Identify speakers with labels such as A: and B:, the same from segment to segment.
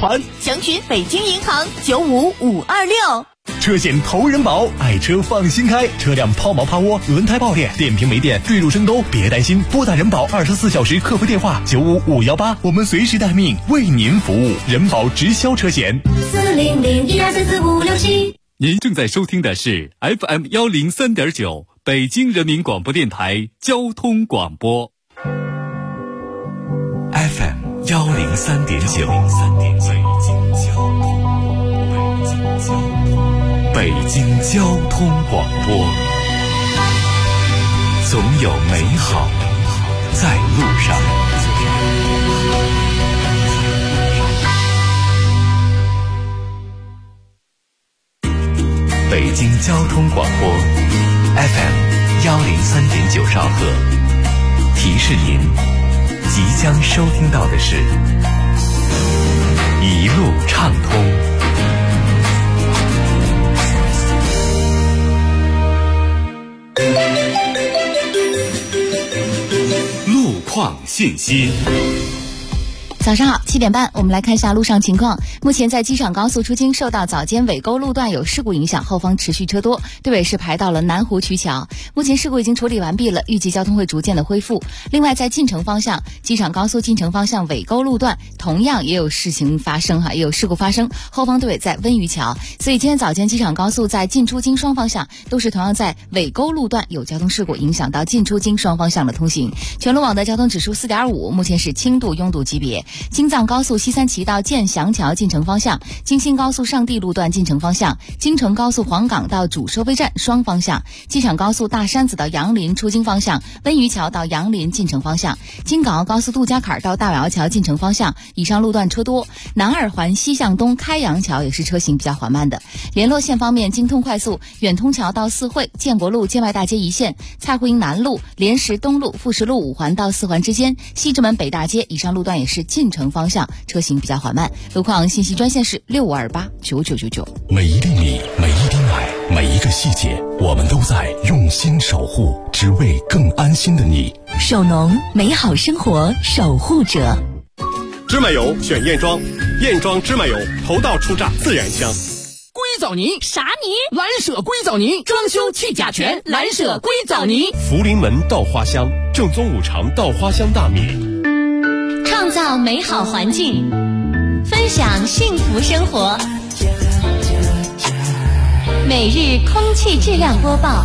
A: 还，
B: 详询北京银行95526。
A: 车险投人保，爱车放心开，车辆抛锚趴窝、轮胎爆裂、电瓶没电、坠入深沟，别担心，拨打人保24小时客服电话95518，我们随时待命，为您服务。人保直销车险
C: 40012444567。
D: 您正在收听的是 FM103.9 北京人民广播电台交通广播。
E: 北京交通广播，总有美好在路上。北京交通广播 FM103.9兆赫，提示您即将收听到的是一路畅通。路况信息。
F: 早上好，7点半，我们来看一下路上情况。目前在机场高速出京受到早间尾沟路段有事故影响，后方持续车多，队尾是排到了南湖区桥。目前事故已经处理完毕了，预计交通会逐渐的恢复。另外在进城方向，机场高速进城方向尾沟路段同样也有事故发生，后方队尾在温榆桥。所以今天早间机场高速在进出京双方向都是同样在尾沟路段有交通事故，影响到进出京双方向的通行。全路网的交通指数4.5，目前是轻度拥堵级别。京藏高速西三旗到建祥桥进城方向，京新高速上地路段进城方向，京承高速黄岗到主收费站双方向，机场高速大山子到杨林出京方向，温榆桥到杨林进城方向，京港澳高速杜家坎到大姚桥进城方向，以上路段车多。南二环西向东开阳桥也是车行比较缓慢的。联络线方面，京通快速远通桥到四惠、建国路建外大街一线、蔡胡营南路、莲石东路、富石路5环到4环之间，西直门北大街以上路段也是进城方向车行比较缓慢。路况信息专线是65289999。
E: 每一粒米，每一滴奶，每一个细节，我们都在用心守护，只为更安心的你。
G: 首农，美好生活守护者。
H: 芝麻油选燕庄，燕庄芝麻油头道出榨，自然香。
I: 硅藻泥
B: 啥泥？
I: 蓝舍硅藻泥，装修去甲醛，蓝舍硅藻泥。
H: 福临门稻花香，正宗五常稻花香大米。
G: 创造美好环境，分享幸福生活。每日空气质量播报。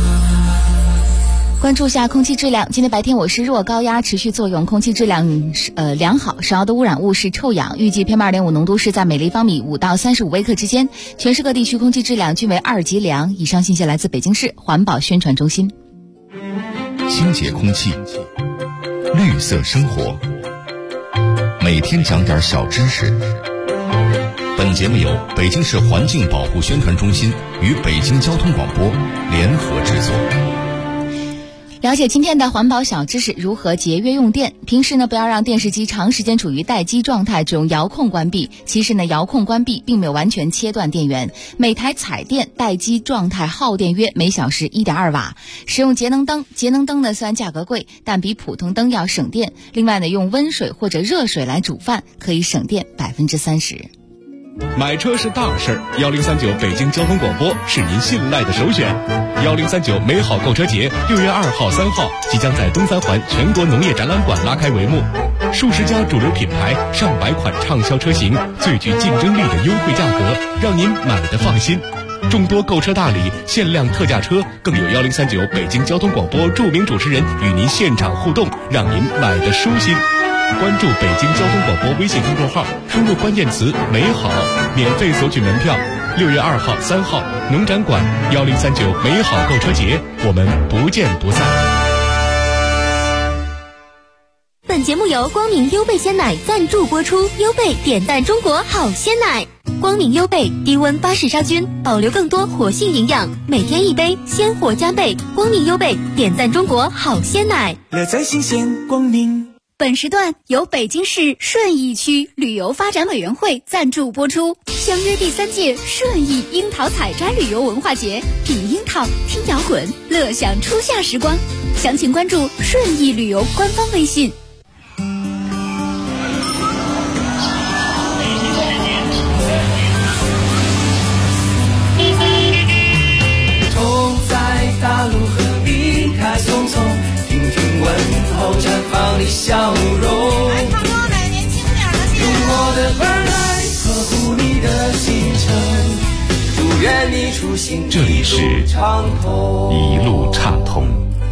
F: 关注下空气质量，今天白天我市弱高压持续作用，空气质量良好，首要的污染物是臭氧，预计 PM2.5 浓度是在每立方米5到35微克之间，全市各地区空气质量均为2级良。以上信息来自北京市环保宣传中心。
E: 清洁空气，绿色生活，每天讲点小知识。本节目由北京市环境保护宣传中心与北京交通广播联合制作。
F: 了解今天的环保小知识，如何节约用电。平时呢，不要让电视机长时间处于待机状态，只用遥控关闭。其实呢，遥控关闭并没有完全切断电源。每台彩电待机状态耗电约每小时1.2瓦。使用节能灯，节能灯呢虽然价格贵，但比普通灯要省电。另外呢，用温水或者热水来煮饭，可以省电30%。
D: 买车是大事，1039北京交通广播是您信赖的首选。1039美好购车节6月2号、3号即将在东三环全国农业展览馆拉开帷幕，数十家主流品牌、上百款畅销车型，最具竞争力的优惠价格，让您买得放心。众多购车大礼、限量特价车，更有1039北京交通广播著名主持人与您现场互动，让您买得舒心。关注北京交通广播微信公众号，输入关键词美好，免费索取门票。6月2号、3号农展馆1039美好购车节，我们不见不散。
G: 本节目由光明优贝鲜奶赞助播出，优贝点赞中国好鲜奶。光明优贝低温巴氏杀菌，保留更多活性营养，每天一杯，鲜活加倍。光明优贝点赞中国好鲜奶，
J: 乐在新鲜光明。
K: 本时段由北京市顺义区旅游发展委员会赞助播出，相约第3届顺义樱桃采摘旅游文化节，品樱桃，听摇滚，乐享初夏时光。详情关注顺义旅游官方微信。
E: 这里是一路畅通。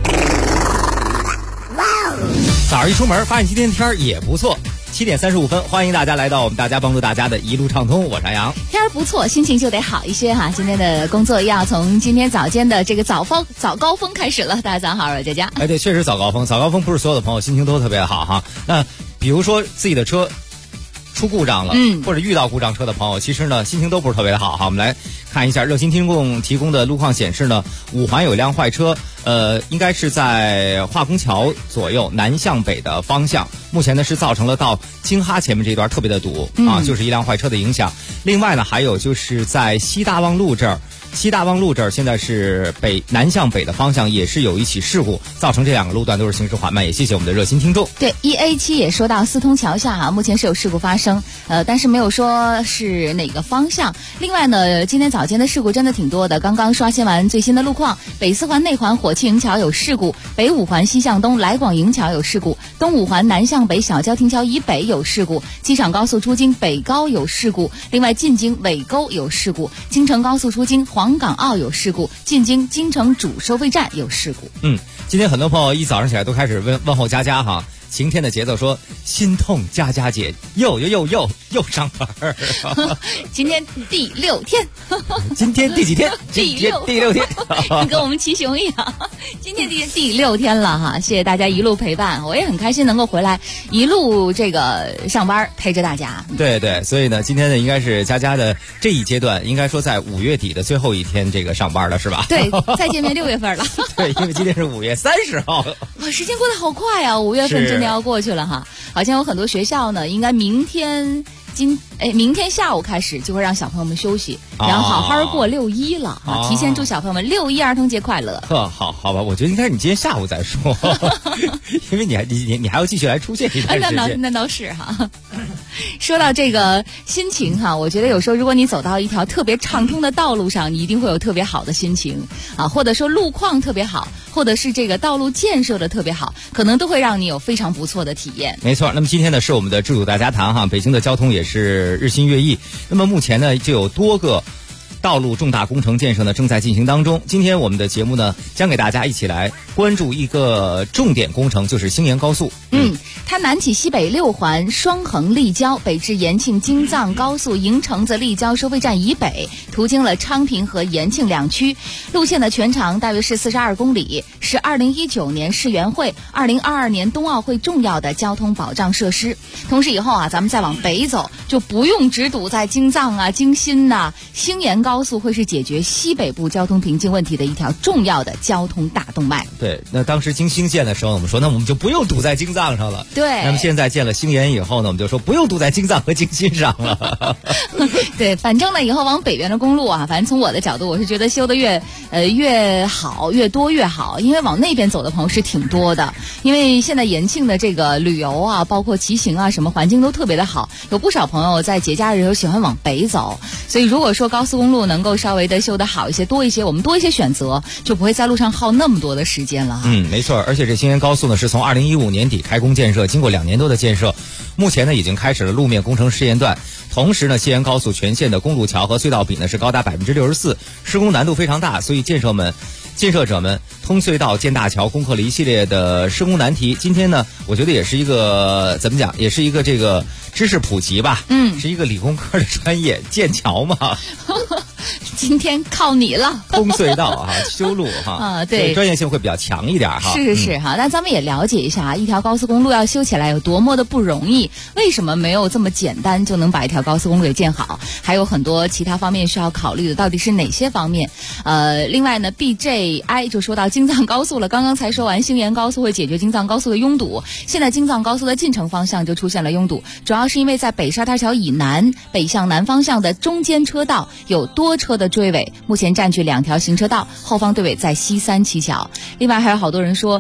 C: 早上一出门发现今天天儿也不错，7点35分，欢迎大家来到我们大家帮助大家的一路畅通，我是杨洋。
F: 天儿不错，心情就得好一些哈。今天的工作要从今天早间的这个早高峰开始了。大家早上好，我是佳佳。
C: 哎，对，确实早高峰不是所有的朋友心情都特别好哈。那比如说自己的车出故障了，或者遇到故障车的朋友，其实呢心情都不是特别的好哈。我们来看一下热心听众提供的路况显示呢，5环有辆坏车，应该是在化工桥左右南向北的方向，目前呢是造成了到京哈前面这一段特别的堵啊，就是一辆坏车的影响。另外呢还有就是在西大望路这儿现在是南向北的方向也是有一起事故，造成这两个路段都是行驶缓慢，也谢谢我们的热心听众。
F: 对 ，EA7 也说到四通桥下哈，目前是有事故发生，但是没有说是哪个方向。另外呢，今天早间的事故真的挺多的，刚刚刷新完最新的路况，北4环内环火器营桥有事故，北5环西向东来广营桥有事故，东5环南向北小郊亭桥以北有事故，机场高速出京北高有事故，另外进京尾沟有事故，京承高速出京黄港澳有事故，进京京承主收费站有事故。
C: 今天很多朋友一早上起来都开始问候佳佳哈，晴天的节奏说心痛佳佳姐又上班儿。
F: 今天第6天，
C: 今天第几天？第6天，
F: 跟我们骑熊一样。今天第6天了哈，谢谢大家一路陪伴，我也很开心能够回来一路这个上班陪着大家。
C: 对，所以呢，今天呢应该是佳佳的这一阶段，应该说在5月底的最后一天这个上班了，是吧？对，
F: 再见面6月份了。
C: 对，因为今天是5月30号。
F: 哇，时间过得好快啊！5月份真的要过去了哈，好像有很多学校呢，应该明天下午开始就会让小朋友们休息，然后好好过6·1了啊！提前祝小朋友们6·1儿童节快乐。
C: 好吧，我觉得应该是你今天下午再说，因为你还要继续来出现一段时间。
F: 那倒是哈。说到这个心情哈，我觉得有时候如果你走到一条特别畅通的道路上，你一定会有特别好的心情啊，或者说路况特别好，或者是这个道路建设的特别好，可能都会让你有非常不错的体验。
C: 没错，那么今天呢是我们的智主大家谈哈，北京的交通也是日新月异，那么目前呢就有多个道路重大工程建设呢正在进行当中。今天我们的节目呢将给大家一起来关注一个重点工程，就是兴延高速。
F: 它南起西北6环双横立交，北至延庆京藏高速营城子立交收费站以北，途经了昌平和延庆2区，路线的全长大约是42公里，是2019年世园会、2022年冬奥会重要的交通保障设施。同时以后啊，咱们再往北走，就不用只堵在京藏啊、京新呐，兴延高速会是解决西北部交通瓶颈问题的一条重要的交通大动脉。
C: 对，那当时京兴建的时候，我们说那我们就不用堵在京藏上了。
F: 对，
C: 那么现在建了兴延以后呢，我们就说不用堵在京藏和京新上了。
F: 对，反正呢以后往北边的公路啊，反正从我的角度，我是觉得修的越好，越多越好，因为往那边走的朋友是挺多的。因为现在延庆的这个旅游啊，包括骑行啊，什么环境都特别的好，有不少朋友在节假日都喜欢往北走。所以如果说高速公路能够稍微的修得好一些，多一些，我们多一些选择，就不会在路上耗那么多的时间了。
C: 没错，而且这兴延高速呢是从2015年底开工建设，经过2年多的建设，目前呢已经开始了路面工程试验段。同时呢，兴延高速全线的公路桥和隧道比呢是高达64%，施工难度非常大，所以建设者们通隧道、建大桥攻克了一系列的施工难题。今天呢，我觉得也是一个怎么讲，也是一个这个知识普及吧，是一个理工科的专业，建桥嘛。
F: 今天靠你了，
C: 通隧道啊，修路哈，
F: 对，
C: 专业性会比较强一点哈。
F: 是哈，那咱们也了解一下一条高速公路要修起来有多么的不容易，为什么没有这么简单就能把一条高速公路给建好？还有很多其他方面需要考虑的，到底是哪些方面？另外呢 ，BJI 就说到京藏高速了，刚刚才说完兴延高速会解决京藏高速的拥堵，现在京藏高速的进城方向就出现了拥堵，主要是因为在北沙滩桥以南北向南方向的中间车道有多车的追尾，目前占据2条行车道，后方队尾在西3七桥。另外还有好多人说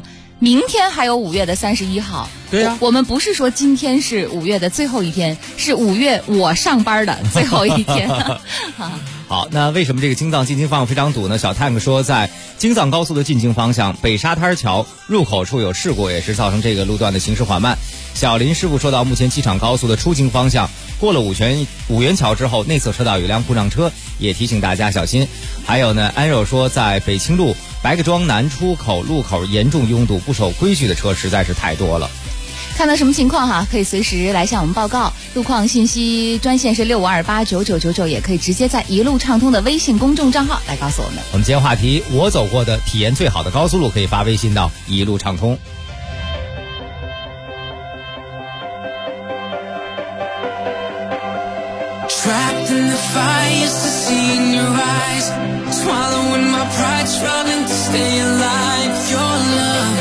F: 明天还有5月的31号。
C: 对呀，
F: 我们不是说今天是5月的最后一天，是5月我上班的最后一天。
C: 好，那为什么这个京藏进京方向非常堵呢？小 Tank 说，在京藏高速的进京方向北沙滩桥入口处有事故，也是造成这个路段的行驶缓慢。小林师傅说到，目前机场高速的出京方向过了五元桥之后，内侧车道有辆故障车，也提醒大家小心。还有呢，安肉说，在北清路白各庄南出口路口严重拥堵，不守规矩的车实在是太多了。
F: 看到什么情况哈，可以随时来向我们报告。路况信息专线是65289999，也可以直接在一路畅通的微信公众账号来告诉我们。
C: 我们今天话题，我走过的体验最好的高速路，可以发微信到一路畅通。
J: Trapped in the fire, used to see in your eyes, swallowing my pride, struggling to stay alive. Your love,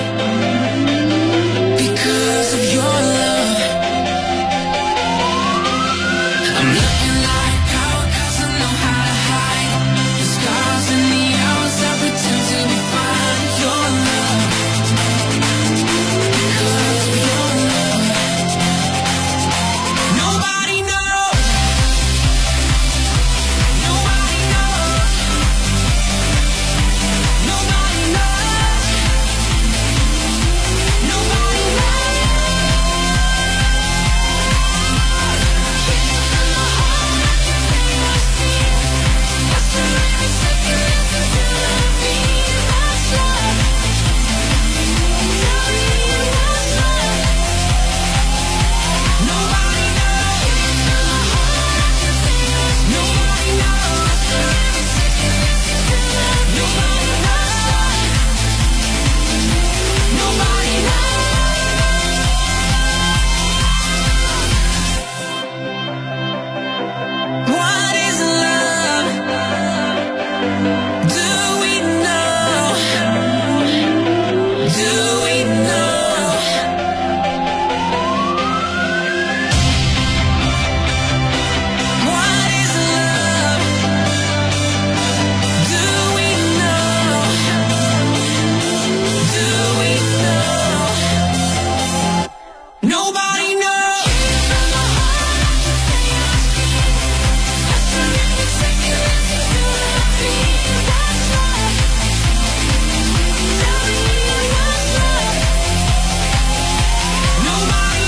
J: because of your love, I'm looking like a coward 'cause I know how to hide the scars and the hours I pretend to be fine. Your love, because of your love, nobody knows. Nobody knows. Nobody knows. Nobody knows. That's the very second listen to the beat. That's love. Tell me what's love. Nobody knows. Nobody knows. Nobody knows. Nobody knows. What is love? Do we know? Do we know? What is love? Do we know? Do we know? Nobody knows. Nobody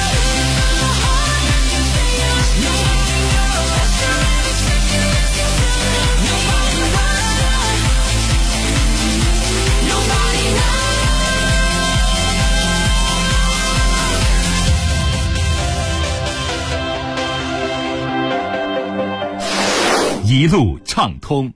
J: knows.
A: 一路畅通。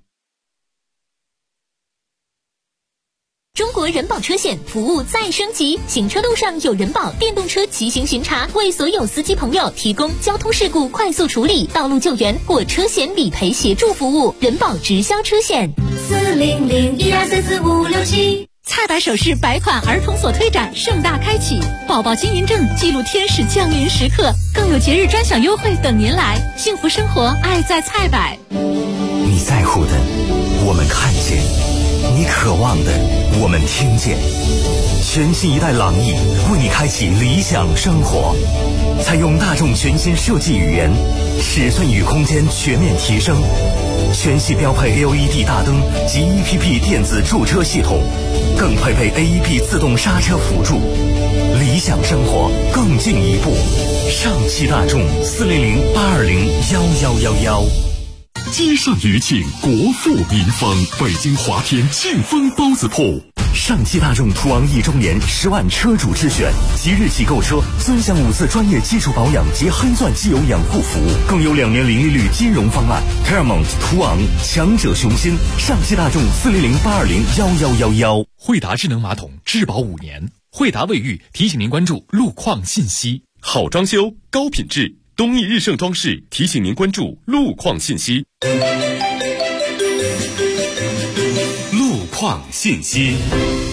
G: 中国人保车险服务再升级，行车路上有人保电动车骑行巡查，为所有司机朋友提供交通事故快速处理、道路救援或车险理赔协助服务。人保直销车险40012344567。
I: 菜百首饰百款儿童锁推展盛大开启，宝宝金银证记录天使降临时刻，更有节日专享优惠等您来。幸福生活，爱在菜百。
L: 你在乎的，我们看见；你渴望的，我们听见。全新一代朗逸为你开启理想生活，采用大众全新设计语言，尺寸与空间全面提升，全系标配 LED 大灯及 EPP 电子驻车系统，更配备 AEB 自动刹车辅助，理想生活更进一步。上汽大众400-820-1111。
M: 积善余庆，国富民丰。北京华天庆丰包子铺。
L: 上汽大众途昂1周年10万车主之选，即日起购车尊享5次专业基础保养及黑钻机油养护服务，更有2年零利率金融方案。Paramount 途昂，强者雄心。上汽大众400-820-1111。
N: 惠达智能马桶质保5年。惠达卫浴提醒您关注路况信息。
H: 好装修，高品质。东义日盛装饰提醒您关注路况信息。
M: 路况信息。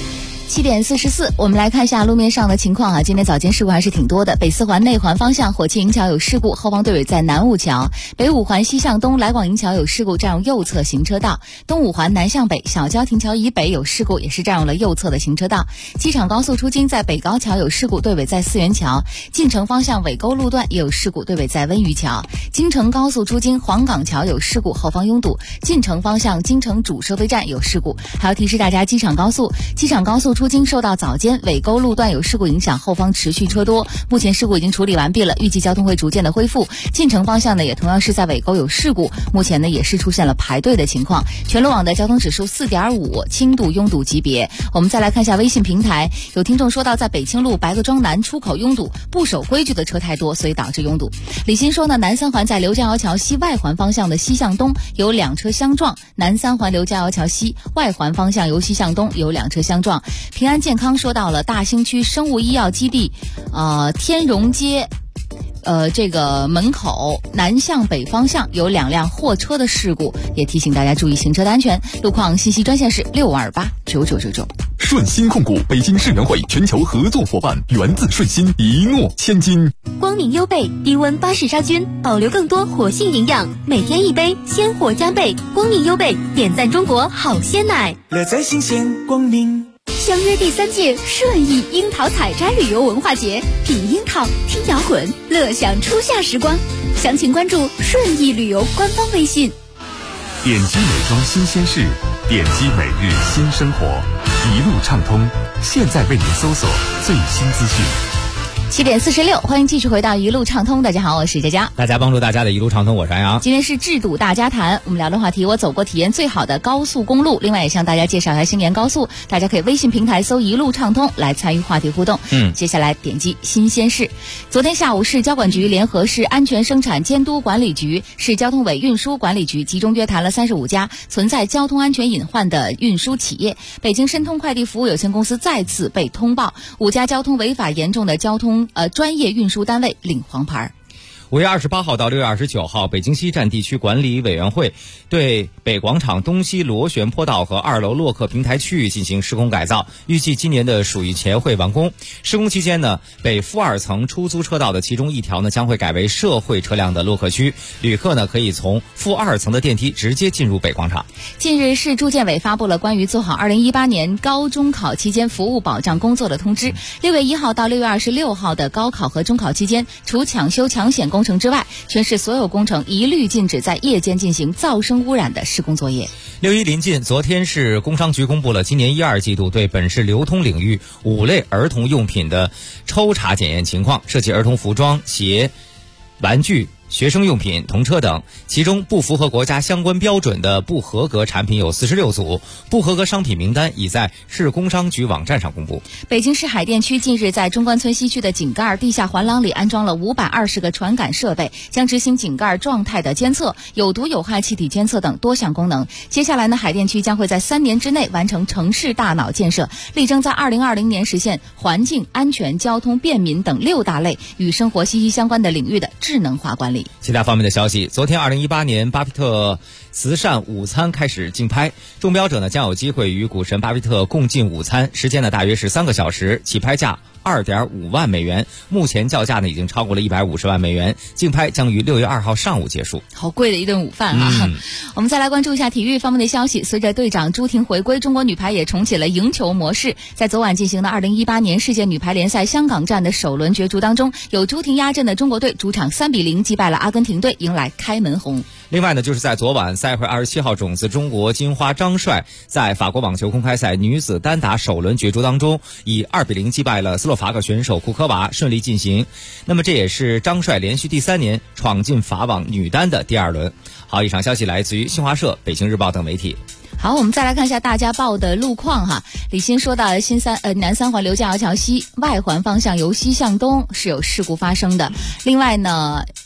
F: 7点44，我们来看一下路面上的情况啊。今天早间事故还是挺多的。北四环内环方向火器营桥有事故，后方队尾在南五桥；北五环西向东来广营桥有事故，占用右侧行车道；东五环南向北小交亭桥以北有事故，也是占用了右侧的行车道。机场高速出京在北高桥有事故，队尾在四元桥；进城方向尾沟路段也有事故，队尾在温榆桥。京承高速出京黄岗桥有事故，后方拥堵；进城方向京承主收费站有事故。还要提示大家，机场高速出京受到早间尾沟路段有事故影响，后方持续车多。目前事故已经处理完毕了，预计交通会逐渐的恢复。进城方向呢，也同样是在尾沟有事故，目前呢也是出现了排队的情况。全路网的交通指数4.5，轻度拥堵级别。我们再来看一下微信平台，有听众说到，在北京路白各庄南出口拥堵，不守规矩的车太多，所以导致拥堵。李鑫说呢，南三环在刘家窑桥西外环方向的西向东有2车相撞，南三环刘家窑桥西外环方向由西向东有2车相撞。平安健康说到了大兴区生物医药基地天荣街这个门口南向北方向有2辆货车的事故，也提醒大家注意行车的安全。路况信息专线是65289999。
A: 顺鑫控股北京世园会全球合作伙伴，源自顺鑫，一诺千金。
G: 光明优贝低温巴氏杀菌，保留更多活性营养，每天一杯，鲜活加倍。光明优贝点赞中国好鲜奶，
O: 乐在新鲜光明。
K: 相约第3届顺义樱桃采摘旅游文化节，品樱桃，听摇滚，乐享初夏时光。详情关注顺义旅游官方微信。
M: 点击美妆新鲜事，点击每日新生活，一路畅通，现在为您搜索最新资讯。
F: 7点46，欢迎继续回到一路畅通。大家好，我是佳佳。
C: 大家帮助大家的一路畅通，我是安阳。
F: 今天是制堵大家谈，我们聊的话题，我走过体验最好的高速公路。另外也向大家介绍一下星沿高速，大家可以微信平台搜一路畅通来参与话题互动。接下来点击新鲜事。昨天下午，市交管局联合市安全生产监督管理局、市交通委运输管理局集中约谈了35家存在交通安全隐患的运输企业。北京申通快递服务有限公司再次被通报5家交通违法严重的专业运输单位领黄牌。
C: 5月28号到6月29号，北京西站地区管理委员会对北广场东西螺旋坡道和2楼洛克平台区域进行施工改造，预计今年的暑疫前会完工。施工期间呢，北负2层出租车道的其中一条呢将会改为社会车辆的洛克区，旅客呢可以从负2层的电梯直接进入北广场。
F: 近日，市住建委发布了关于做好2018年高中考期间服务保障工作的通知。6月1号到6月26号的高考和中考期间，除抢修抢险工程之外，全市所有工程一律禁止在夜间进行噪声污染的施工作业。
C: 6.1临近，昨天市工商局公布了今年1、2季度对本市流通领域5类儿童用品的抽查检验情况，涉及儿童服装、鞋、玩具、学生用品、童车等，其中不符合国家相关标准的不合格产品有46组，不合格商品名单已在市工商局网站上公布。
F: 北京市海淀区近日在中关村西区的井盖地下环廊里安装了520个传感设备，将执行井盖状态的监测、有毒有害气体监测等多项功能。接下来呢，海淀区将会在3年之内完成城市大脑建设，力争在2020年实现环境、安全、交通、便民等6大类与生活息息相关的领域的智能化管理。
C: 其他方面的消息，昨天2018年巴菲特慈善午餐开始竞拍，中标者呢将有机会与股神巴菲特共进午餐，时间呢大约是3个小时，起拍价2.5万美元，目前叫价呢已经超过了150万美元，竞拍将于6月2号上午结束。
F: 好贵的一顿午饭啊！我们再来关注一下体育方面的消息。随着队长朱婷回归，中国女排也重启了赢球模式。在昨晚进行的2018年世界女排联赛香港站的首轮角逐当中，有朱婷压阵的中国队主场3-0击败了阿根廷队，迎来开门红。
C: 另外呢，就是在昨晚赛会27号种子中国金花张帅在法国网球公开赛女子单打首轮角逐当中，以2-0击败了斯洛伐克选手库科娃，顺利进行。那么这也是张帅连续第3年闯进法网女单的第2轮。好，以上消息来自于新华社、北京日报等媒体。
F: 好，我们再来看一下大家报的路况哈。李鑫说到南三环刘家窑桥西外环方向由西向东是有事故发生的。另外呢，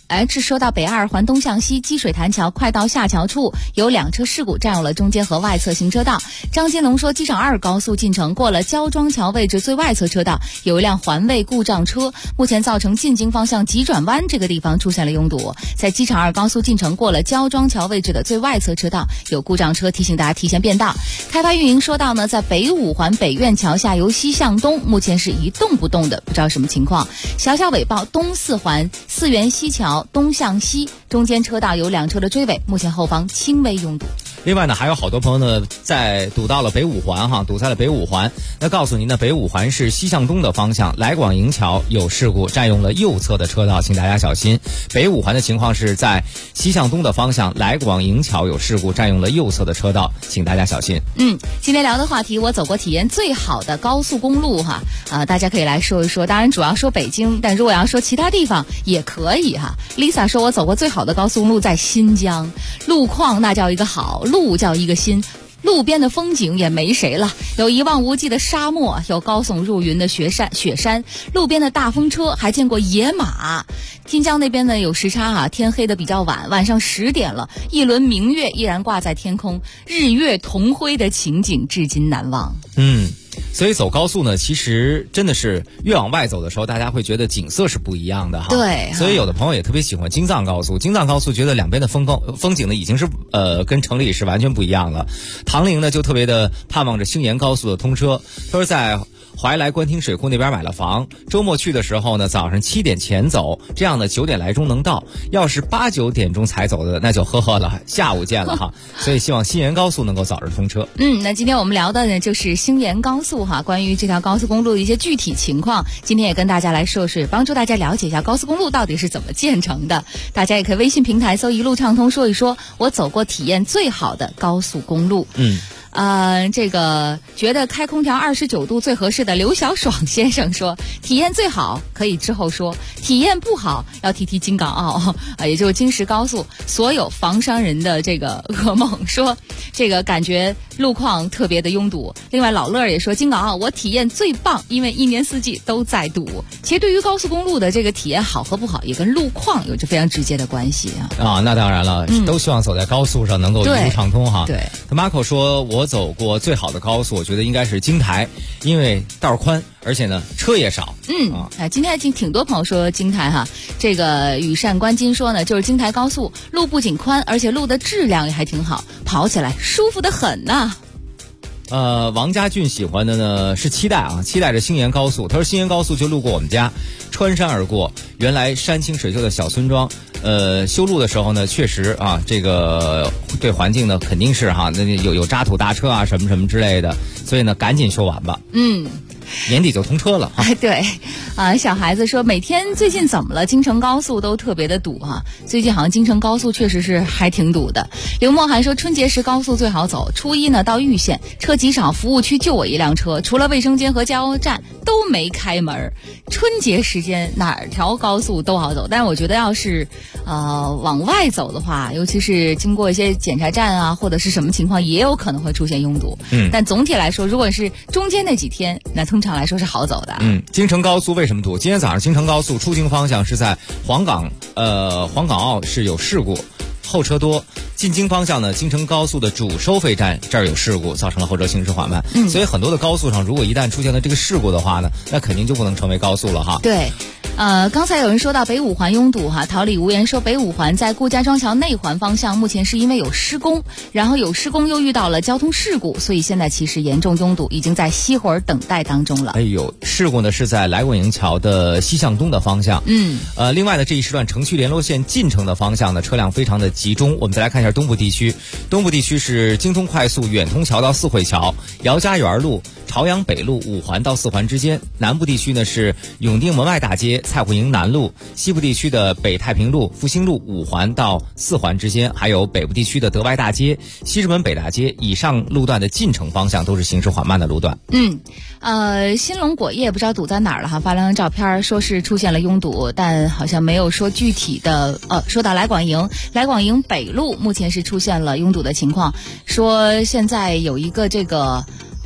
F: 是说到北2环东向西积水潭桥快到下桥处有2车事故占用了中间和外侧行车道。张金龙说，机场2高速进城过了焦庄桥位置最外侧车道有一辆环卫故障车，目前造成进京方向急转弯这个地方出现了拥堵。在机场2高速进城过了焦庄桥位置的最外侧车道有故障车，提醒大家提前变道。开发运营说到呢，在北5环北苑桥下由西向东目前是一动不动的，不知道什么情况。小小尾报东4环4元西桥东向西中间车道有2车的追尾，目前后方轻微拥堵。
C: 另外呢，还有好多朋友呢在堵到了北5环哈，堵在了北5环。那告诉您呢，北5环是西向东的方向，来广营桥有事故，占用了右侧的车道，请大家小心。北5环的情况是在西向东的方向，来广营桥有事故，占用了右侧的车道，请大家小心。
F: 今天聊的话题，我走过体验最好的高速公路哈，大家可以来说一说。当然主要说北京，但如果要说其他地方也可以哈。Lisa 说，我走过最好的高速公路在新疆，路况那叫一个好，路叫一个新，路边的风景也没谁了，有一望无际的沙漠，有高耸入云的雪山，路边的大风车，还见过野马。新疆那边呢有时差天黑的比较晚，晚上10点了，一轮明月依然挂在天空，日月同辉的情景至今难忘。
C: 所以走高速呢，其实真的是越往外走的时候，大家会觉得景色是不一样的哈。
F: 对，
C: 所以有的朋友也特别喜欢京藏高速。京藏高速觉得两边的风景呢，已经是跟城里是完全不一样了。唐玲呢就特别的盼望着星沿高速的通车。他说在怀来官厅水库那边买了房，周末去的时候呢，早上7点前走，这样呢9点来钟能到。要是8、9点钟才走的，那就呵呵了，下午见了哈。所以希望星沿高速能够早日通车。
F: 那今天我们聊的呢就是星沿高速哈，关于这条高速公路的一些具体情况，今天也跟大家来说说，帮助大家了解一下高速公路到底是怎么建成的。大家也可以微信平台搜一路畅通，说一说我走过体验最好的高速公路。这个觉得开空调29度最合适的刘小爽先生说，体验最好可以之后说，体验不好要提京港澳也就是京石高速所有房商人的这个噩梦，说这个感觉路况特别的拥堵。另外老乐也说，京港澳我体验最棒，因为一年四季都在堵。其实对于高速公路的这个体验好和不好，也跟路况有着非常直接的关系
C: 那当然了，都希望走在高速上能够一路畅通哈。
F: 对
C: ，Marco 说，我走过最好的高速，我觉得应该是京台，因为道宽，而且呢车也少。
F: 今天挺多朋友说京台哈。这个羽善观今说呢，就是京台高速路不仅宽，而且路的质量也还挺好，跑起来舒服得很呐。
C: 王家俊喜欢的呢是期待着星沿高速。他说星沿高速就路过我们家，穿山而过，原来山清水秀的小村庄。修路的时候呢，确实这个对环境呢肯定是那有渣土大车什么什么之类的，所以呢赶紧修完吧。年底就通车了
F: 对小孩子说，每天最近怎么了？京承高速都特别的堵最近好像京承高速确实是还挺堵的。刘梦涵说，春节时高速最好走，初一呢到玉县，车极少，服务区就我一辆车，除了卫生间和加油站都没开门。春节时间哪条高速都好走，但是我觉得要是往外走的话，尤其是经过一些检查站或者是什么情况，也有可能会出现拥堵。但总体来说，如果是中间那几天，那通常来说是好走的。
C: 京承高速为什么堵？今天早上京承高速出京方向是在黄港澳是有事故，后车多。进京方向呢，京承高速的主收费站这儿有事故，造成了后车行驶缓慢。所以很多的高速上，如果一旦出现了这个事故的话呢，那肯定就不能成为高速了哈。
F: 对。刚才有人说到北5环拥堵桃李无言说，北5环在顾家庄桥内环方向目前是因为有施工，然后有施工又遇到了交通事故，所以现在其实严重拥堵，已经在熄火等待当中了。
C: 事故呢是在来广营桥的西向东的方向。另外呢，这一时段城区联络线进城的方向呢，车辆非常的集中。我们再来看一下东部地区，东部地区是京通快速远通桥到四惠桥，姚家园路、朝阳北路5环到4环之间。南部地区呢是永定门外大街、蔡户营南路。西部地区的北太平路、复兴路5环到4环之间，还有北部地区的德外大街、西直门北大街以上路段的进城方向都是行驶缓慢的路段。
F: 新龙果业不知道堵在哪儿了发了张照片，说是出现了拥堵，但好像没有说具体的。说到来广营北路目前是出现了拥堵的情况，说现在有一个这个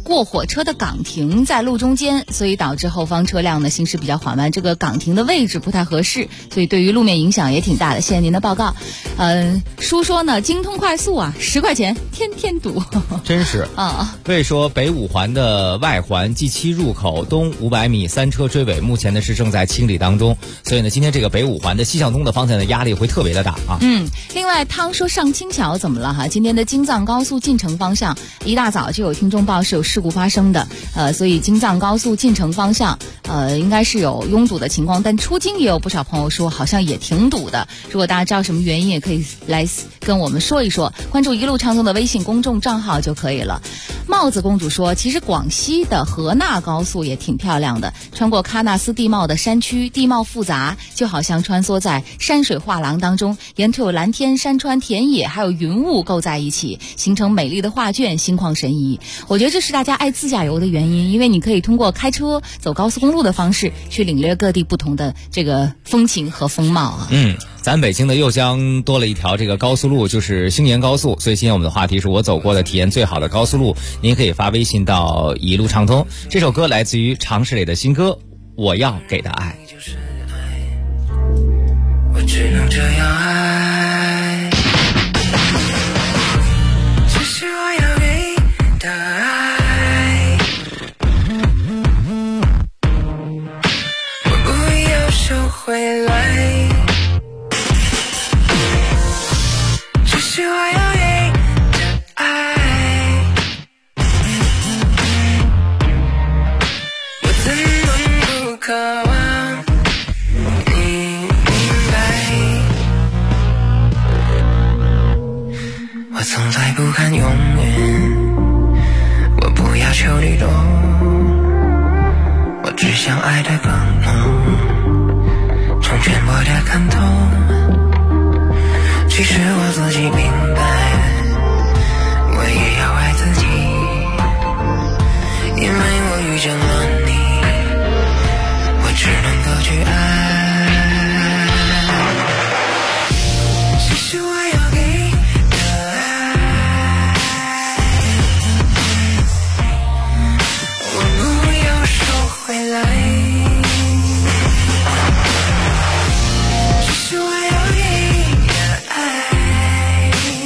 F: 过火车的岗停在路中间，所以导致后方车辆呢行驶比较缓慢。这个岗停的位置不太合适，所以对于路面影响也挺大的。谢谢您的报告。叔说呢，京通快速啊，10块钱天天堵，
C: 真是啊。为说北五环的外环 G7 入口东500米3车追尾，目前呢是正在清理当中，所以呢今天这个北五环的西向东的方向的压力会特别的大啊。
F: 另外汤说上青桥怎么了哈？今天的京藏高速进城方向一大早就有听众报是有事故发生的，所以京藏高速进城方向应该是有拥堵的情况，但出京也有不少朋友说好像也挺堵的。如果大家知道什么原因，也可以来跟我们说一说，关注一路畅通的微信公众账号就可以了。帽子公主说，其实广西的河纳高速也挺漂亮的，穿过喀纳斯地貌的山区，地貌复杂，就好像穿梭在山水画廊当中，沿途有蓝天、山川、田野还有云雾构在一起，形成美丽的画卷，心旷神怡。我觉得这是大家爱自驾游的原因，因为你可以通过开车走高速公路的方式去领略各地不同的这个风情和风貌啊。
C: 咱北京的又将多了一条这个高速路，就是星沿高速。所以今天我们的话题是我走过的体验最好的高速路，您可以发微信到一路畅通。这首歌来自于常石磊的新歌《我要给的爱》。
J: 我只能这样爱，这是我要给的爱，我不要收回来，这是我要给的爱，我怎能不渴望我从来不看永远，我不要求你懂，我只想爱得更浓，从全部的看透，其实我自己明白，我也要爱自己，因为我遇见了你，我只能够去爱，其实我要给回来，这是我要给的爱，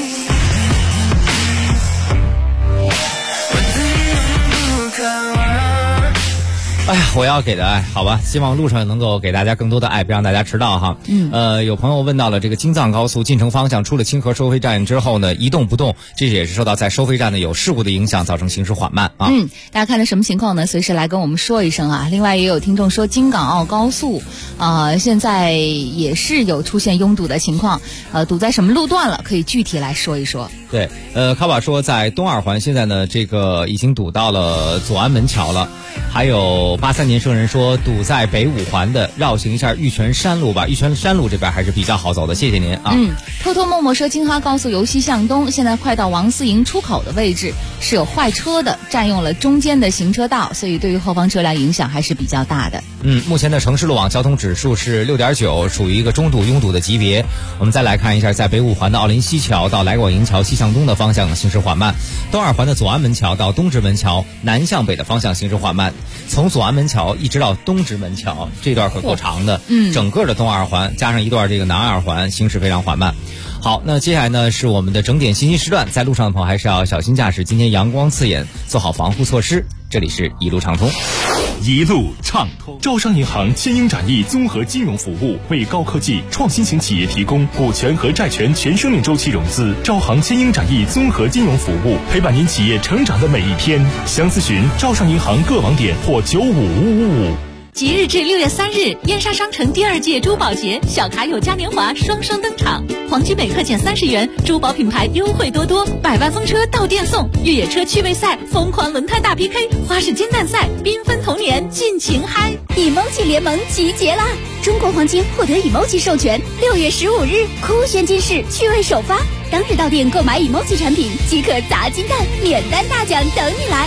J: 我怎能不渴望？
C: 哎呀，我要给的爱，好吧，希望路上能够给大家更多的爱，别让大家迟到哈。有朋友问到了这个京藏高速进城方向出了清河收费站之后呢，一动不动，这也是受到在收费站呢有事故的影响，造成行驶缓慢啊。
F: 大家看的什么情况呢？随时来跟我们说一声啊。另外也有听众说京港澳高速现在也是有出现拥堵的情况，堵在什么路段了？可以具体来说一说。
C: 对，卡瓦说在东二环现在呢这个已经堵到了左安门桥了，还有83年生人说堵在北五环的，绕行一下玉泉山路吧，玉泉山路这边还是比较好走的，谢谢您啊。
F: 偷偷摸摸说京哈高速由西向东，现在快到王思营出口的位置是有坏车的，占用了中间的行车道，所以对于后方车辆影响还是比较大的。
C: 目前的城市路网交通指数是6.9，属于一个中度拥堵的级别。我们再来看一下，在北五环的奥林西桥到来广营桥西向东的方向行驶缓慢，东二环的左安门桥到东直门桥南向北的方向行驶缓慢，从左安门桥一直到东直门桥这段可够长的，整个的东二环加上一段这个南二环行驶非常缓慢。好，那接下来呢是我们的整点信息时段，在路上的朋友还是要小心驾驶，今天阳光刺眼，做好防护措施。这里是一路畅通。
M: 一路畅通。招商银行千英展翼综合金融服务，为高科技创新型企业提供股权和债权全生命周期融资。招行千英展翼综合金融服务，陪伴您企业成长的每一天。详咨询招商银行各网点或95555。
I: 即日至6月3日，燕莎商城第2届珠宝节小卡友嘉年华双双登场，黄金每克减30元，珠宝品牌优惠多多，100万风车到店送，越野车趣味赛，疯狂轮胎大 PK， 花式煎蛋赛，缤纷童年尽情嗨
K: ！emoji 联盟集结啦！中国黄金获得 emoji 授权，6月15日酷炫金饰趣味首发，当日到店购买 emoji 产品即可砸金蛋，免单大奖等你来！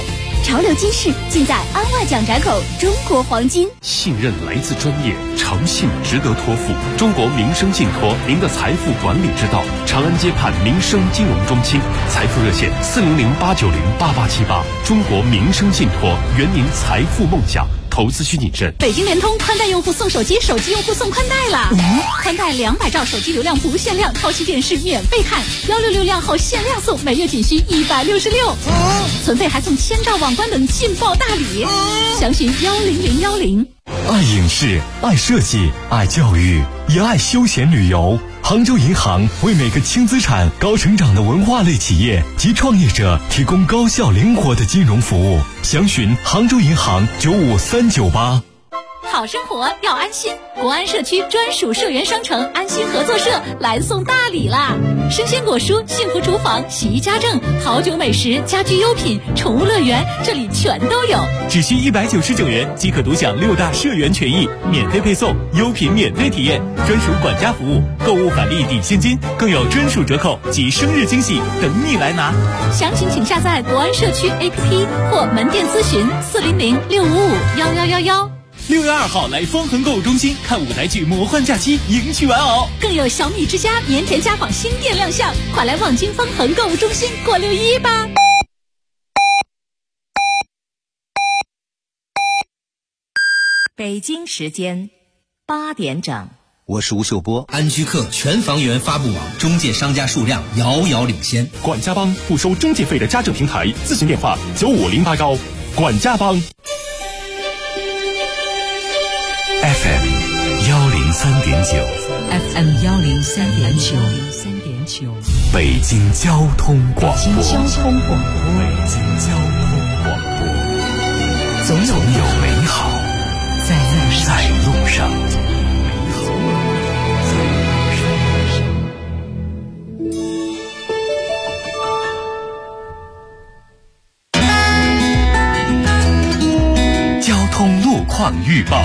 K: 潮流金饰尽在安外蒋窄口中国黄金。
P: 信任来自专业，诚信值得托付。中国民生信托，您的财富管理之道。长安街畔民生金融中心，财富热线400-890-8878。中国民生信托，圆您财富梦想。投资需谨慎。
I: 北京联通宽带用户送手机，手机用户送宽带了。宽带200兆手机流量不限量，超级电视免费看，166量后限量送，每月仅需166。存费还送1000兆网关等劲爆大礼。详询10010。
A: 爱影视，爱设计，爱教育，也爱休闲旅游。杭州银行为每个轻资产、高成长的文化类企业及创业者提供高效灵活的金融服务。详询杭州银行95398。
I: 好生活要安心，国安社区专属社员商城安心合作社来送大礼啦！生鲜果蔬、幸福厨房、洗衣家政、好酒美食、家居优品、宠物乐园，这里全都有。
M: 只需199元即可独享6大社员权益，免费配送，优品免费体验，专属管家服务，购物返利抵现金，更有专属折扣及生日惊喜等你来拿。
I: 详情请下载国安社区 APP 或门店咨询400-655-1111。
M: 6月2号来方恒购物中心看舞台剧《魔幻假期》，迎娶玩偶，
I: 更有小米之家绵田家纺新店亮相，快来望京方恒购物中心过6·1吧！
B: 北京时间8点整。
Q: 我是吴秀波。安居客全房源发布网中介商家数量遥遥领先。
M: 管家帮不收中介费的家政平台，咨询电话95089。管家帮。
L: FM 103.9
B: FM 103.9
L: 北京交通广播。
B: 北京交通广播，总有美好在路上。
L: 交通路况预报。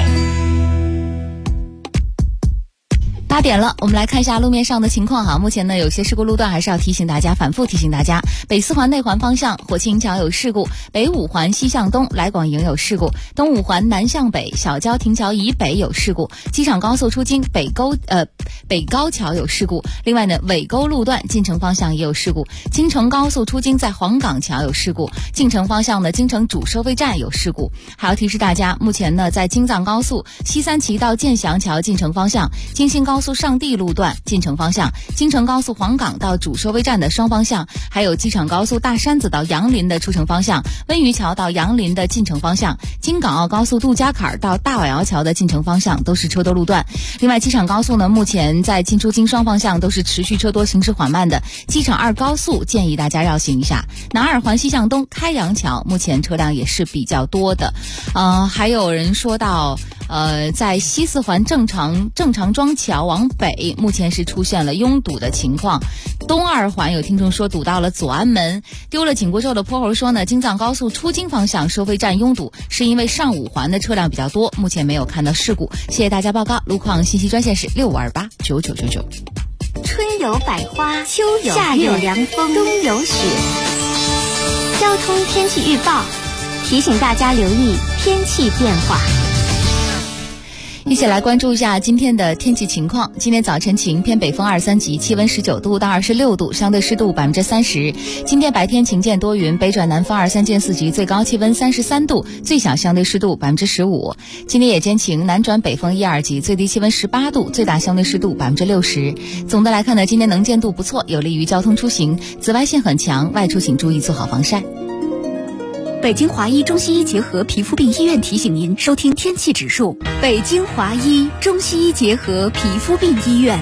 F: 8点了，我们来看一下路面上的情况哈。目前呢，有些事故路段还是要提醒大家，反复提醒大家。北四环内环方向火器营桥有事故，北五环西向东来广营有事故，东五环南向北小交亭桥以北有事故，机场高速出京北高桥有事故。另外呢，尾沟路段进城方向也有事故，京承高速出京在黄岗桥有事故，进城方向呢，京承主收费站有事故。还要提示大家，目前呢，在京藏高速西三旗到建祥桥进城方向，京新高速上地路段进城方向，京承高速黄岗到主收费站的双方向，还有机场高速大山子到杨林的出城方向，温榆桥到杨林的进城方向，京港澳高速杜家坎到大瓦窑桥的进城方向都是车多路段。另外，机场高速呢，目前在进出京双方向都是持续车多，行驶缓慢的。机场2高速建议大家绕行一下。南二环西向东开阳桥目前车辆也是比较多的。还有人说到在西四环正常庄桥往北目前是出现了拥堵的情况。东二环有听众说堵到了左安门。丢了紧箍咒的泼猴说呢，京藏高速出京方向收费站拥堵是因为上五环的车辆比较多，目前没有看到事故。谢谢大家报告。路况信息专线是65289999。
G: 春有百花，秋有夏有凉风，冬有雪。交通天气预报提醒大家留意天气变化。
F: 一起来关注一下今天的天气情况。今天早晨晴，偏北风2、3级，气温19度到26度，相对湿度30%。今天白天晴间多云，北转南风2、3见4级，最高气温33度，最小相对湿度15%。今天夜间晴，南转北风1、2级，最低气温18度，最大相对湿度60%。总的来看呢，今天能见度不错，有利于交通出行，紫外线很强，外出请注意做好防晒。
K: 北京华医中西医结合皮肤病医院提醒您收听天气指数。北京华医中西医结合皮肤病医院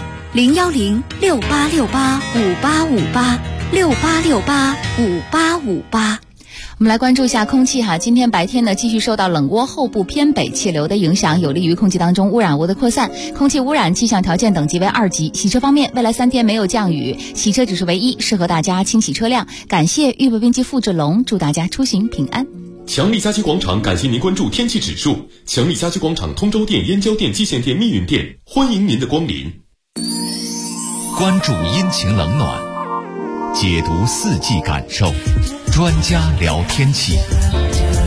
K: ，010-6868-5858，6868-5858。
F: 我们来关注一下空气哈。今天白天呢，继续受到冷涡后部偏北气流的影响，有利于空气当中污染物的扩散，空气污染气象条件等级为2级。洗车方面，未来3天没有降雨，洗车指数为1，适合大家清洗车辆。感谢预报编辑付志龙，祝大家出行平安。
H: 强力家居广场感谢您关注天气指数。强力家居广场通州店、燕郊店、蓟县店、密云店，欢迎您的光临。
E: 关注阴晴冷暖，解读四季感受，专家聊天气。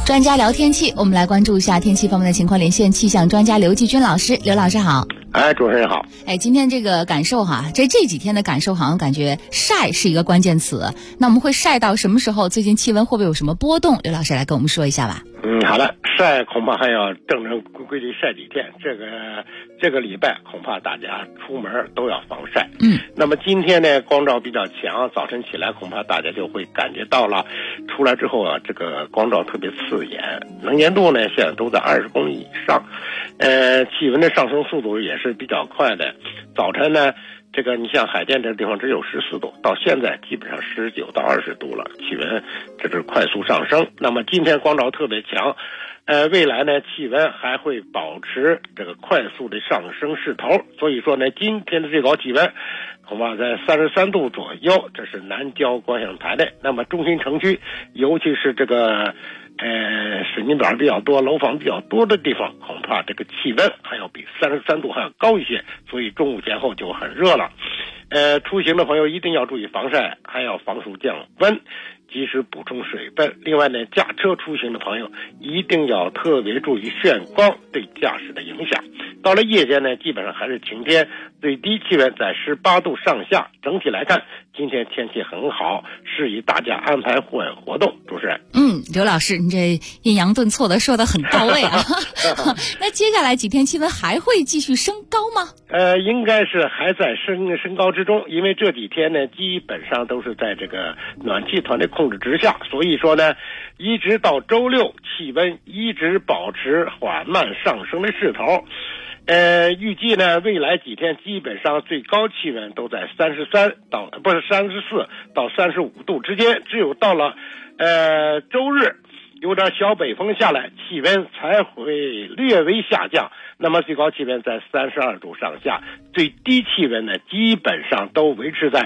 F: 专家聊天气，我们来关注一下天气方面的情况，连线气象专家刘继军老师。刘老师好。
R: 主持人好。
F: 今天这个感受哈，这几天的感受好像感觉晒是一个关键词。那我们会晒到什么时候？最近气温会不会有什么波动？刘老师来跟我们说一下吧。
R: 好的，晒恐怕还要正规律晒几天。这个礼拜恐怕大家出门都要防晒。那么今天呢，光照比较强，早晨起来恐怕大家就会感觉到了，出来之后啊，这个光照特别刺眼，能见度呢现在都在20公里以上，气温的上升速度也是比较快的。早晨呢，这个你像海淀这个地方只有14度，到现在基本上19到20度了，气温这是快速上升。那么今天光照特别强，未来呢气温还会保持这个快速的上升势头，所以说呢今天的最高气温恐怕在33度左右，这是南郊观象台的。那么中心城区，尤其是这个水泥板比较多、楼房比较多的地方，恐怕这个气温还要比33度还要高一些，所以中午前后就很热了。出行的朋友一定要注意防晒，还要防暑降温，及时补充水分。另外呢，驾车出行的朋友一定要特别注意眩光对驾驶的影响。到了夜间呢，基本上还是晴天，最低气温在18度上下。整体来看，今天天气很好，适宜大家安排户外活动。主持人，
F: 刘老师，你这抑扬顿挫的说得很到位啊。那接下来几天气温还会继续升高吗？
R: 应该是还在升高之中，因为这几天呢，基本上都是在这个暖气团的控制之下，所以说呢，一直到周六，气温一直保持缓慢上升的势头。预计呢，未来几天基本上最高气温都在34到35度之间，只有到了周日有点小北风下来，气温才会略微下降，那么最高气温在32度上下，最低气温呢基本上都维持在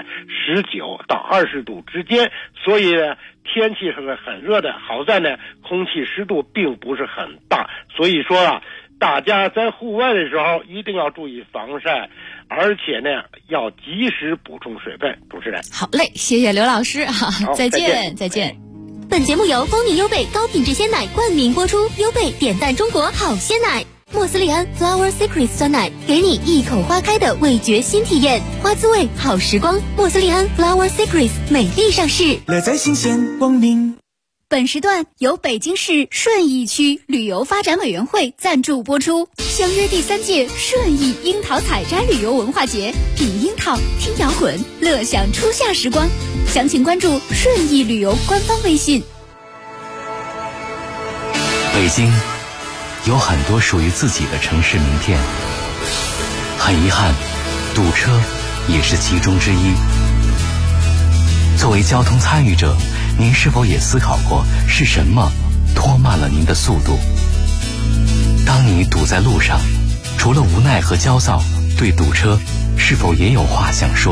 R: 19到20度之间，所以呢天气是很热的。好在呢空气湿度并不是很大，所以说啊，大家在户外的时候一定要注意防晒，而且呢要及时补充水分。主持人，
F: 好嘞，谢谢刘老师，再见。
G: 本节目由光明优贝高品质鲜奶冠名播出，优贝点赞中国好鲜奶，莫斯利安 Flower Secrets 酸奶，给你一口花开的味觉新体验，花滋味好时光。莫斯利安 Flower Secrets 美丽上市，
O: 乐在新鲜光明。
K: 本时段由北京市顺义区旅游发展委员会赞助播出，相约第3届顺义樱桃采摘旅游文化节，品樱桃，听摇滚，乐享初夏时光。详情关注顺义旅游官方微信。
L: 北京有很多属于自己的城市名片，很遗憾，堵车也是其中之一。作为交通参与者，您是否也思考过是什么拖慢了您的速度？当你堵在路上，除了无奈和焦躁，对堵车是否也有话想说？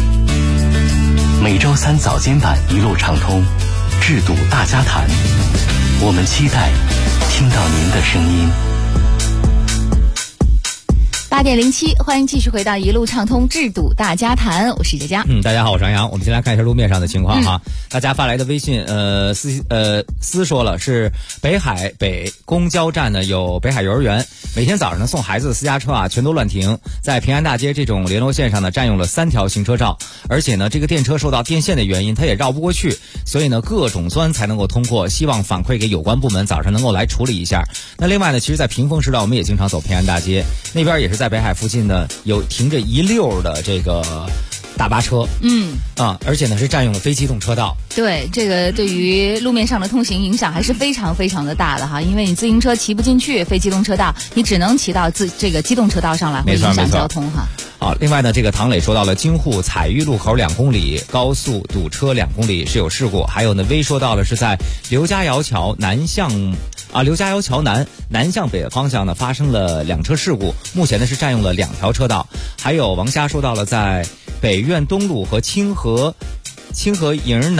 L: 每周3早间版一路畅通，治堵大家谈，我们期待听到您的声音。
F: 8点07，欢迎继续回到一路畅通治堵大家谈，我是佳佳。
C: 大家好，我是杨洋。我们先来看一下路面上的情况哈。大家发来的微信，思说了是北海北公交站呢有北海幼儿园，每天早上呢送孩子的私家车啊全都乱停，在平安大街这种联络线上呢占用了3条行车道，而且呢这个电车受到电线的原因它也绕不过去，所以呢各种钻才能够通过，希望反馈给有关部门早上能够来处理一下。那另外呢，其实在屏风时段我们也经常走平安大街，那边也是在北海附近呢有停着一溜的这个大巴车，而且呢是占用了非机动车道。
F: 对，这个对于路面上的通行影响还是非常非常的大的哈，因为你自行车骑不进去非机动车道，你只能骑到这个机动车道上来，会影响交通哈。
C: 好，另外呢，这个唐磊说到了京沪采玉路口2公里高速堵车2公里是有事故，还有呢微说到了是在刘家窑桥南向北的方向呢发生了2车事故，目前呢是占用了2条车道。还有王虾说到了在北苑东路和清河营南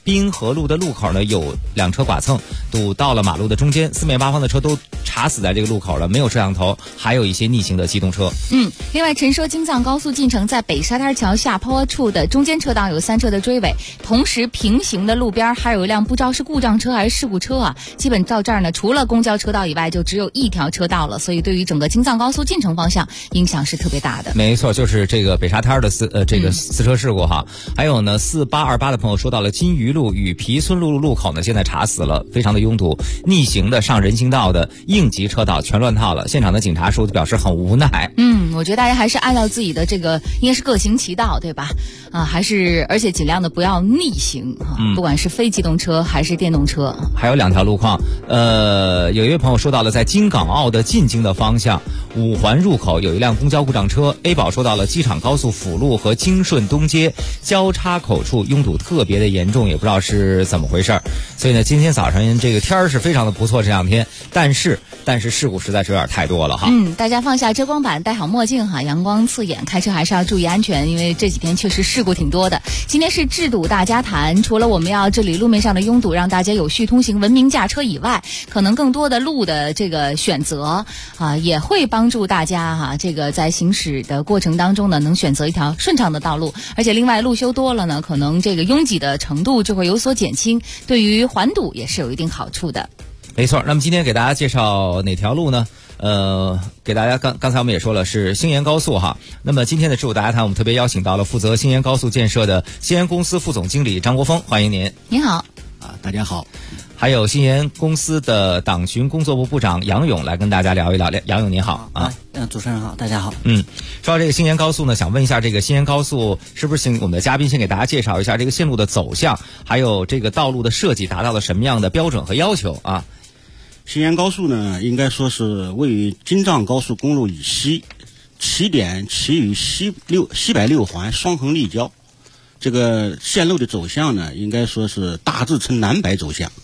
C: 滨河路的路口呢，有2车剐蹭，堵到了马路的中间，四面八方的车都卡死在这个路口了，没有摄像头，还有一些逆行的机动车。
F: 另外陈说京藏高速进城在北沙滩桥下坡处的中间车道有3车的追尾，同时平行的路边还有一辆不知道是故障车还是事故车啊，基本到这儿呢，除了公交车道以外，就只有1条车道了，所以对于整个京藏高速进城方向影响是特别大的。
C: 没错，就是这个北沙滩的四车事故哈。还有呢，4828的朋友说到了金鱼路与皮村路路口呢，现在查死了，非常的拥堵，逆行的上人行道的应急车道全乱套了，现场的警察叔表示很无奈。
F: 我觉得大家还是按照自己的这个应该是各行其道，对吧？而且尽量的不要逆行不管是非机动车还是电动车。
C: 还有2条路况，有一位朋友说到了在京港澳的进京的方向5环入口有一辆公交故障车。A 宝说到了机场高速辅路和京顺东街交叉口处拥堵特别的严重，也不知道是怎么回事。所以呢，今天早上这个天儿是非常的不错，这2天，但是事故实在是有点太多了哈。
F: 大家放下遮光板，戴好墨镜哈，阳光刺眼，开车还是要注意安全，因为这几天确实事故挺多的。今天是治堵大家谈，除了我们要治理路面上的拥堵，让大家有序通行、文明驾车以外，可能更多的路的这个选择也会帮助大家这个在行驶的过程当中呢，能选择一条顺畅的道路。而且另外路修多了呢，可能这个拥挤的程度就会有所减轻，对于缓堵也是有一定好处的。
C: 没错，那么今天给大家介绍哪条路呢？给大家刚才我们也说了是兴延高速哈。那么今天的治堵大家谈，我们特别邀请到了负责兴延高速建设的兴延公司副总经理张国峰，欢迎您。
F: 您好。
S: 大家好。
C: 还有兴延公司的党巡工作部部长杨勇来跟大家聊一聊。杨勇您好啊。
S: 主持人好，大家好。
C: 说到这个兴延高速呢，想问一下这个兴延高速是不是我们的嘉宾先给大家介绍一下这个线路的走向，还有这个道路的设计达到了什么样的标准和要求啊？
S: 兴延高速呢，应该说是位于京藏高速公路以西，起点起于西北6环双横立交。这个线路的走向呢，应该说是大致呈南北走向。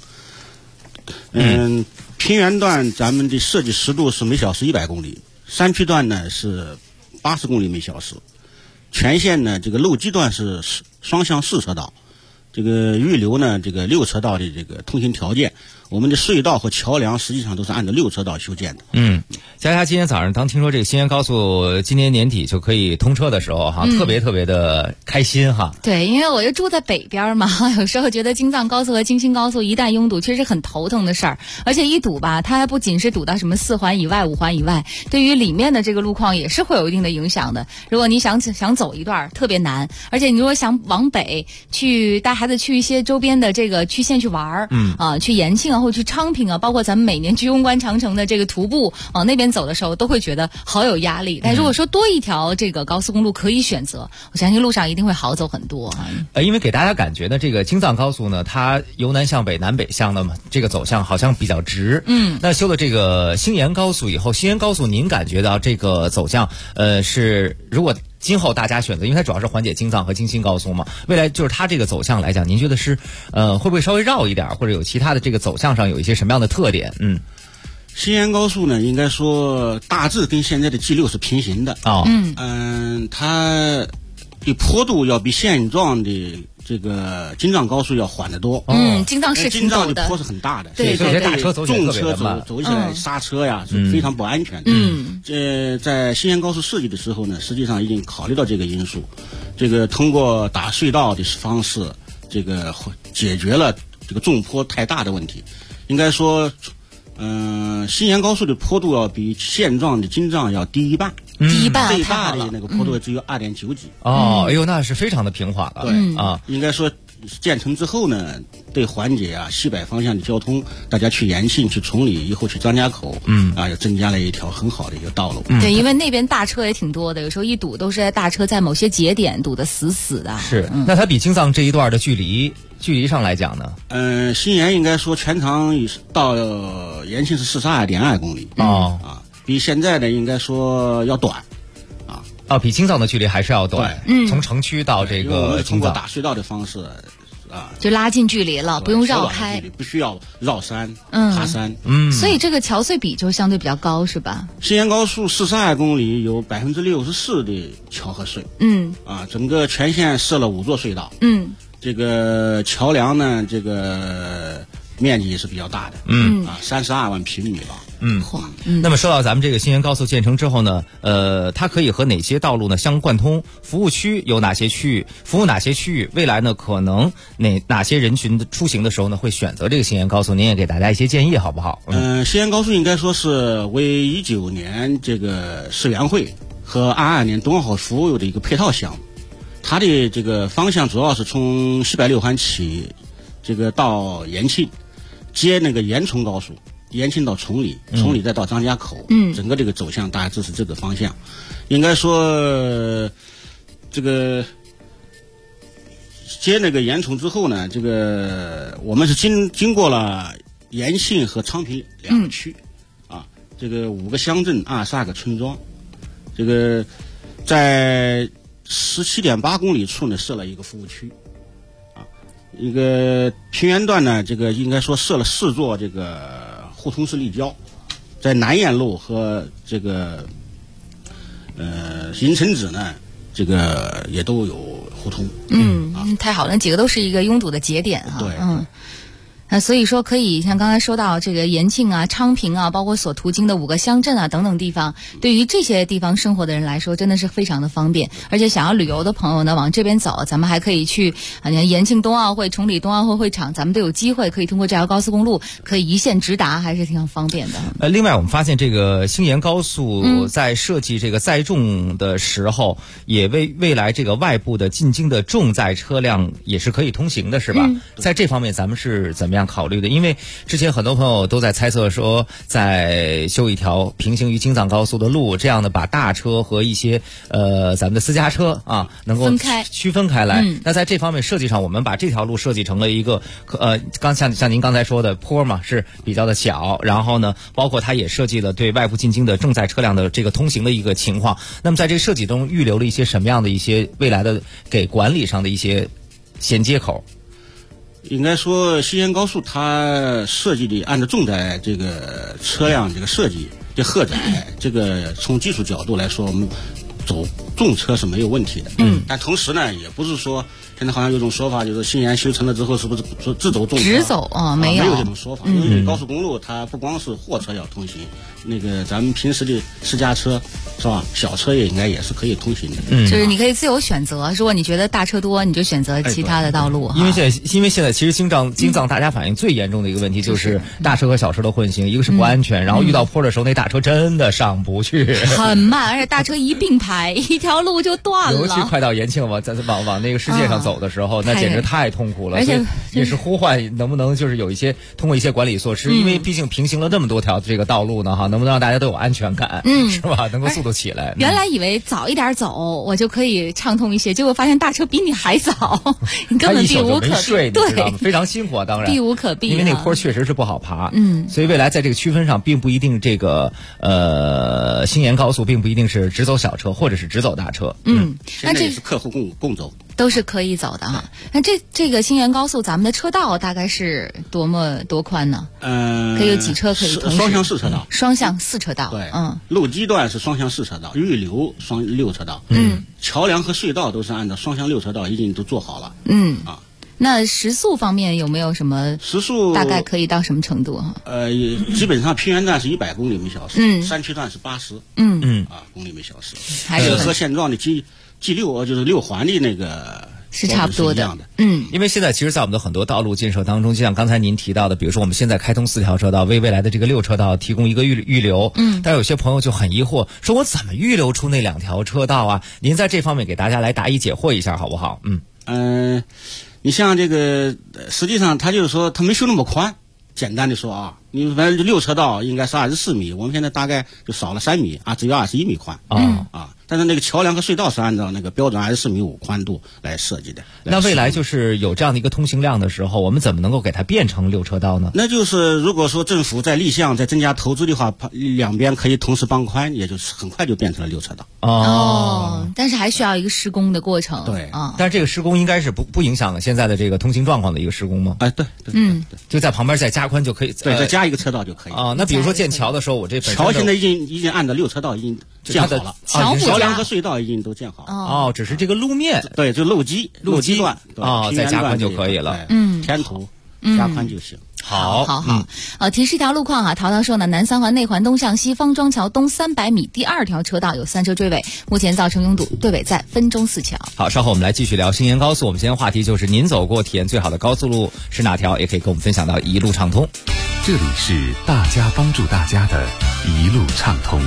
S: 平原段咱们的设计时速是每小时100公里，山区段呢是80公里每小时，全线呢这个路基段是双向4车道，这个预留呢这个6车道的这个通行条件。我们的隧道和桥梁实际上都是按照6车道修建的。
C: 佳佳今天早上当听说这个兴延高速今年年底就可以通车的时候特别特别的开心哈。
F: 对，因为我就住在北边嘛，有时候觉得京藏高速和京新高速一旦拥堵，确实很头疼的事儿。而且一堵吧，它不仅是堵到什么4环以外、5环以外，对于里面的这个路况也是会有一定的影响的。如果你想走一段特别难，而且你如果想往北去带孩子去一些周边的这个区县去玩去延庆或去昌平包括咱们每年居庸关长城的这个徒步往那边走的时候，都会觉得好有压力。但如果说多一条这个高速公路可以选择，我相信路上一定会好走很多。
C: 因为给大家感觉呢，这个京藏高速呢，它由南向北、南北向的嘛，这个走向好像比较直。那修了这个兴延高速以后，兴延高速您感觉到这个走向是如果今后大家选择，因为它主要是缓解京藏和京新高速嘛，未来就是它这个走向来讲，您觉得是会不会稍微绕一点，或者有其他的这个走向上有一些什么样的特点？
S: 兴延高速呢，应该说大致跟现在的 G6 是平行的。它的坡度要比现状的这个京藏高速要缓得多。
F: 京藏是挺陡的，
S: 京藏的坡是很大的，
F: 对，
C: 这些大车走起来
S: 重车走起来刹车呀是非常不安全的。在兴延高速设计的时候呢，实际上已经考虑到这个因素，这个通过打隧道的方式，这个解决了这个重坡太大的问题。应该说，兴延高速的坡度要比现状的京藏要低一半。最大的那个坡度只有2.9几。
C: 哎呦，那是非常的平缓了。
S: 应该说建成之后呢，对缓解西北方向的交通，大家去延庆、去崇礼，以后去张家口，又增加了一条很好的一个道路。
F: 对，因为那边大车也挺多的，有时候一堵都是在大车在某些节点堵得死死的。
C: 是，那它比京藏这一段的距离上来讲
S: 呢？兴延应该说全长到延庆是42.2公里。比现在的应该说要短。
C: 比京藏的距离还是要短。从城区到这个
S: 通过打隧道的方式
F: 就拉近距离了，不用绕开，
S: 不需要绕山爬山。
F: 所以这个桥隧比就相对比较高，是吧？
S: 兴延高速42公里有64%的桥和隧。整个全线设了5座隧道。 这个桥梁呢，这个面积也是比较大的，32万平米吧。
C: 那么说到咱们这个新源高速建成之后呢，它可以和哪些道路呢相贯通？服务区有哪些区域？服务哪些区域？未来呢可能哪些人群的出行的时候呢会选择这个新源高速？您也给大家一些建议好不好？
S: 新源高速应该说是为19年这个市委员会和22年冬奥会服务的一个配套项目。它的这个方向主要是从西北6环起，这个到延庆，接那个延崇高速，延庆到崇礼，崇礼再到张家口，整个这个走向大致是这个方向。应该说，这个接那个延崇之后呢，这个我们是经过了延庆和昌平2个区，这个5个乡镇，22个村庄，这个在17.8公里处呢设了一个服务区，一个平原段呢，这个应该说设了4座这个互通式立交，在南堰路和这个银城子呢，这个也都有互通。
F: 太好了，那几个都是一个拥堵的节点啊。
S: 对，
F: 所以说可以像刚才说到这个延庆啊、昌平啊，包括所途经的5个乡镇啊等等地方，对于这些地方生活的人来说，真的是非常的方便。而且想要旅游的朋友呢，往这边走，咱们还可以去你看延庆冬奥会、崇礼冬奥会会场，咱们都有机会可以通过这条高速公路可以一线直达，还是挺常方便的。
C: 另外我们发现这个新源高速在设计这个载重的时候，也为未来这个外部的进京的重载车辆也是可以通行的，是吧？在这方面咱们是怎么样考虑的？因为之前很多朋友都在猜测说，在修一条平行于京藏高速的路，这样的把大车和一些咱们的私家车啊能够区分开来。那在这方面设计上，我们把这条路设计成了一个像您刚才说的坡嘛，是比较的小，然后呢，包括它也设计了对外部进京的重载车辆的这个通行的一个情况。那么在这个设计中预留了一些什么样的一些未来的给管理上的一些衔接口？
S: 应该说新源高速它设计的按照重载这个车辆这个设计这荷载，这个从技术角度来说，我们走重车是没有问题的。但同时呢，也不是说现在好像有种说法，就是新源修成了之后是不是只走重车？
F: 只走没有
S: 这种说法。因为高速公路它不光是货车要通行，那个咱们平时的私家车是吧？小车也应该也是可以通行的。
F: 就是你可以自由选择，如果你觉得大车多，你就选择其他的道路。
C: 因为现在其实京藏大家反映最严重的一个问题就是大车和小车的混行，一个是不安全，然后遇到坡的时候那大车真的上不去，
F: 很慢，而且大车一并排，一条路就断了。
C: 尤其快到延庆往那个世界上走的时候，那简直太痛苦了。而且也是呼唤能不能就是有一些通过一些管理措施，因为毕竟平行了这么多条这个道路呢，能不能让大家都有安全感，是吧？能够速度起来。
F: 原来以为早一点走我就可以畅通一些，结果发现大车比你还早，你根本避无可避。
C: 对，非常辛苦啊，当然
F: 避无可避，
C: 因为那个坡确实是不好爬。所以未来在这个区分上，并不一定这个新源高速并不一定是只走小车或者是只走大车。
S: 现在也是客户共走。
F: 都是可以走的哈。那这个新源高速，咱们的车道大概是多宽呢？可以有几车可以同时？
S: 双向4车道。
F: 双向4车道。
S: 对，路基段是双向4车道，预留6车道。桥梁和隧道都是按照双向6车道已经都做好了。
F: 那时速方面有没有什么？
S: 时速
F: 大概可以到什么程度？
S: 基本上平原段是100公里每小时，山区段是80。公里每小时。这个和现状的G6就是6环的那个
F: 是差不多的。
C: 因为现在其实在我们的很多道路建设当中，就像刚才您提到的，比如说我们现在开通4条车道，为未来的这个6车道提供一个预留。但有些朋友就很疑惑，说我怎么预留出那2条车道啊？您在这方面给大家来答疑解惑一下好不好？
S: 你像这个，实际上他就是说他没修那么宽。简单的说啊，你反正6车道应该是24米，我们现在大概就少了3米啊，只有21米宽。但是那个桥梁和隧道是按照那个标准24.5米宽度来设计的。
C: 那未来就是有这样的一个通行量的时候，我们怎么能够给它变成6车道呢？
S: 那就是如果说政府在立项、在增加投资的话，两边可以同时帮宽，也就是很快就变成了6车道。
F: 但是还需要一个施工的过程。
S: 对
C: 但是这个施工应该是不影响现在的这个通行状况的一个施工吗？
S: 对，
C: 就在旁边再加宽就可以。
S: 再加一个车道就可以
C: 啊。那比如说建桥的时候，我这
S: 桥现在已经按照6车道已经建好了，桥梁和隧道已经都建好了。
C: 哦，只是这个路面，
S: 对，就路基段
C: 再加宽就可以了。
S: 填土加宽就行。
C: 好，
F: 提示一条路况哈，淘淘说呢，南三环内环东向西方庄桥东300米第2条车道有3车追尾，目前造成拥堵，队尾在分钟4桥。
C: 好，稍后我们来继续聊新延高速。我们今天话题就是您走过体验最好的高速路是哪条，也可以跟我们分享到一路畅通。
T: 这里是大家帮助大家的一路畅通。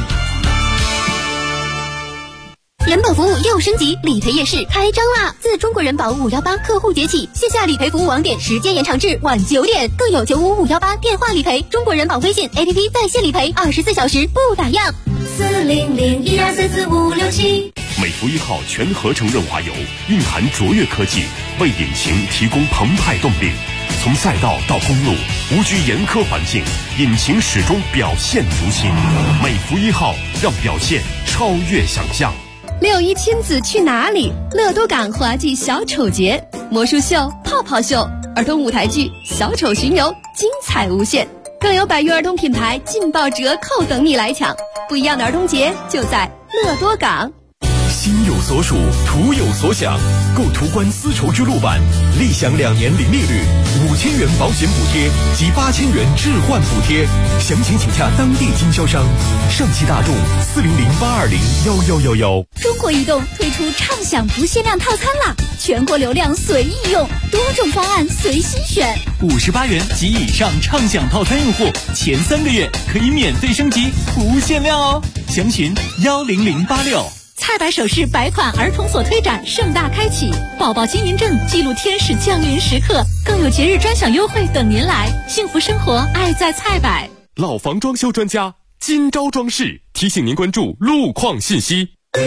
G: 人保服务又升级，理赔夜市开张啦！自中国人保518客户节起，线下理赔服务网点时间延长至晚9点，更有95518电话理赔，中国人保微信 APP 在线理赔，24小时不打烊。40012445567。
P: 美孚1号全合成润滑油蕴含卓越科技，为引擎提供澎湃动力。从赛道到公路，无拘严苛环境，引擎始终表现如新。美孚1号让表现超越想象。
U: 6·1亲子去哪里？乐多港滑稽小丑节、魔术秀、泡泡秀、儿童舞台剧、小丑巡游，精彩无限。更有100余儿童品牌劲爆折扣等你来抢。不一样的儿童节就在乐多港。
A: 心有所属，图有所想。购途观丝绸之路版，立享2年零利率，5000元保险补贴及8000元置换补贴。详情请洽当地经销商。上汽大众40082011111。
K: 中国移动推出畅享不限量套餐啦，全国流量随意用，多种方案随心选。
V: 58元及以上畅享套餐用户，前3个月可以免费升级，不限量哦。详询10086。
I: 菜百首饰100款儿童所推展盛大开启，宝宝金云证记录天使降临时刻，更有节日专享优惠等您来，幸福生活爱在菜百。
H: 老房装修专家金招装饰提醒您关注路况信息。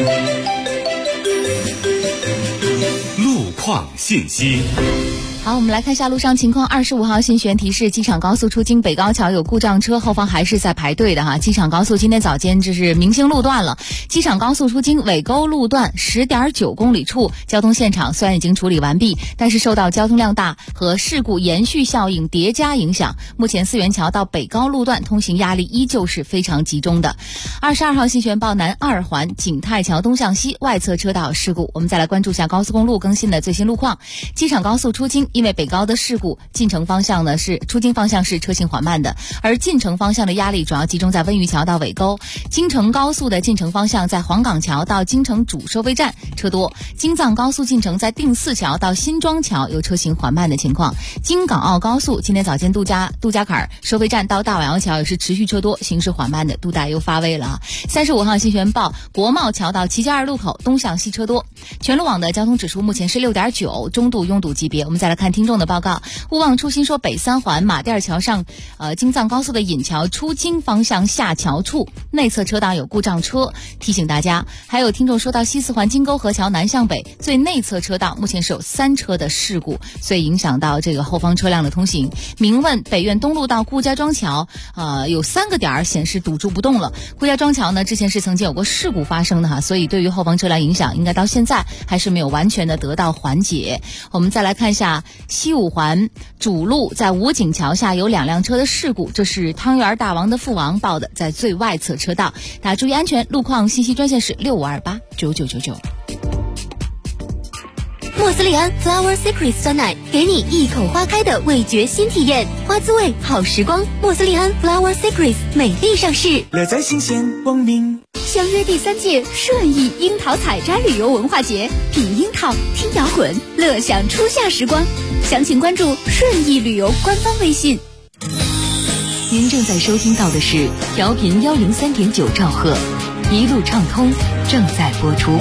T: 路况信息。
F: 好，我们来看一下路上情况。25号新悬提示，机场高速出京北高桥有故障车，后方还是在排队的哈。机场高速今天早间这是明星路段了，机场高速出京尾沟路段 10.9 公里处，交通现场虽然已经处理完毕，但是受到交通量大和事故延续效应叠加影响，目前四元桥到北高路段通行压力依旧是非常集中的。22号新悬报南2环景泰桥东向西外侧车道事故。我们再来关注一下高速公路更新的最新路况。机场高速出京因为北高的事故，进城方向呢是出京方向是车行缓慢的，而进城方向的压力主要集中在温榆桥到尾沟。京承高速的进城方向在黄岗桥到京承主收费站车多，京藏高速进城在定四桥到新庄桥有车行缓慢的情况。京港澳高速今天早间杜家坎收费站到大碗窑桥也是持续车多，行驶缓慢的，杜大又发威了啊。35号新悬报国贸桥到齐家2路口东向西车多。全路网的交通指数目前是 6.9 中度拥堵级别。我们再来看听众的报告。勿忘初心说北三环马甸桥上京藏高速的引桥出京方向下桥处内侧车道有故障车，提醒大家。还有听众说到西四环金沟河桥南向北最内侧车道目前是有3车的事故，所以影响到这个后方车辆的通行。明问北苑东路到顾家庄桥有3个点显示堵住不动了。顾家庄桥呢之前是曾经有过事故发生的哈，所以对于后方车辆影响应该到现在还是没有完全的得到缓解。我们再来看一下西五环主路在武警桥下有2辆车的事故，这是汤圆大王的父王报的，在最外侧车道，大家注意安全。路况信息专线是65289999。
G: 莫斯利安 Flower Secrets 酸奶，给你一口花开的味觉新体验，花滋味好时光。莫斯利安 Flower Secrets 美丽上市，
O: 乐在新鲜光明。
K: 相约第3届顺义樱桃采摘旅游文化节，品樱桃，听摇滚，乐享初夏时光。详情关注顺义旅游官方微信。
B: 您正在收听到的是调频103.9兆赫，一路畅通正在播出。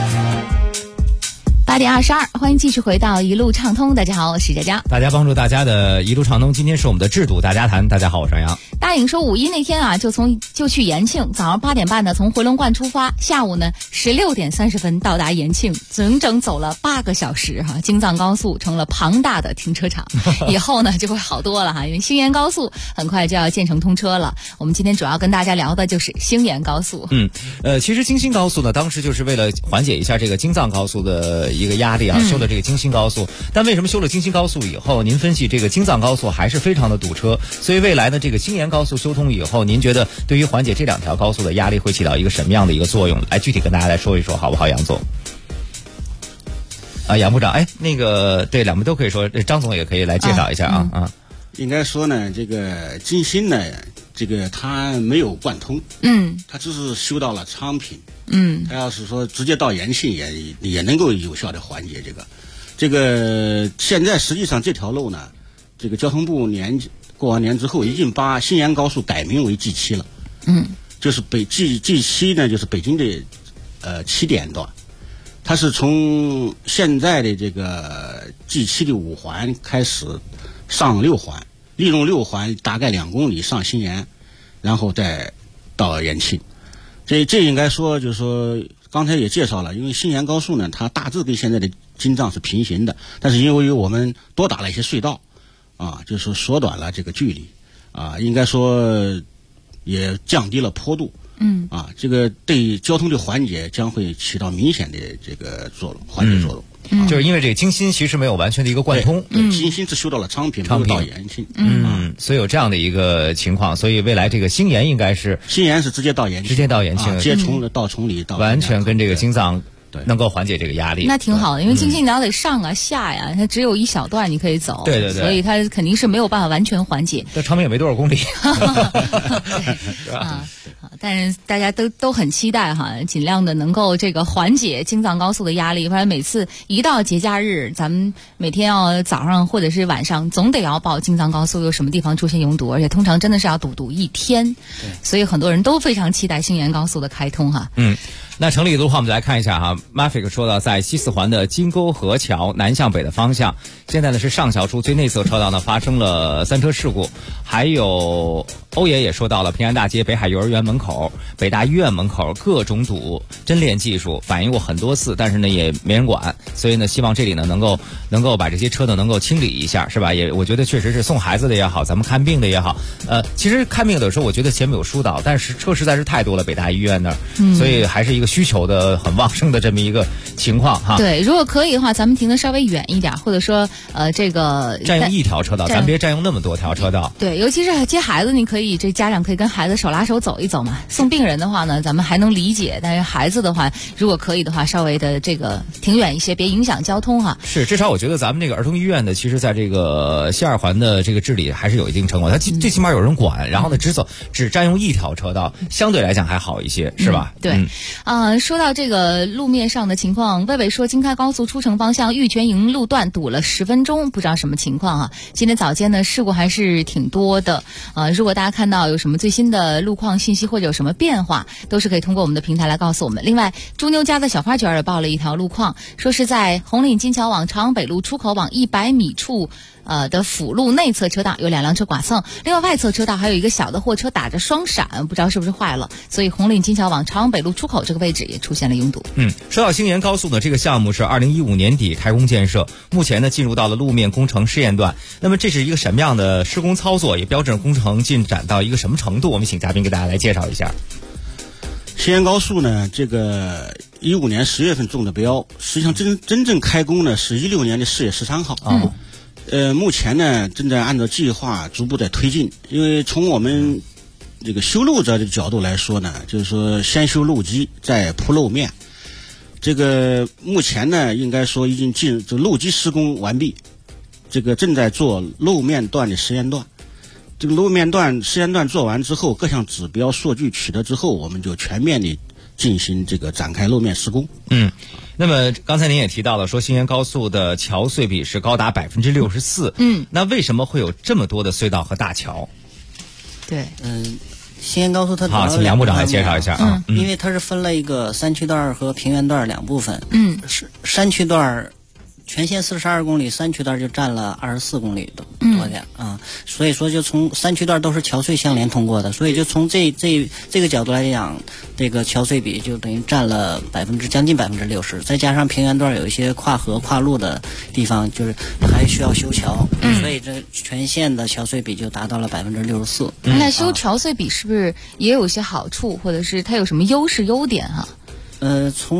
F: 8点22，欢迎继续回到一路畅通。大家好，我是佳佳。
C: 大家帮助大家的一路畅通，今天是我们的制度大家谈。大家好，我是杨洋。
F: 大颖说5一那天啊，就去延庆，早上8点半呢从回龙观出发，下午呢16点30分到达延庆，整整走了8个小时哈。京藏高速成了庞大的停车场，以后呢就会好多了哈，因为星沿高速很快就要建成通车了。我们今天主要跟大家聊的就是星沿高速。
C: 其实京新高速呢，当时就是为了缓解一下这个京藏高速的一一个压力啊，修了这个京新高速。但为什么修了京新高速以后，您分析这个京藏高速还是非常的堵车？所以未来呢，这个新延高速修通以后，您觉得对于缓解这2条高速的压力会起到一个什么样的一个作用？来具体跟大家来说一说，好不好，杨总？杨部长，那个对，两位都可以说，张总也可以来介绍一下啊。
S: 应该说呢，这个京新呢，这个它没有贯通，它只是修到了昌平，它要是说直接到延庆也能够有效的缓解这个现在实际上这条路呢，这个交通部过完年之后已经把新延高速改名为 G7 了，就是G7呢，就是北京的起点段。它是从现在的这个 G7 的5环开始上6环，利用6环大概2公里上新延，然后再到延庆。这应该说就是说，刚才也介绍了，因为新延高速呢，它大致跟现在的京藏是平行的，但是因为我们多打了一些隧道，就是说缩短了这个距离，应该说也降低了坡度。这个对交通的缓解将会起到明显的这个缓解作用。
C: 就是因为这个京新其实没有完全的一个贯通，
S: 京新只修到了昌平，没有到延庆，
C: 所以有这样的一个情况，所以未来这个新延应该是
S: 直接到延庆，直接到崇礼到
C: 完全跟这个京藏能够缓解这个压力，
F: 那挺好的，因为京新你要得上啊下呀，它只有一小段你可以走，
C: 对，
F: 所以它肯定是没有办法完全缓解。
C: 这长平也没多少公里，
F: 但是大家都很期待哈，尽量的能够这个缓解京藏高速的压力。反正每次一到节假日，咱们每天要早上或者是晚上总得要报京藏高速有什么地方出现拥堵，而且通常真的是要堵一天，所以很多人都非常期待新延高速的开通哈。
C: 那城里的话，我们来看一下哈。Mafik 说到，在西四环的金沟河桥南向北的方向，现在呢是上桥处最内侧车道呢发生了3车事故，还有欧爷也说到了平安大街北海幼儿园门口、北大医院门口各种堵，真练技术，反映过很多次，但是呢也没人管，所以呢希望这里呢能够把这些车呢能够清理一下，是吧？也我觉得确实是送孩子的也好，咱们看病的也好，其实看病的时候我觉得前面有疏导，但是车实在是太多了，北大医院那儿，所以还是一个需求的很旺盛的这么一个情况哈。
F: 对，如果可以的话，咱们停的稍微远一点，或者说这个
C: 占用一条车道，咱别占用那么多条车道。
F: 对，尤其是接孩子，你可以家长可以跟孩子手拉手走一走嘛。送病人的话呢，咱们还能理解，但是孩子的话，如果可以的话，稍微的这个停远一些，别影响交通哈。
C: 是，至少我觉得咱们这个儿童医院呢，其实在这个西2环的这个治理还是有一定成果，它最起码有人管，然后呢只占用一条车道，相对来讲还好一些，是吧？
F: 对，说到这个路面上的情况，魏伟说京开高速出城方向玉泉营路段堵了10分钟，不知道什么情况啊。今天早间呢事故还是挺多的，如果大家看到有什么最新的路况信息或者有什么变化，都是可以通过我们的平台来告诉我们。另外，朱妞家的小花卷也报了一条路况，说是在红岭金桥往朝阳北路出口往100米处的辅路内侧车道有2辆车剐蹭，另外外侧车道还有一个小的货车打着双闪，不知道是不是坏了，所以红岭金桥往朝阳北路出口这个位置也出现了拥堵。
C: 说到新延高速呢，这个项目是2015年底开工建设，目前呢进入到了路面工程试验段。那么这是一个什么样的施工操作，也标志着工程进展到一个什么程度？我们请嘉宾给大家来介绍一下。
S: 新延高速呢，这个15年10月份中的标，实际上真正开工呢是16年的4月13号。目前呢正在按照计划逐步在推进，因为从我们这个修路者的角度来说呢，就是说先修路基再铺路面。这个目前呢应该说已经这路基施工完毕，这个正在做路面段的实验段。这个路面段实验段做完之后，各项指标数据取得之后，我们就全面的进行这个展开路面施工。
C: 那么刚才您也提到了，说新延高速的桥隧比是高达64%。那为什么会有这么多的隧道和大桥？
F: 对，
D: 新延高速它
C: 好，请梁部长来介绍一下啊。
D: 因为它是分了一个山区段和平原段2部分。是山区段全线42公里，山区段就占了24公里多点所以说就从山区段都是桥隧相连通过的，所以就从这个角度来讲，这个桥隧比就等于占了将近60%，再加上平原段有一些跨河跨路的地方，就是还需要修桥，所以这全线的桥隧比就达到了64%。
F: 那修桥隧比是不是也有些好处，或者是它有什么优势优点哈？
D: 从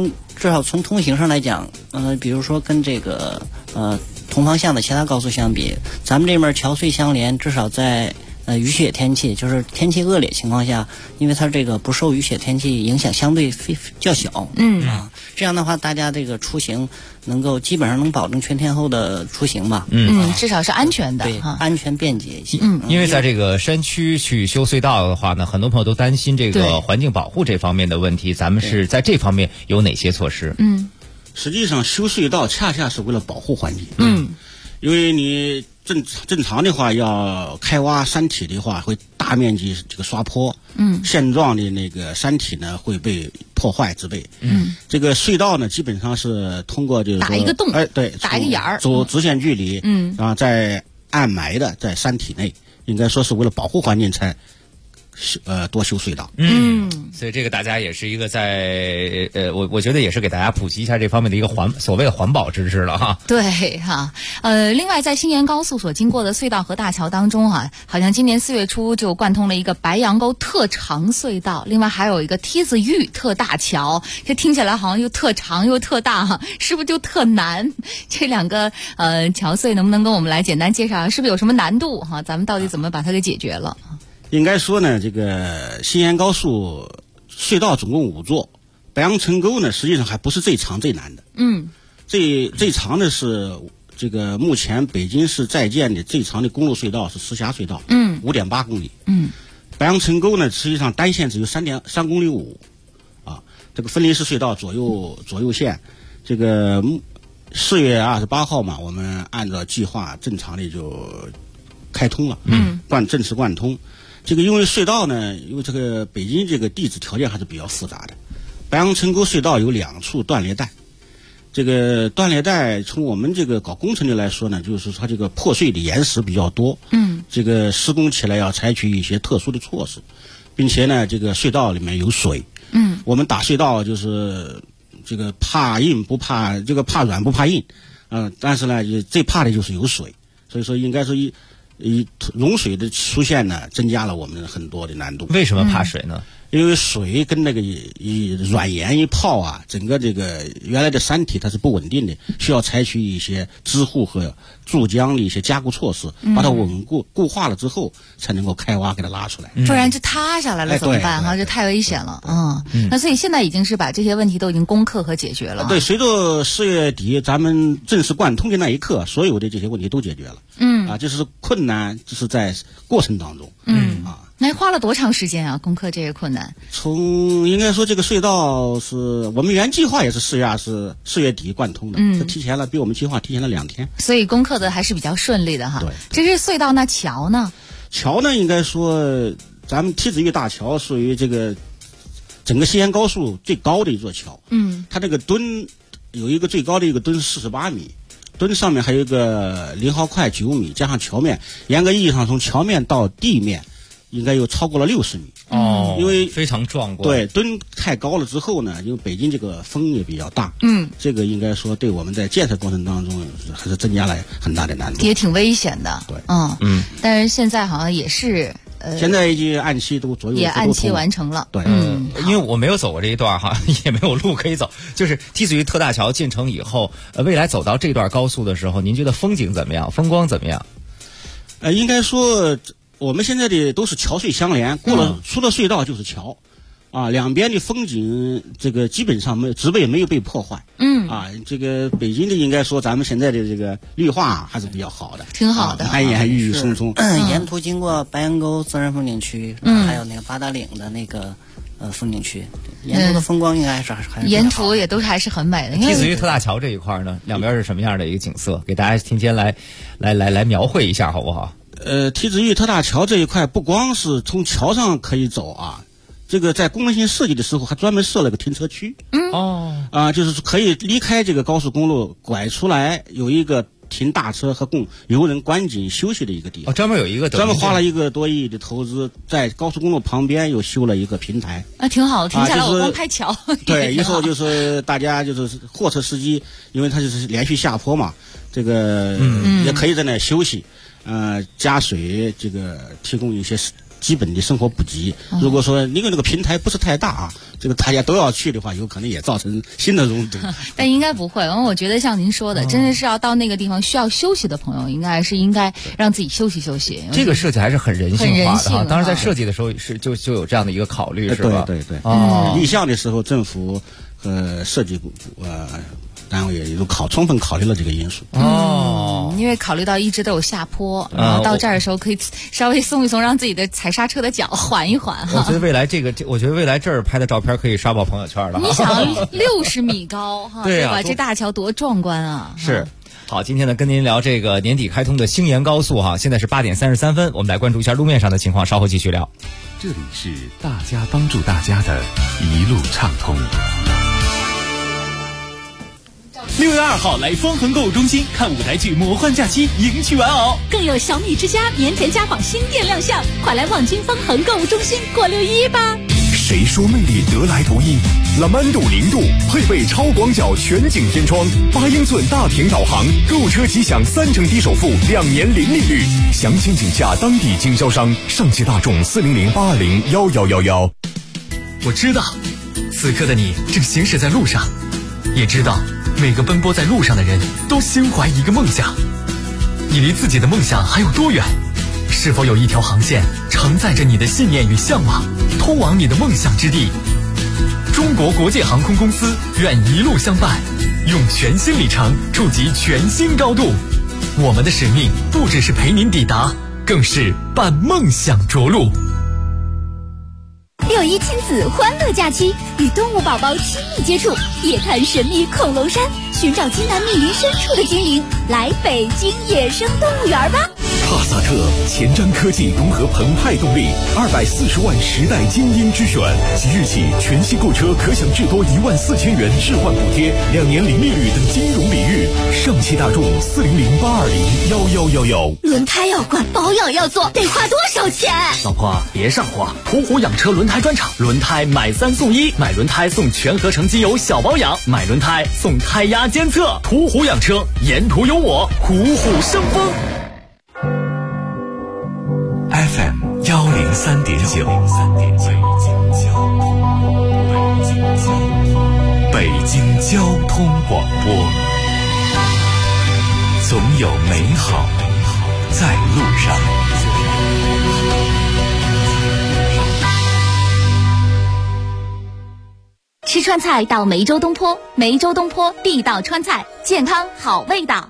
D: 至少从通行上来讲，比如说跟这个同方向的其他高速相比，咱们这边桥隧相连，至少在雨雪天气，就是天气恶劣情况下，因为它这个不受雨雪天气影响相对较小，这样的话大家这个出行能够基本上能保证全天候的出行吧，
F: 至少是安全的，
D: 对，安全便捷一些。
C: 因为在这个山区去修隧道的话呢，很多朋友都担心这个环境保护这方面的问题，咱们是在这方面有哪些措施？
S: 实际上修隧道恰恰是为了保护环境，因为你正常的话要开挖山体的话，会大面积这个刷坡，现状的那个山体呢会被破坏植被，这个隧道呢基本上是通过就是说
F: 打一个洞，
D: 对，
F: 打一个眼儿，
S: 走直线距离，然后在暗埋的在山体内，应该说是为了保护环境才多修隧道。
C: 所以这个大家也是一个在我觉得也是给大家普及一下这方面的一个所谓的环保知识了哈。
F: 对哈，另外在新延高速所经过的隧道和大桥当中啊，好像今年4月初就贯通了一个白杨沟特长隧道，另外还有一个梯子峪特大桥，这听起来好像又特长又特大哈，是不是就特难？这两个桥隧能不能跟我们来简单介绍，是不是有什么难度哈？咱们到底怎么把它给解决了？
S: 应该说呢，这个新延高速隧道总共5座，白杨城沟呢实际上还不是最长最难的。最长的是这个目前北京市在建的最长的公路隧道是石峡隧道，5.8公里。白杨城沟呢实际上单线只有3公里5，这个分离式隧道左右线，这个4月28号嘛，我们按照计划正常的就开通了，正式贯通。这个因为隧道呢，因为这个北京这个地质条件还是比较复杂的，白杨城沟隧道有2处断裂带，这个断裂带从我们这个搞工程的来说呢，就是它这个破碎的岩石比较多，这个施工起来要采取一些特殊的措施，并且呢，这个隧道里面有水，我们打隧道就是这个怕硬不怕，这个怕软不怕硬，但是呢，最怕的就是有水，所以说应该说融水的出现呢，增加了我们很多的难度。
C: 为什么怕水呢？
S: 因为水跟那个软岩一泡啊，整个这个原来的山体它是不稳定的，需要采取一些支护和注浆的一些加固措施，把它稳固固化了之后，才能够开挖给它拉出来。
F: 不然就塌下来了怎么办哈？这太危险了那所以现在已经是把这些问题都已经攻克和解决了。
S: 对，随着4月底咱们正式贯通的那一刻，所有的这些问题都解决了。就是困难就是在过程当中。
F: 那花了多长时间啊？攻克这个困难？
S: 应该说这个隧道是我们原计划也是4月底贯通的，比我们计划提前了2天，
F: 所以攻克的还是比较顺利的哈。
S: 对，
F: 这是隧道，那桥呢？
S: 桥呢，应该说咱们梯子峪大桥属于这个整个西延高速最高的一座桥。它这个墩有一个最高的一个墩是48米。墩上面还有一个0号块9米，加上桥面，严格意义上从桥面到地面应该有超过了60米。因为
C: 非常壮观。
S: 对，墩太高了之后呢，因为北京这个风也比较大，这个应该说对我们在建设过程当中还是增加了很大的难度，
F: 也挺危险的。
S: 对，
F: 但是现在好像也是。
S: 现在已经按期都左右
F: 也按期完成了。
S: 对，
C: 因为我没有走过这一段哈，也没有路可以走。就是梯子峪特大桥建成以后，未来走到这段高速的时候，您觉得风景怎么样？风光怎么样？
S: 应该说我们现在的都是桥隧相连，出了隧道就是桥。两边的风景这个基本上植被没有被破坏。这个北京的应该说咱们现在的这个绿化还是比较好的，
F: 挺好的，
S: 满眼郁郁葱葱。
D: 沿途经过白杨沟自然风景区，还有那个八达岭的那个风景区，沿途的风光应该还
F: 沿途也都还是很美的。
C: 梯子峪特大桥这一块呢，两边是什么样的一个景色？给大家今天来描绘一下好不好？
S: 梯子峪特大桥这一块不光是从桥上可以走啊。这个在功能性设计的时候还专门设了个停车区，就是可以离开这个高速公路拐出来，有一个停大车和供游人观景休息的一个地方。
C: 专门有一个
S: 专门花了1个多亿的投资，在高速公路旁边又修了一个平台。
F: 挺好，停下来我光拍桥。
S: 对，以后就是大家就是货车司机，因为它就是连续下坡嘛，这个也可以在那休息，加水，这个提供一些基本的生活补给。如果说因为那个平台不是太大啊，这个大家都要去的话，有可能也造成新的拥堵。
F: 但应该不会，因为我觉得像您说的，真的是要到那个地方需要休息的朋友，应该让自己休息休息。
C: 这个设计还是很人性化的哈。当时在设计的时候就有这样的一个考虑，是吧？
S: 对。立项的时候，政府和设计单位也都充分考虑了这个因素。
F: 因为考虑到一直都有下坡，然后到这儿的时候可以稍微松一松，让自己的踩刹车的脚缓一缓。
C: 我觉得未来这儿拍的照片可以刷爆朋友圈了。
F: 你想60米高哈，对吧？这大桥多壮观啊！
C: 是。好，今天呢跟您聊这个年底开通的星沿高速哈，现在是8点33分，我们来关注一下路面上的情况，稍后继续聊。
T: 这里是大家帮助大家的一路畅通。
V: 6月2号来方恒购物中心看舞台剧《魔幻假期》，迎娶玩偶，
I: 更有小米之家年前家访新店亮相，快来望京方恒购物中心过6·11吧！
A: 谁说魅力得来不易？拉曼度0度配备超广角全景天窗，8英寸大屏导航，购车即享3成低首付，2年零利率。详情请洽当地经销商。上汽大众400-820-1111。
J: 我知道，此刻的你正行驶在路上，也知道每个奔波在路上的人都心怀一个梦想。你离自己的梦想还有多远？是否有一条航线承载着你的信念与向往，通往你的梦想之地？中国国际航空公司愿一路相伴，用全新里程触及全新高度。我们的使命不只是陪您抵达，更是伴梦想着陆。
K: 6·1亲子欢乐假期，与动物宝宝亲密接触，野探神秘恐龙山，寻找津南密林深处的精灵，来北京野生动物园吧！
A: 帕萨特前瞻科技融合澎湃动力，240万时代精英之选。即日起，全系购车可享至多14000元置换补贴，2年零利率等金融礼遇。上汽大众400-820-1111。
K: 轮胎要换，保养要做，得花多少钱？
J: 老婆别上火，途虎养车轮胎专场，轮胎买3送1，买轮胎送全合成机油小保养，买轮胎送胎压监测。途虎养车，沿途有我，虎虎生风。
T: FM 103.9，北京交通广播，总有美好在路上。
G: 吃川菜到梅州东坡，梅州东坡地道川菜，健康好味道。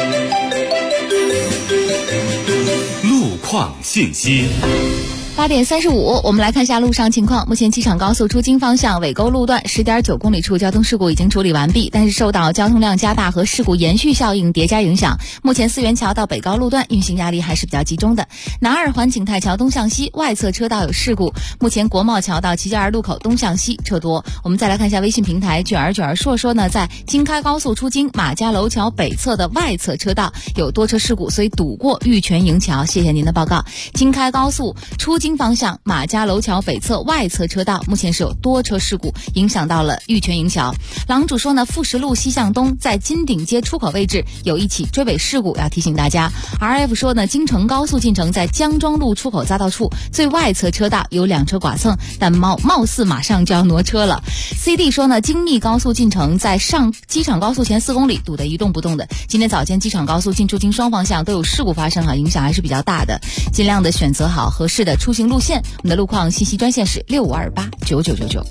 T: 路况信息。
F: 8点35，我们来看一下路上情况。目前机场高速出京方向尾沟路段10.9公里处交通事故已经处理完毕，但是受到交通量加大和事故延续效应叠加影响，目前四元桥到北高路段运行压力还是比较集中的。南二环景泰桥东向西外侧车道有事故，目前国贸桥到齐齐儿路口东向西车多。我们再来看一下微信平台，卷儿说呢，在京开高速出京马家楼桥北侧的外侧车道有多车事故，所以堵过玉泉营桥。谢谢您的报告。京开高速出京方向马家楼桥北侧外侧车道目前是有多车事故，影响到了玉泉营桥。郎主说呢，富石路西向东在金鼎街出口位置有一起追尾事故，要提醒大家。RF 说呢，京承高速进城在江庄路出口匝道处最外侧车道有2车剐蹭，但貌似马上就要挪车了。CD 说呢，京密高速进城在上机场高速前4公里堵得一动不动的。今天早间机场高速进出京双方向都有事故发生影响还是比较大的，尽量的选择好合适的出行路线。我们的路况信息专线是65289999。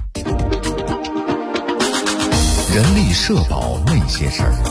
E: 人力社保那些事儿。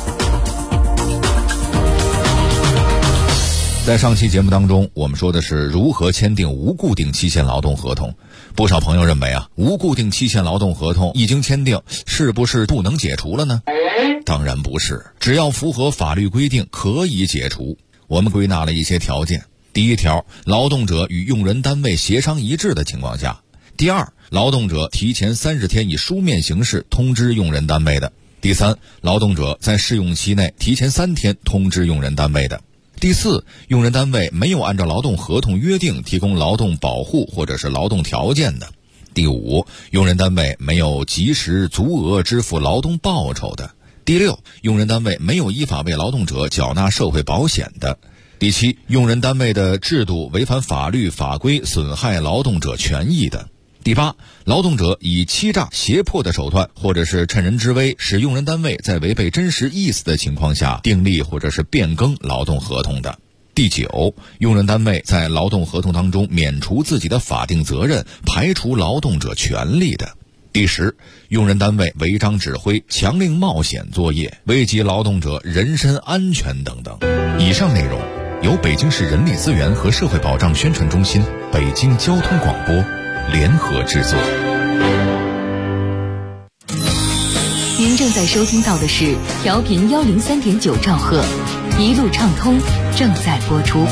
E: 在上期节目当中，我们说的是如何签订无固定期限劳动合同。不少朋友认为无固定期限劳动合同已经签订，是不是不能解除了呢？当然不是，只要符合法律规定可以解除。我们归纳了一些条件。第一条，劳动者与用人单位协商一致的情况下；第二，劳动者提前30天以书面形式通知用人单位的；第三，劳动者在试用期内提前3天通知用人单位的；第四，用人单位没有按照劳动合同约定提供劳动保护或者是劳动条件的；第五，用人单位没有及时足额支付劳动报酬的；第六，用人单位没有依法为劳动者缴纳社会保险的； 第7，用人单位的制度违反法律法规，损害劳动者权益的。第8，劳动者以欺诈、胁迫的手段，或者是趁人之危，使用人单位在违背真实意思的情况下订立或者是变更劳动合同的。第9，用人单位在劳动合同当中免除自己的法定责任，排除劳动者权利的。第10，用人单位违章指挥、强令冒险作业，危及劳动者人身安全等等。以上内容由北京市人力资源和社会保障宣传中心、北京交通广播联合制作。
B: 您正在收听到的是调频103.9兆赫，一路畅通正在播出。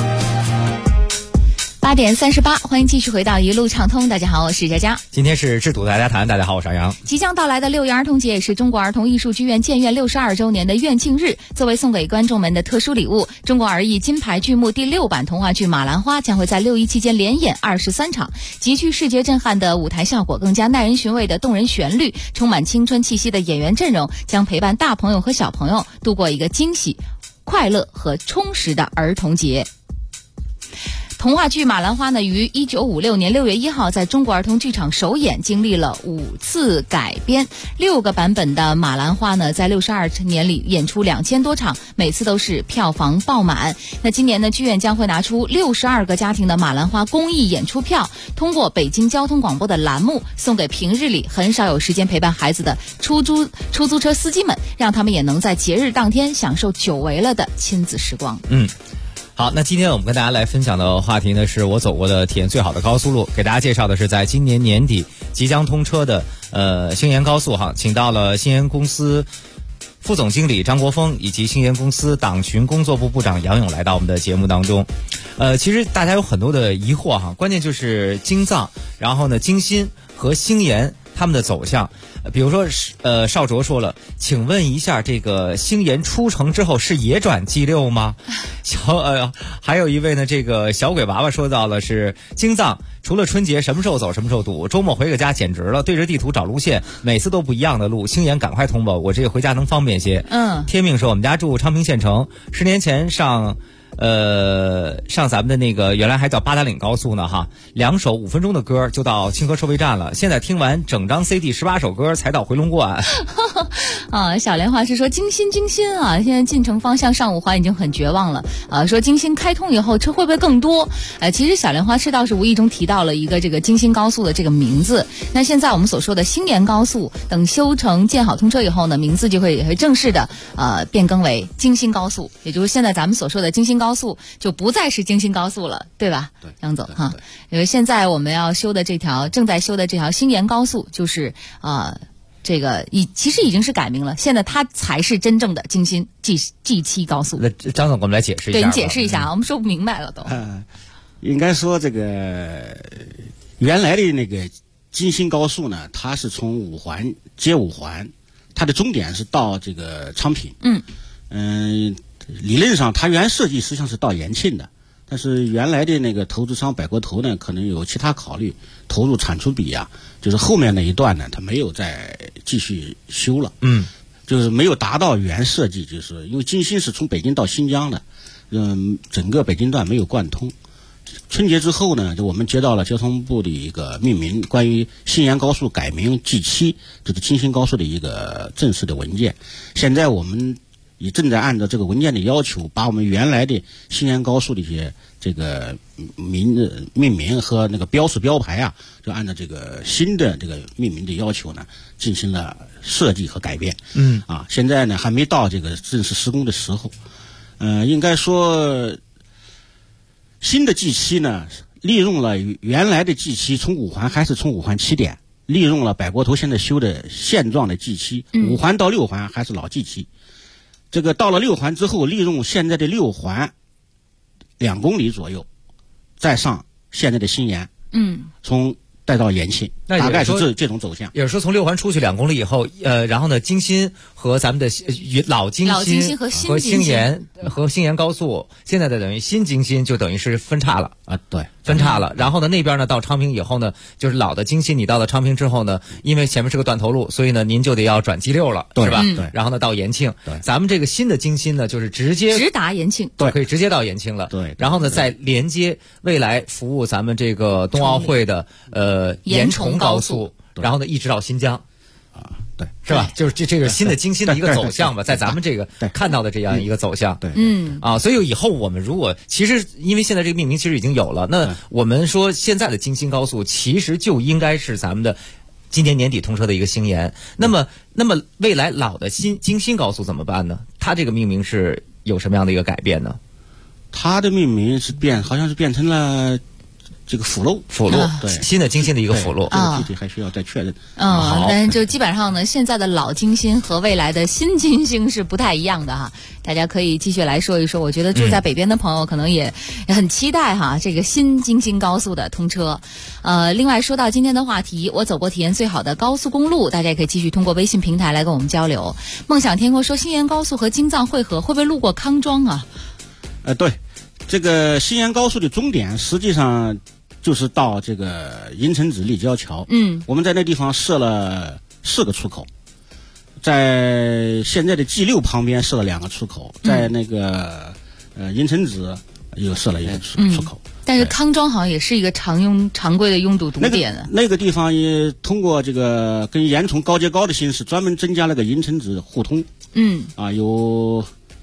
F: 8点38，欢迎继续回到一路畅通。大家好，我是佳佳。
C: 今天是制度大家谈，大家好，我是杨洋。
F: 即将到来的6一儿童节也是中国儿童艺术剧院建院62周年的院庆日，作为送给观众们的特殊礼物，中国儿艺金牌剧目第6版童话剧《马兰花》将会在6·1期间连演23场，极具视觉震撼的舞台效果，更加耐人寻味的动人旋律，充满青春气息的演员阵容，将陪伴大朋友和小朋友度过一个惊喜、快乐和充实的儿童节。童话剧《马兰花》呢，于1956年6月1号在中国儿童剧场首演，经历了5次改编，6个版本的《马兰花》呢，在62年里演出2000多场，每次都是票房爆满。那今年呢，剧院将会拿出62个家庭的《马兰花》公益演出票，通过北京交通广播的栏目，送给平日里很少有时间陪伴孩子的出租车司机们，让他们也能在节日当天享受久违了的亲子时光。
C: 好，那今天我们跟大家来分享的话题呢，是我走过的体验最好的高速路。给大家介绍的是在今年年底即将通车的星沿高速哈，请到了星沿公司副总经理张国峰以及星沿公司党群工作部部长杨勇来到我们的节目当中。其实大家有很多的疑惑哈，关键就是京藏，然后呢京新和星沿他们的走向。比如说邵卓说了，请问一下，这个星沿出城之后是也转 G6 吗？还有一位呢，这个小鬼娃娃说到了是京藏除了春节什么时候走什么时候堵，周末回个家简直了，对着地图找路线，每次都不一样的路。星沿赶快通吧，我这个回家能方便些。天命说我们家住昌平县城，10年前上咱们的那个原来还叫八达岭高速呢哈，2首5分钟的歌就到清河收费站了，现在听完整张 CD 18首歌才到回龙观。
F: 小莲花是说京新啊，现在进城方向上5环已经很绝望了说京新开通以后车会不会更多？其实小莲花是倒是无意中提到了一个这个京新高速的这个名字。那现在我们所说的星沿高速等修成建好通车以后呢，名字就会正式的变更为京新高速，也就是现在咱们所说的京新高速就不再是京新高速了，对吧？对，杨总哈，因为现在我们要修的正在修的这条星沿高速就是这个其实已经是改名了，现在它才是真正的京新 G7 高速。那
C: 张总给我们来解释一下。
F: 对，你解释一下我们说不明白了都。
S: 应该说这个原来的那个京新高速呢，它是从5环接5环，它的终点是到这个昌平。理论上它原设计实际上是到延庆的，但是原来的那个投资商百国投呢，可能有其他考虑，投入产出比就是后面那一段呢，它没有再继续修了。就是没有达到原设计，就是因为京新是从北京到新疆的，整个北京段没有贯通。春节之后呢，就我们接到了交通部的一个命名，关于星沿高速改名 G7， 就是京新高速的一个正式的文件。现在我们也正在按照这个文件的要求，把我们原来的星沿高速的一些这个命名和那个标识标牌就按照这个新的这个命名的要求呢，进行了设计和改变。现在呢还没到这个正式施工的时候。应该说新的 G7 呢，利用了原来的 G7 从5环还是从5环起点，利用了百国投现在修的现状的 G7， 5环到6环还是老 G7。这个到了6环之后，利用现在的6环2公里左右，再上现在的星沿，从带到延庆。
C: 那
S: 大概是这种走向。
C: 也就是说，从6环出去2公里以后，然后呢，京新和咱们的老京新和星沿高速，现在的等于新京新就等于是分叉了
S: 啊，对，
C: 分叉了。然后呢，那边呢到昌平以后呢，就是老的京新，你到了昌平之后呢，因为前面是个断头路，所以呢，您就得要转G6了，是吧？
S: 对。
C: 然后呢，到延庆，咱们这个新的京新呢，就是直
F: 达延庆，
C: 对，可以直接到延庆了。
S: 对。
C: 然后呢，再连接未来服务咱们这个冬奥会的延崇高速，然后呢，一直到新疆。
S: 对，
C: 是吧？就是这个新的京新的一个走向吧，在咱们这个看到的这样一个走向。
S: 对，
C: 所以以后我们如果其实因为现在这个命名其实已经有了，那我们说现在的京新高速其实就应该是咱们的今年年底通车的一个星沿。那么未来老的京新高速怎么办呢？它这个命名是有什么样的一个改变呢？
S: 它的命名是好像是变成了这个辅路，对，
C: 新的京新的一个辅路，
S: 这个具体还需要再确认。
F: 但是就基本上呢，现在的老京新和未来的新京新是不太一样的哈。大家可以继续来说一说，我觉得住在北边的朋友可能也很期待哈这个新京新高速的通车。另外说到今天的话题，我走过体验最好的高速公路，大家也可以继续通过微信平台来跟我们交流。梦想天空说，新沿高速和京藏汇合会不会路过康庄啊？
S: 对，这个新沿高速的终点实际上就是到这个银城子立交桥。我们在那地方设了4个出口，在现在的G6旁边设了2个出口，在那个银城子又设了一个出口。
F: 但是康庄好像也是一个常规的拥堵堵点的。
S: 那个地方也通过这个跟延崇高接高的形式，专门增加了个银城子互通。有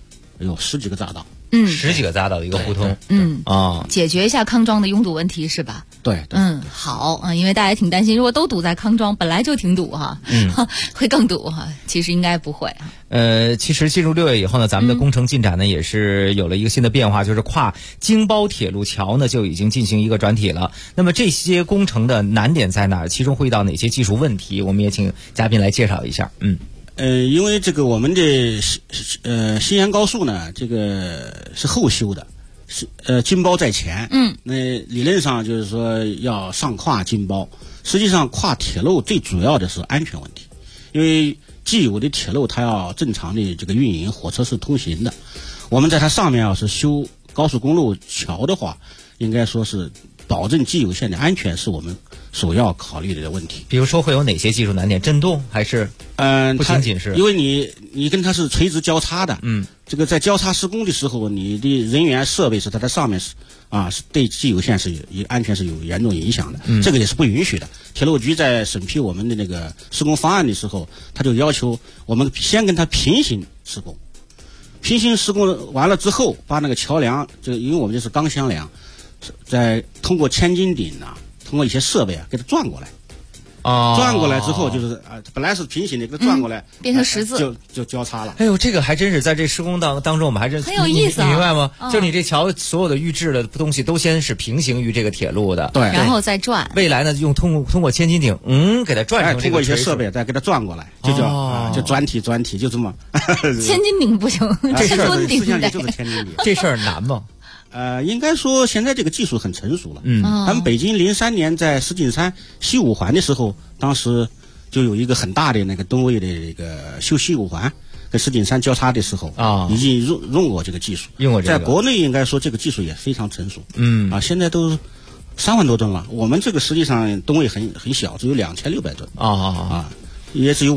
S: 10几个匝道。
C: 10几个匝道的一个互通，
F: 解决一下康庄的拥堵问题是吧？
S: 对，
F: 好因为大家挺担心，如果都堵在康庄，本来就挺堵哈，会更堵哈。其实应该不会。
C: 其实进入6月以后呢，咱们的工程进展呢也是有了一个新的变化，就是跨京包铁路桥呢就已经进行一个转体了。那么这些工程的难点在哪儿？其中会遇到哪些技术问题？我们也请嘉宾来介绍一下。
S: 因为这个我们的新沿高速呢，这个是后修的，京包在前。那理论上就是说要上跨京包，实际上跨铁路最主要的是安全问题，因为既有的铁路它要正常的这个运营，火车是通行的。我们在它上面要是修高速公路桥的话，应该说是保证既有线的安全是我们首要考虑的问题。
C: 比如说会有哪些技术难点？震动还是？不仅仅是，
S: 因为你跟它是垂直交叉的。这个在交叉施工的时候，你的人员设备是它在上面是对既有线是安全是有严重影响的。这个也是不允许的。铁路局在审批我们的那个施工方案的时候，他就要求我们先跟它平行施工，平行施工完了之后，把那个桥梁，因为我们这是钢箱梁，再通过千斤顶通过一些设备给它转过来。转过来之后就是本来是平行的，给它转过来，
F: 变成十字，
S: 就交叉了。
C: 哎呦，这个还真是在这施工当中，我们还真
F: 很有意思，
C: 你明白吗？就你这桥所有的预制的东西都先是平行于这个铁路的，
S: 对，
F: 然后再转。
C: 未来呢，通过千斤顶，给它转成
S: 通过一些设备再给它转过来，就叫就转体就这么。
F: 千斤顶不行，
S: 这事儿
F: 顶
S: 就是千斤顶。
C: 这事儿难吗？
S: 应该说现在这个技术很成熟了。咱们北京03年在石景山西5环的时候，当时就有一个很大的那个东卫的这个修西5环跟石景山交叉的时候已经用过这个技术，在国内应该说这个技术也非常成熟。现在都3万多吨了。我们这个实际上东卫很小，只有2600吨也只有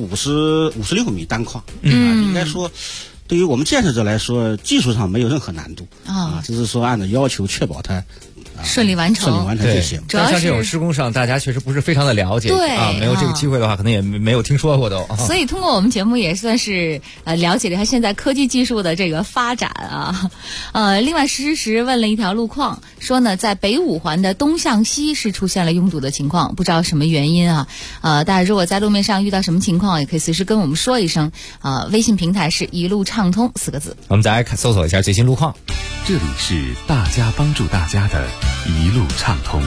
S: 56米单跨。应该说对于我们建设者来说，技术上没有任何难度只是说按照要求确保它
F: 顺利完成
S: 就行。
C: 但像这种施工上，大家确实不是非常的了解，没有这个机会的话，可能也没有听说过都。
F: 所以通过我们节目也算是了解了一下现在科技技术的这个发展另外时问了一条路况，说呢在北5环的东向西是出现了拥堵的情况，不知道什么原因大家如果在路面上遇到什么情况，也可以随时跟我们说一声微信平台是一路畅通4个字。
C: 我们再来搜索一下最新路况。
T: 这里是大家帮助大家的一路畅通。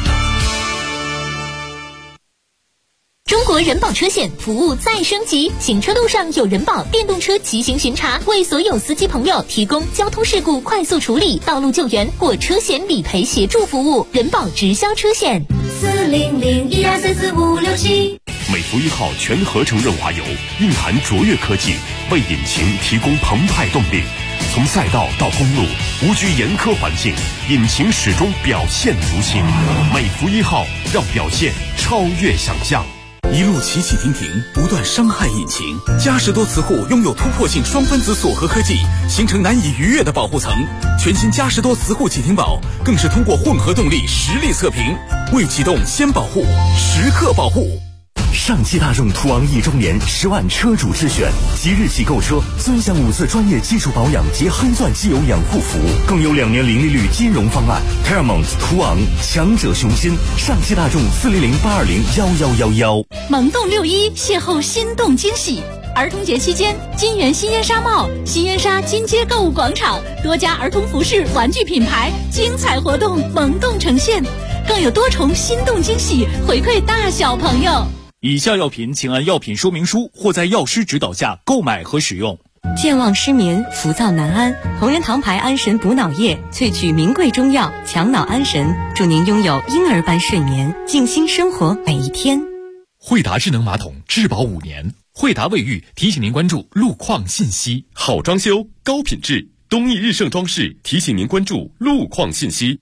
G: 中国人保车险服务再升级，行车路上有人保电动车骑行巡查，为所有司机朋友提供交通事故快速处理、道路救援或车险理赔协助服务。人保直销车险 40012345677。
P: 美孚1号全合成润滑油蕴含卓越科技，为引擎提供澎湃动力。从赛道到公路，无惧严苛环境，引擎始终表现如新。美孚1号让表现超越想象。
N: 一路起起停停，不断伤害引擎。嘉实多磁护拥有突破性双分子锁合科技，形成难以逾越的保护层。全新嘉实多磁护启停宝更是通过混合动力实力测评，未启动先保护，时刻保护。
L: 上汽大众途昂1周年10万车主之选，即日起购车尊享5次专业基础保养及黑钻机油养护服务，更有2年零利率金融方案。Paramount 途昂，强者雄心。上汽大众400-820-1111。
I: 萌动6·1，邂逅心动惊喜。儿童节期间，金源新烟纱帽、新烟纱金街购物广场多家儿童服饰、玩具品牌精彩活动萌动呈现，更有多重心动惊喜回馈大小朋友。
V: 以下药品请按药品说明书或在药师指导下购买和使用。
Q: 健忘失眠、浮躁难安，同仁堂牌安神补脑液萃取名贵中药，强脑安神，祝您拥有婴儿般睡眠，静心生活每一天。
M: 惠达智能马桶质保5年，惠达卫浴提醒您关注路况信息。
H: 好装修高品质，东益日盛装饰提醒您关注路况信息。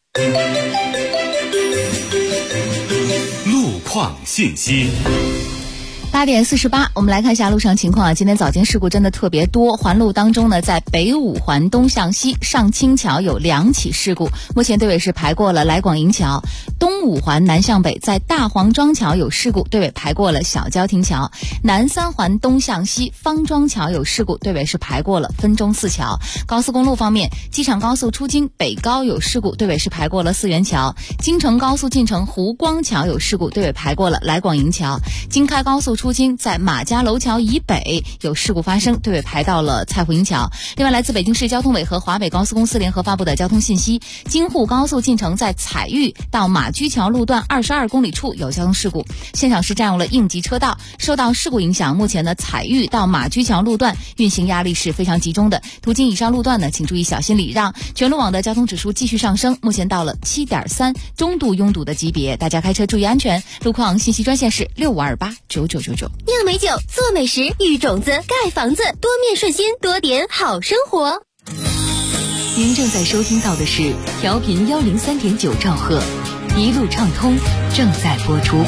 M: 路况信息。
F: 8点48，我们来看一下路上情况啊。今天早间事故真的特别多，环路当中呢，在北五环东向西上青桥有2起事故，目前队尾是排过了来广营桥。东五环南向北在大黄庄桥有事故，队尾排过了小郊亭桥。南3环东向西方庄桥有事故，队尾是排过了分钟寺桥。高速公路方面，机场高速出京北高有事故，队尾是排过了四元桥。京承高速进城湖光桥有事故，队尾排过了来广营桥。京开高速出京在马家楼桥以北有事故发生，队尾排到了蔡湖营桥。另外，来自北京市交通委和华北高速公司联合发布的交通信息，京沪高速进城在彩玉到马驹桥路段22公里处有交通事故，现场是占用了应急车道，受到事故影响，目前的彩玉到马驹桥路段运行压力是非常集中的，途经以上路段呢，请注意小心礼让。全路网的交通指数继续上升，目前到了7.3，中度拥堵的级别，大家开车注意安全。路况信息专线是65289999。
G: 酿美酒，做美食，育种子，盖房子，多面顺心，多点好生活。
B: 您正在收听到的是调频103.9兆赫，一路畅通正在播出。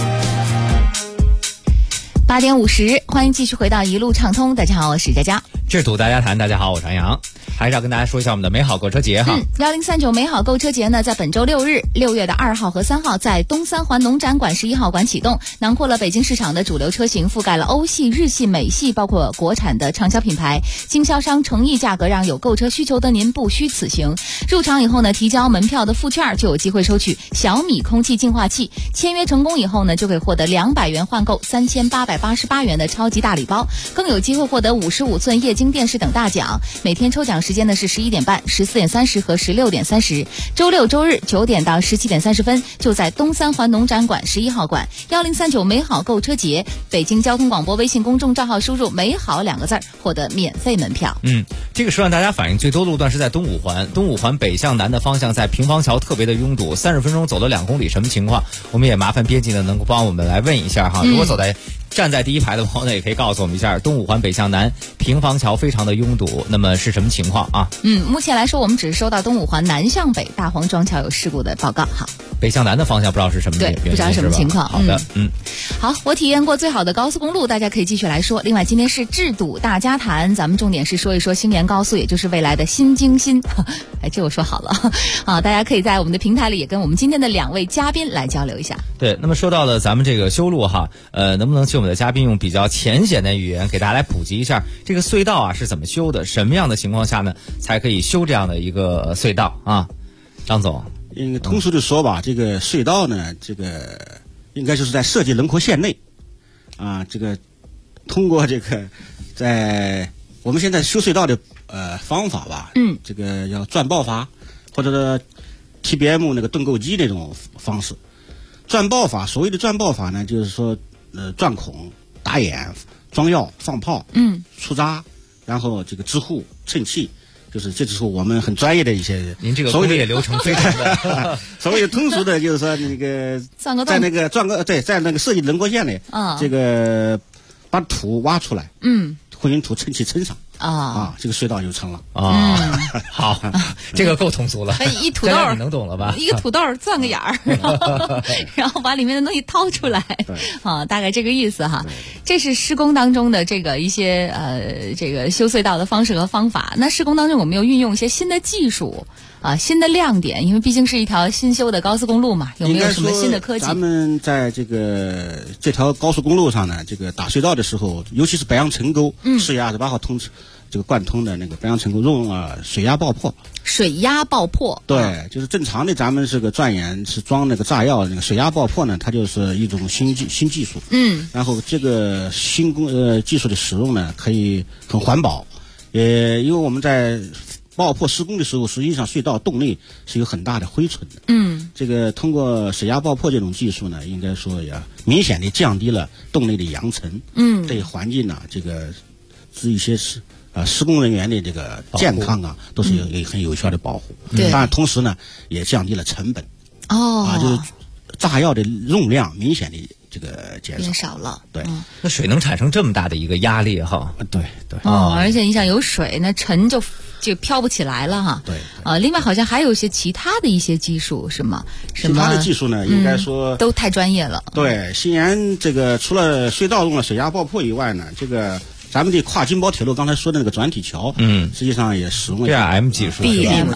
F: 8点50，欢迎继续回到一路畅通。大家好，我是佳佳。
C: 这是赌大家谈，大家好，我是杨洋。还是要跟大家说一下我们的美好购车节哈。
F: 1039美好购车节呢，在本周6日6月的2号和3号在东三环农展馆11号馆启动，囊括了北京市场的主流车型，覆盖了欧系、日系、美系，包括国产的畅销品牌，经销商诚意价格让有购车需求的您不虚此行。入场以后呢，提交门票的附券就有机会收取小米空气净化器，签约成功以后呢，就可以获得200元换购3888元的超级大礼包，更有机会获得55寸液晶电视等大奖。每天抽奖时间呢是11点半、14点30和16点30，周六周日9点到17点30分，就在东三环农展馆11号馆。1039美好购车节，北京交通广播微信公众账号输入美好2个字，获得免费门票。
C: 这个时候让大家反映最多路段是在东五环，东五环北向南的方向在平房桥特别的拥堵，30分钟走了2公里，什么情况？我们也麻烦编辑呢能够帮我们来问一下哈。如果站在第一排的朋友呢，也可以告诉我们一下，东五环北向南平房桥非常的拥堵，那么是什么情况啊？
F: 目前来说，我们只是收到东五环南向北大黄庄桥有事故的报告。好，
C: 北向南的方向不知道是什么原因，
F: 对，不知道什么情况。
C: 好的，
F: 好，我体验过最好的高速公路，大家可以继续来说。另外，今天是治堵大家谈，咱们重点是说一说星沿高速，也就是未来的新京新。这我说好了啊，大家可以在我们的平台里也跟我们今天的2位嘉宾来交流一下。
C: 对，那么说到了咱们这个修路哈，能不能请我们的嘉宾用比较浅显的语言给大家来普及一下这个隧道啊是怎么修的？什么样的情况下呢才可以修这样的一个隧道啊？张总，
S: 通俗的说吧，这个隧道呢，这个应该就是在设计轮廓线内啊，这个通过这个在我们现在修隧道的方法吧，这个要钻爆法或者是 TBM 那个盾构机那种方式。钻爆法，所谓的钻爆法呢，就是说钻孔、打眼、装药、放炮、出渣，然后这个支护、衬气， 就是这就是我们很专业的一些，
C: 您这个工业流程非常的
S: 所谓通俗的，就是说那个在那个在那个设计轮廓线里，这个把土挖出来，混凝土撑起撑上。这个隧道就成了
C: 好，这个够通俗了。
F: 一土豆
C: 你能懂了吧？
F: 一个土豆钻个眼儿，然后把里面的东西掏出来，大概这个意思哈。这是施工当中的这个一些这个修隧道的方式和方法。那施工当中有没有运用一些新的技术新的亮点？因为毕竟是一条新修的高速公路嘛，有没有什么新的科技？
S: 咱们在这条高速公路上呢，这个打隧道的时候，尤其是白杨城沟4月28号通这个贯通的那个白杨城沟用水压爆破。
F: 水压爆破，
S: 对，就是正常的咱们这个钻眼是装那个炸药，那个水压爆破呢，它就是一种新技术。然后这个技术的使用呢，可以很环保，因为我们在爆破施工的时候，实际上隧道洞内是有很大的灰尘的。这个通过水压爆破这种技术呢，应该说也明显的降低了洞内的扬尘。对环境呢，这个是一些施工人员的这个健康都是有很有效的保护。当然，同时呢，也降低了成本。就是炸药的用量明显的这个减少
F: 了。对，
C: 那水能产生这么大的一个压力哈？
S: 对。
F: 而且你想有水，那尘就飘不起来了哈。
S: 对。
F: 另外好像还有一些其他的一些技术是吗？
S: 其他的技术呢，应该说
F: 都太专业了。
S: 对，西安这个除了隧道用了水压爆破以外呢，这个咱们的跨京包铁路刚才说的那个转体桥，实际上也使用了
C: BIM 技术、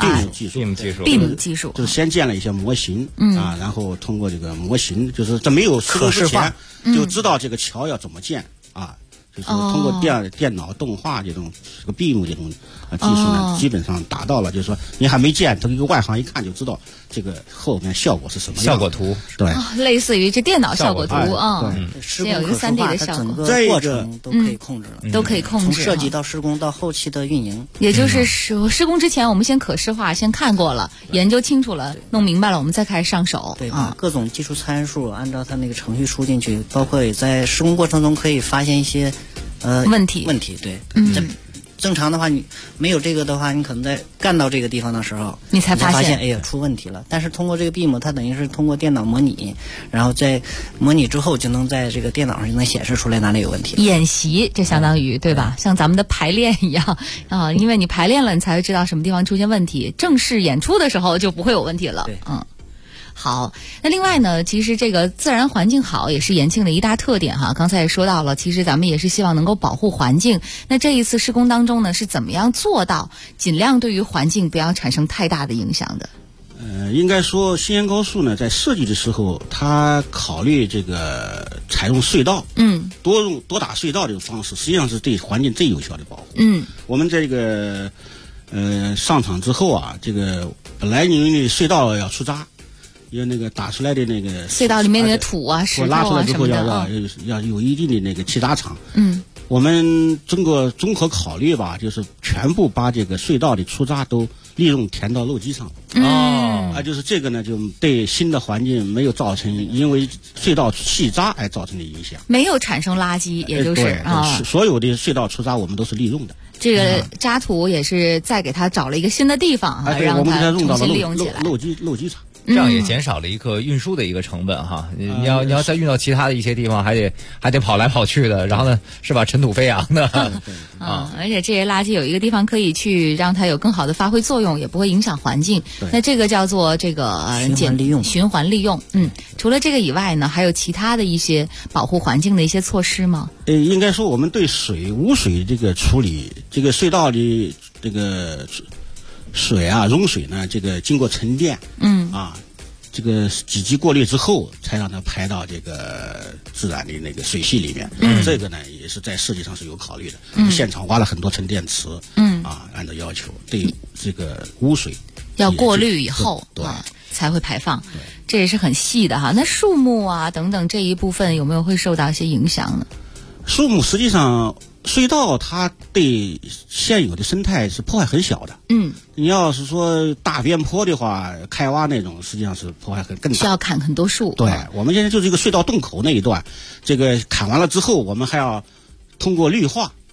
F: BIM 技术，
S: 就是先建了一些模型然后通过这个模型，就是这没有施工之前就知道这个桥要怎么建就是通过电脑动画这种BIM 这种技术呢，基本上达到了，就是说你还没建，这个外行一看就知道这个后面效果是什么样
C: 效果图。
S: 对，
F: 类似于这电脑效果图
D: 先
F: 有一个3D 的效果，
D: 整个过程都可以控制了，
F: 都可以控制，
D: 从设计到施工到后期的运营。
F: 也就是施工之前，我们先可视化，先看过了，研究清楚了，弄明白了，我们再开始上手。
D: 对，各种技术参数按照它那个程序输进去，包括也在施工过程中可以发现一些
F: 问题。
D: 对，正常的话，你没有这个的话，你可能在干到这个地方的时候，
F: 你才发现
D: 哎呀出问题了。但是通过这个 BIM， 它等于是通过电脑模拟，然后在模拟之后就能在这个电脑上就能显示出来哪里有问题。
F: 演习这相当于对吧？像咱们的排练一样因为你排练了，你才会知道什么地方出现问题。正式演出的时候就不会有问题了。好，那另外呢，其实这个自然环境好也是延庆的一大特点哈。刚才也说到了，其实咱们也是希望能够保护环境。那这一次施工当中呢，是怎么样做到尽量对于环境不要产生太大的影响的？
S: 应该说西安高速呢，在设计的时候，它考虑这个采用隧道，多打隧道这种方式，实际上是对环境最有效的保护。我们这个上场之后这个本来因为隧道要出渣。因为那个打出来的那个
F: 隧道里面的土石头
S: 拉出来之后
F: 要
S: 有一定的那个气渣场。我们经过综合考虑吧，就是全部把这个隧道的出渣都利用填到漏机上。就是这个呢，就对新的环境没有造成因为隧道气渣而造成的影响，
F: 没有产生垃圾，也就是
S: 所有的隧道出渣我们都是利用的。
F: 这个渣土也是再给它找了一个新的地方让它重新利用起来。
S: 漏机场。
C: 这样也减少了一个运输的一个成本哈。你要再运到其他的一些地方，还得跑来跑去的，然后呢是吧，尘土飞扬的
F: 而且这些垃圾有一个地方可以去让它有更好的发挥作用，也不会影响环境。那这个叫做这个循环利用。除了这个以外呢，还有其他的一些保护环境的一些措施吗？
S: 应该说我们对污水这个处理，这个隧道的这个水溶水呢，这个经过沉淀，这个几级过滤之后，才让它排到这个自然的那个水系里面。这个呢也是在设计上是有考虑的。现场挖了很多沉淀池，按照要求对这个污水
F: 要过滤以后，才会排放。这也是很细的哈。那树木等等这一部分有没有会受到一些影响呢？
S: 树木实际上。隧道它对现有的生态是破坏很小的。你要是说大边坡的话，开挖那种实际上是破坏更大，
F: 需要砍很多树。
S: 对，我们现在就这个隧道洞口那一段，这个砍完了之后，我们还要通过绿化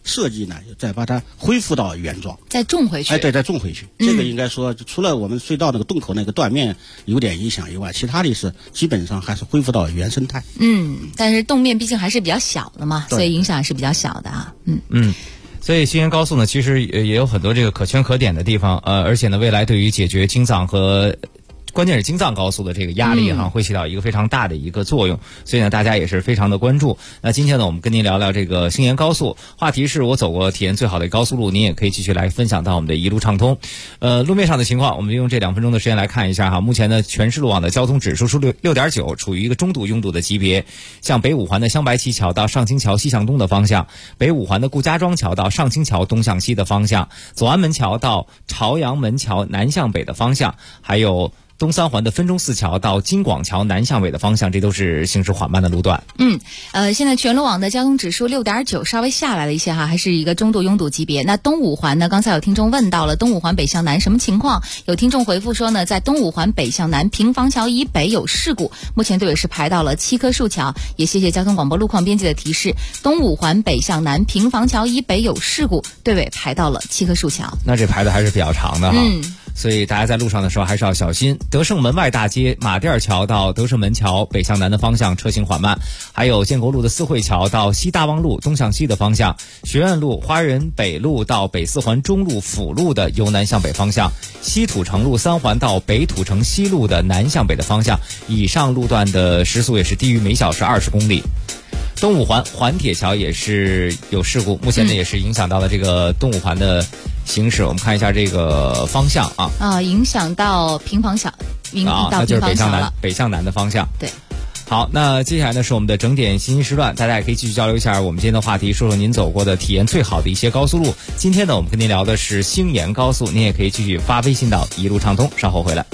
S: 设计呢，再把它恢复到原状，
F: 再种回去。
S: 对，再种回去。这个应该说，除了我们隧道那个洞口那个断面有点影响以外，其他的是基本上还是恢复到原生态。
F: 但是洞面毕竟还是比较小的嘛，所以影响是比较小的啊。
C: 所以新源高速呢，其实也有很多这个可圈可点的地方，而且呢，未来对于解决京藏和关键是京藏高速的这个压力会起到一个非常大的一个作用，所以呢，大家也是非常的关注。那今天呢，我们跟您聊聊这个星沿高速，话题是我走过体验最好的高速路，您也可以继续来分享到我们的一路畅通。路面上的情况，我们用这2分钟的时间来看一下哈。目前呢，全市路网的交通指数是6.9，处于一个中度拥堵的级别。像北五环的香白旗桥到上清桥西向东的方向，北五环的顾家庄桥到上清桥东向西的方向，左安门桥到朝阳门桥南向北的方向，还有东三环的分钟寺桥到金广桥南向北的方向，这都是行驶缓慢的路段。
F: 现在全路网的交通指数6.9，稍微下来了一些哈，还是一个中度拥堵级别。那东五环呢？刚才有听众问到了东五环北向南什么情况？有听众回复说呢，在东五环北向南平房桥以北有事故，目前队尾是排到了7棵树桥。也谢谢交通广播路况编辑的提示，东五环北向南平房桥以北有事故，队尾排到了7棵树桥。
C: 那这排的还是比较长的哈。所以大家在路上的时候还是要小心。德胜门外大街马甸桥到德胜门桥北向南的方向车行缓慢，还有建国路的四惠桥到西大望路东向西的方向，学院路花园北路到北四环中路辅路的由南向北方向，西土城路3环到北土城西路的南向北的方向，以上路段的时速也是低于每小时20公里。东五环环铁桥也是有事故，目前呢也是影响到了这个东五环的行驶。我们看一下这个方向
F: 影响到平房桥，
C: 那就是北向南的方向。
F: 对。
C: 好，那接下来呢是我们的整点信息时段，大家也可以继续交流一下我们今天的话题，说说您走过的体验最好的一些高速路。今天呢我们跟您聊的是星沿高速，您也可以继续发微信到一路畅通，稍后回来。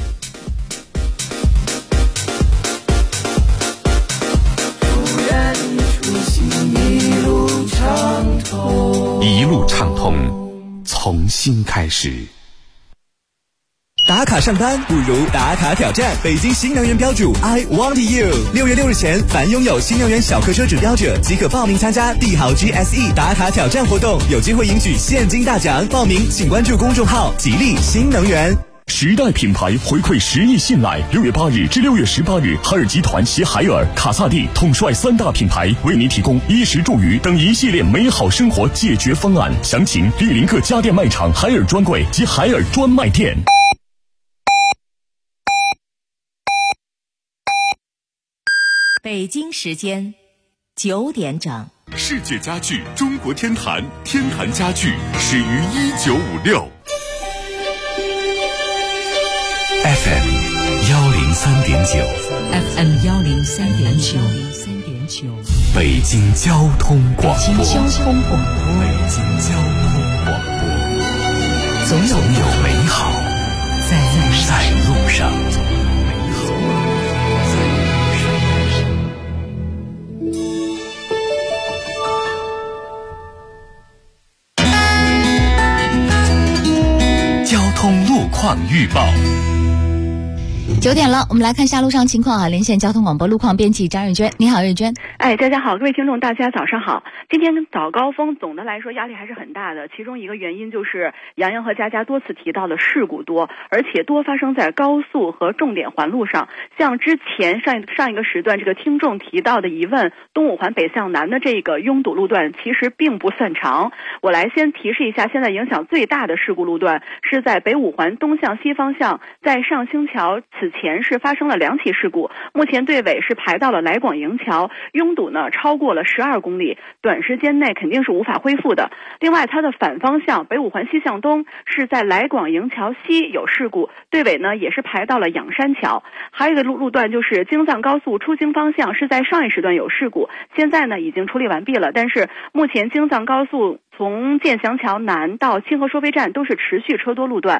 T: 一路畅通，从新开始。
R: 打卡上班不如打卡挑战北京新能源标主 I Want You。6月6日前，凡拥有新能源小客车指标者即可报名参加帝豪 GSE 打卡挑战活动，有机会赢取现金大奖。报名请关注公众号吉利新能源。
M: 时代品牌回馈10亿信赖，6月8日至6月18日，海尔集团携海尔、卡萨帝统帅3大品牌，为您提供衣食住娱等一系列美好生活解决方案。详情莅临各家电卖场、海尔专柜及海尔专卖店。
U: 北京时间9点整。
M: 世界家具中国天坛，天坛家具始于1956。
L: FM 103.9
U: FM 103.9
L: 北京交通广播。
U: 北京交通广播。
L: 总有美好在路上。交通路况预报。
F: 9点了，我们来看下路上情况连线交通广播路况编辑张瑞娟。你好，瑞娟。
W: 大家好，各位听众，大家早上好。今天早高峰总的来说压力还是很大的，其中一个原因就是杨洋和佳佳多次提到的事故多，而且多发生在高速和重点环路上。像之前上一个时段这个听众提到的疑问，东五环北向南的这个拥堵路段其实并不算长。我来先提示一下，现在影响最大的事故路段是在北五环东向西方向，在上清桥此前是发生了2起事故，目前队尾是排到了来广营桥，拥堵呢超过了12公里，短时间内肯定是无法恢复的。另外它的反方向北五环西向东是在来广营桥西有事故，队尾呢也是排到了仰山桥。还有一个路段就是京藏高速出京方向是在上一时段有事故，现在呢已经处理完毕了，但是目前京藏高速从建祥桥南到清河收费站都是持续车多路段。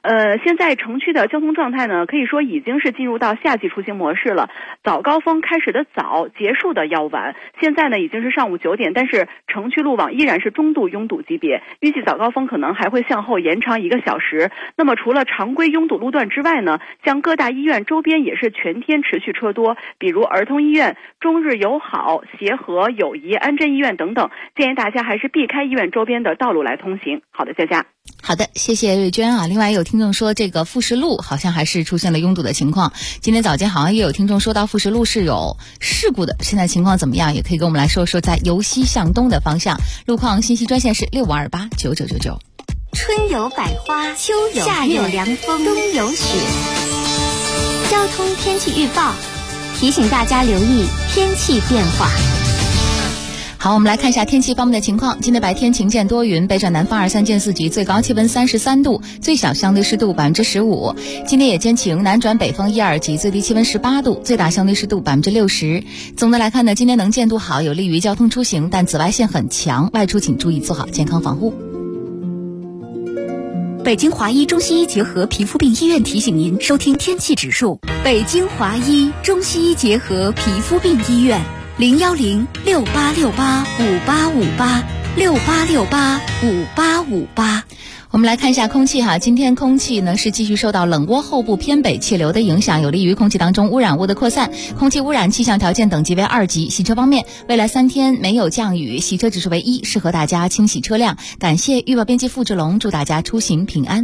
W: 现在城区的交通状态呢，可以说已经是进入到夏季出行模式了。早高峰开始的早，结束的要晚。现在呢已经是上午9点，但是城区路网依然是中度拥堵级别，预计早高峰可能还会向后延长1个小时。那么除了常规拥堵路段之外呢，像各大医院周边也是全天持续车多，比如儿童医院、中日友好、协和、友谊、安贞医院等等，建议大家还是避开医院周边的道路来通行。好的，佳佳。
F: 好的，谢谢瑞娟啊。另外有听众说，这个富士路好像还是出现了拥堵的情况。今天早间好像也有听众说到富士路是有事故的，现在情况怎么样？也可以跟我们来说说在由西向东的方向。路况信息专线是65289999。
G: 春有百花，秋有夏有凉风，冬有雪。交通天气预报提醒大家留意天气变化。
F: 好，我们来看一下天气方面的情况。今天白天晴见多云，北转南风2、3见4级，最高气温33度，最小相对湿度15%。今天夜间晴，南转北风1、2级，最低气温18度，最大相对湿度60%。总的来看呢，今天能见度好，有利于交通出行，但紫外线很强，外出请注意做好健康防护。
U: 北京华医中西医结合皮肤病医院提醒您收听天气指数。北京华医中西医结合皮肤病医院，01068685858，68685858。
F: 我们来看一下空气哈，今天空气呢是继续受到冷涡后部偏北气流的影响，有利于空气当中污染物的扩散，空气污染气象条件等级为2级。洗车方面，未来3天没有降雨，洗车指数为1，适合大家清洗车辆。感谢预报编辑付志龙，祝大家出行平安。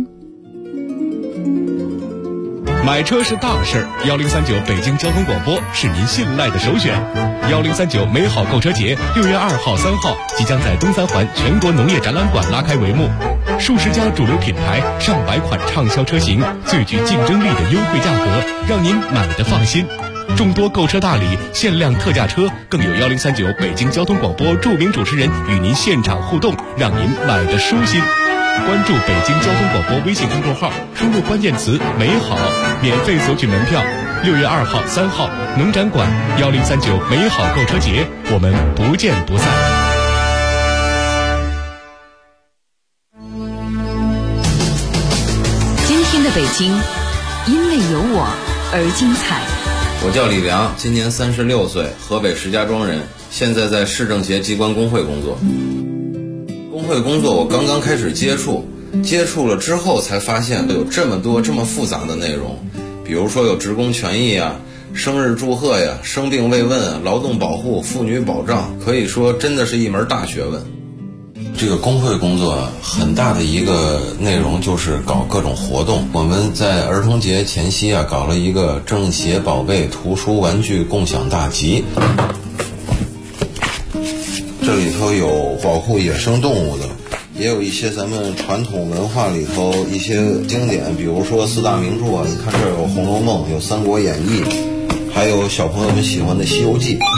A: 买车是大事，1039北京交通广播是您信赖的首选。1039美好购车节6月2号、3号即将在东三环全国农业展览馆拉开帷幕，数十家主流品牌、上百款畅销车型，最具竞争力的优惠价格，让您买得放心。众多购车大礼、限量特价车，更有1039北京交通广播著名主持人与您现场互动，让您买得舒心。关注北京交通广播微信公众号，输入关键词美好，免费索取门票。6月2号、3号农展馆1039美好购车节，我们不见不散。
U: 今天的北京因为有我而精彩。
K: 我叫李良，今年36岁，河北石家庄人，现在在市政协机关工会工作。工会工作我刚刚开始接触了之后才发现有这么多这么复杂的内容，比如说有职工权益啊、生日祝贺呀、生病慰问、劳动保护、妇女保障，可以说真的是一门大学问。这个工会工作很大的一个内容就是搞各种活动。我们在儿童节前夕啊，搞了一个政协宝贝图书玩具共享大集。这里头有保护野生动物的，也有一些咱们传统文化里头一些经典，比如说4大名著啊，你看这儿有《红楼梦》，有《三国演义》，还有小朋友们喜欢的《西游记》。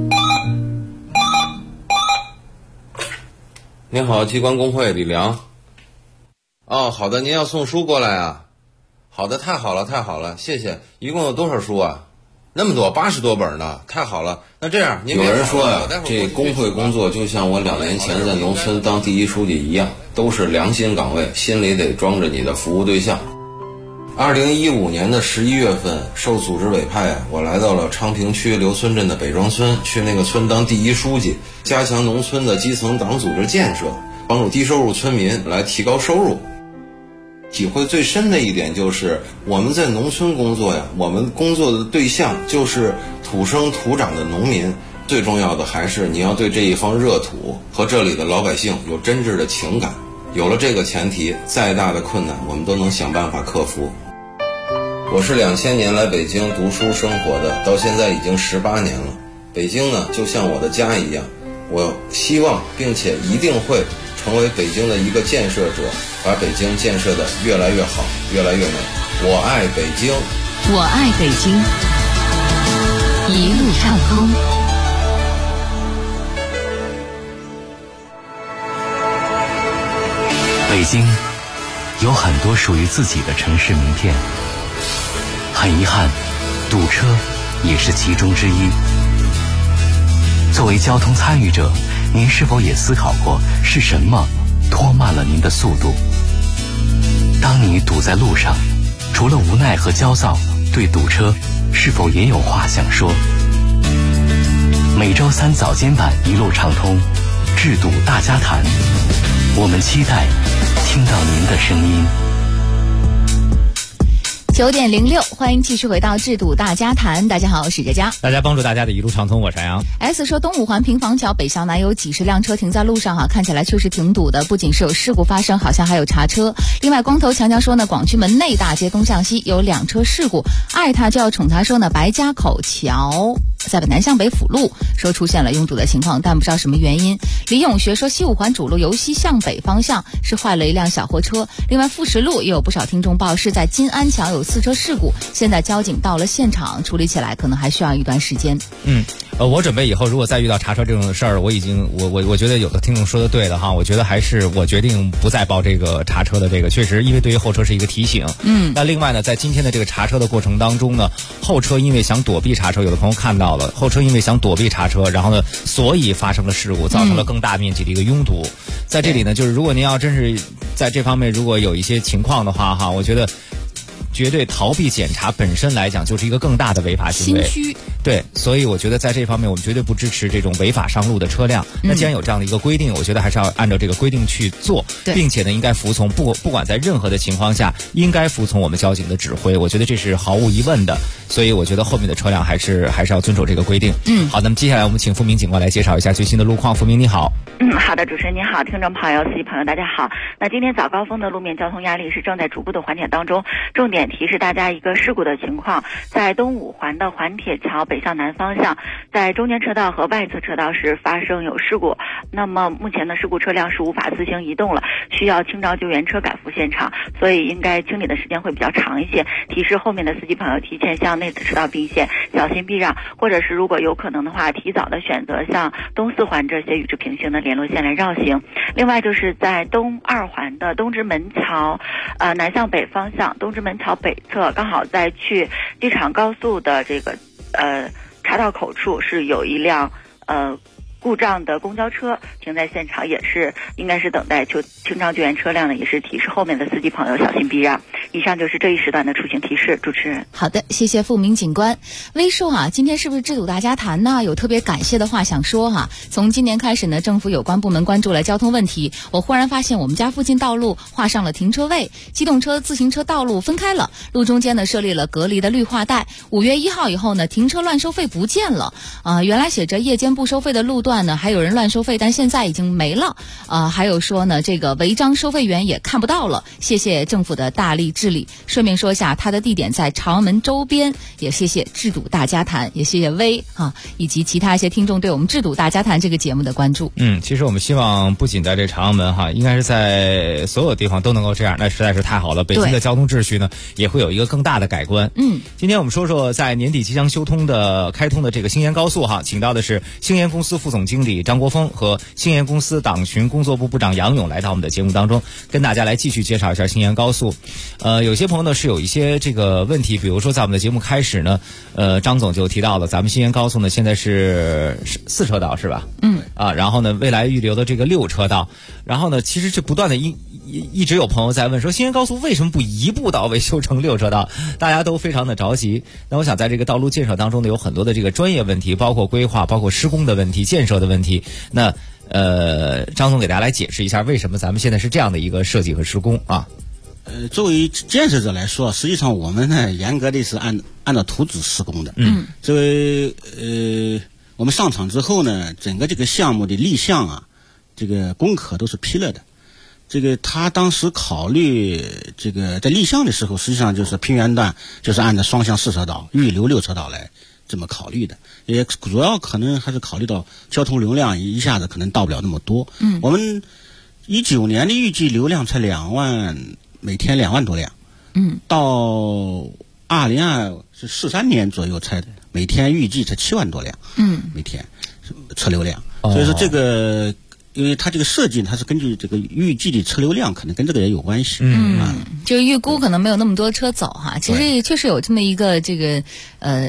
K: 您好，机关工会李良。哦，好的，您要送书过来啊？好的，太好了，太好了，谢谢。一共有多少书啊？那么多，80多本呢，太好了。那这样，有人说呀，这工会工作就像我2年前在农村当第一书记一样，都是良心岗位，心里得装着你的服务对象。2015年的11月份，受组织委派，我来到了昌平区刘村镇的北庄村，去那个村当第一书记，加强农村的基层党组织建设，帮助低收入村民来提高收入。体会最深的一点就是我们在农村工作呀，我们工作的对象就是土生土长的农民，最重要的还是你要对这一方热土和这里的老百姓有真挚的情感。有了这个前提，再大的困难我们都能想办法克服。我是2000年来北京读书生活的，到现在已经18年了。北京呢，就像我的家一样，我希望并且一定会成为北京的一个建设者，把北京建设得越来越好，越来越美。我爱北京，
U: 我爱北京，一路畅通。
L: 北京有很多属于自己的城市名片，很遗憾，堵车也是其中之一。作为交通参与者，您是否也思考过是什么拖慢了您的速度？ 当你堵在路上，除了无奈和焦躁，对堵车是否也有话想说？每周三早间版一路畅通，治堵大家谈，我们期待听到您的声音。
F: 9:06，欢迎继续回到治堵大家谈。大家好，我是佳佳。
C: 大家帮助大家的一路畅通，我是杨。
F: S 说，东五环平房桥北向南有几十辆车停在路上看起来确实挺堵的，不仅是有事故发生，好像还有查车。另外，光头强强说呢，广渠门内大街东向西有2车事故。爱他就要宠他说呢，白家口桥在南向北辅路说出现了拥堵的情况，但不知道什么原因。李永学说，西五环主路由西向北方向是坏了一辆小货车。另外，富石路也有不少听众报是在金安桥有4车事故，现在交警到了现场，处理起来可能还需要一段时间。
C: 我准备以后如果再遇到查车这种事儿，我觉得有的听众说的对的哈，我觉得还是我决定不再报这个查车的这个，确实因为对于后车是一个提醒。那另外呢，在今天的这个查车的过程当中呢，后车因为想躲避查车，有的朋友看到了，后车因为想躲避查车，然后呢，所以发生了事故，造成了更大面积的一个拥堵。在这里呢，就是如果您要真是在这方面如果有一些情况的话哈，我觉得绝对逃避检查本身来讲就是一个更大的违法行为。
F: 心虚。
C: 对，所以我觉得在这方面我们绝对不支持这种违法上路的车辆。那既然有这样的一个规定，我觉得还是要按照这个规定去做，并且呢应该服从不管在任何的情况下应该服从我们交警的指挥，我觉得这是毫无疑问的。所以我觉得后面的车辆还是要遵守这个规定。好，那么接下来我们请付明警官来介绍一下最新的路况。付明你好。
E: 好的，主持人您好，听众朋友、司机朋友大家好。那今天早高峰的路面交通压力是正在逐步的缓解当中，重点提示大家一个事故的情况，在东五环的环铁桥北向南方向，在中间车道和外侧车道是发生有事故，那么目前的事故车辆是无法自行移动了，需要清召救援车赶赴现场，所以应该清理的时间会比较长一些，提示后面的司机朋友提前向内侧车道并线，小心避让，或者是如果有可能的话，提早的选择向东四环这些与之平行的联络线来绕行。另外就是在东二环的东直门桥南向北方向，东直门桥北侧刚好在去机场高速的这个岔道口处是有一辆故障的公交车停在现场，也是应该是等待清障救援车辆呢，也是提示后面的司机朋友小心避让。以上就是这一时段的出行提示。主持人，
F: 好的，谢谢付明警官。微说今天是不是治堵大家谈呢？有特别感谢的话想说从今年开始呢，政府有关部门关注了交通问题。我忽然发现我们家附近道路画上了停车位，机动车、自行车道路分开了，路中间呢设立了隔离的绿化带。5月1号以后呢，停车乱收费不见了。原来写着夜间不收费的路段呢，还有人乱收费，但现在已经没了。还有说呢，这个违章收费员也看不到了。谢谢政府的大力治理。顺便说一下，它的地点在朝阳门周边。也谢谢治堵大家谈，也谢谢微以及其他一些听众对我们治堵大家谈这个节目的关注。
C: 其实我们希望不仅在这朝阳门应该是在所有地方都能够这样，那实在是太好了。北京的交通秩序呢，也会有一个更大的改观。今天我们说说在年底即将开通的这个星沿高速请到的是星沿公司副总经理张国峰和星沿公司党巡工作部部长杨勇来到我们的节目当中，跟大家来继续介绍一下星沿高速。有些朋友呢是有一些这个问题，比如说在我们的节目开始呢，张总就提到了咱们星沿高速呢现在是4车道是吧？然后呢未来预留的这个6车道，然后呢其实这不断的一直有朋友在问说，星沿高速为什么不一步到位修成6车道？大家都非常的着急。那我想在这个道路建设当中呢，有很多的这个专业问题，包括规划、包括施工的问题、建设的问题。那张总给大家来解释一下，为什么咱们现在是这样的一个设计和施工啊？
S: 作为建设者来说，实际上我们呢严格的是按照图纸施工的。作为我们上场之后呢，整个这个项目的立项这个功课都是批了的。这个他当时考虑这个在立项的时候，实际上就是平原段就是按照双向4车道预留6车道来这么考虑的，也主要可能还是考虑到交通流量一下子可能到不了那么多。我们19年的预计流量才每天2万多辆。到2043年左右才每天预计才7万多辆。每天车流量。所以说这个因为它这个设计它是根据这个预计的车流量，可能跟这个也有关系。
F: 就预估可能没有那么多车走其实确实有这么一个这个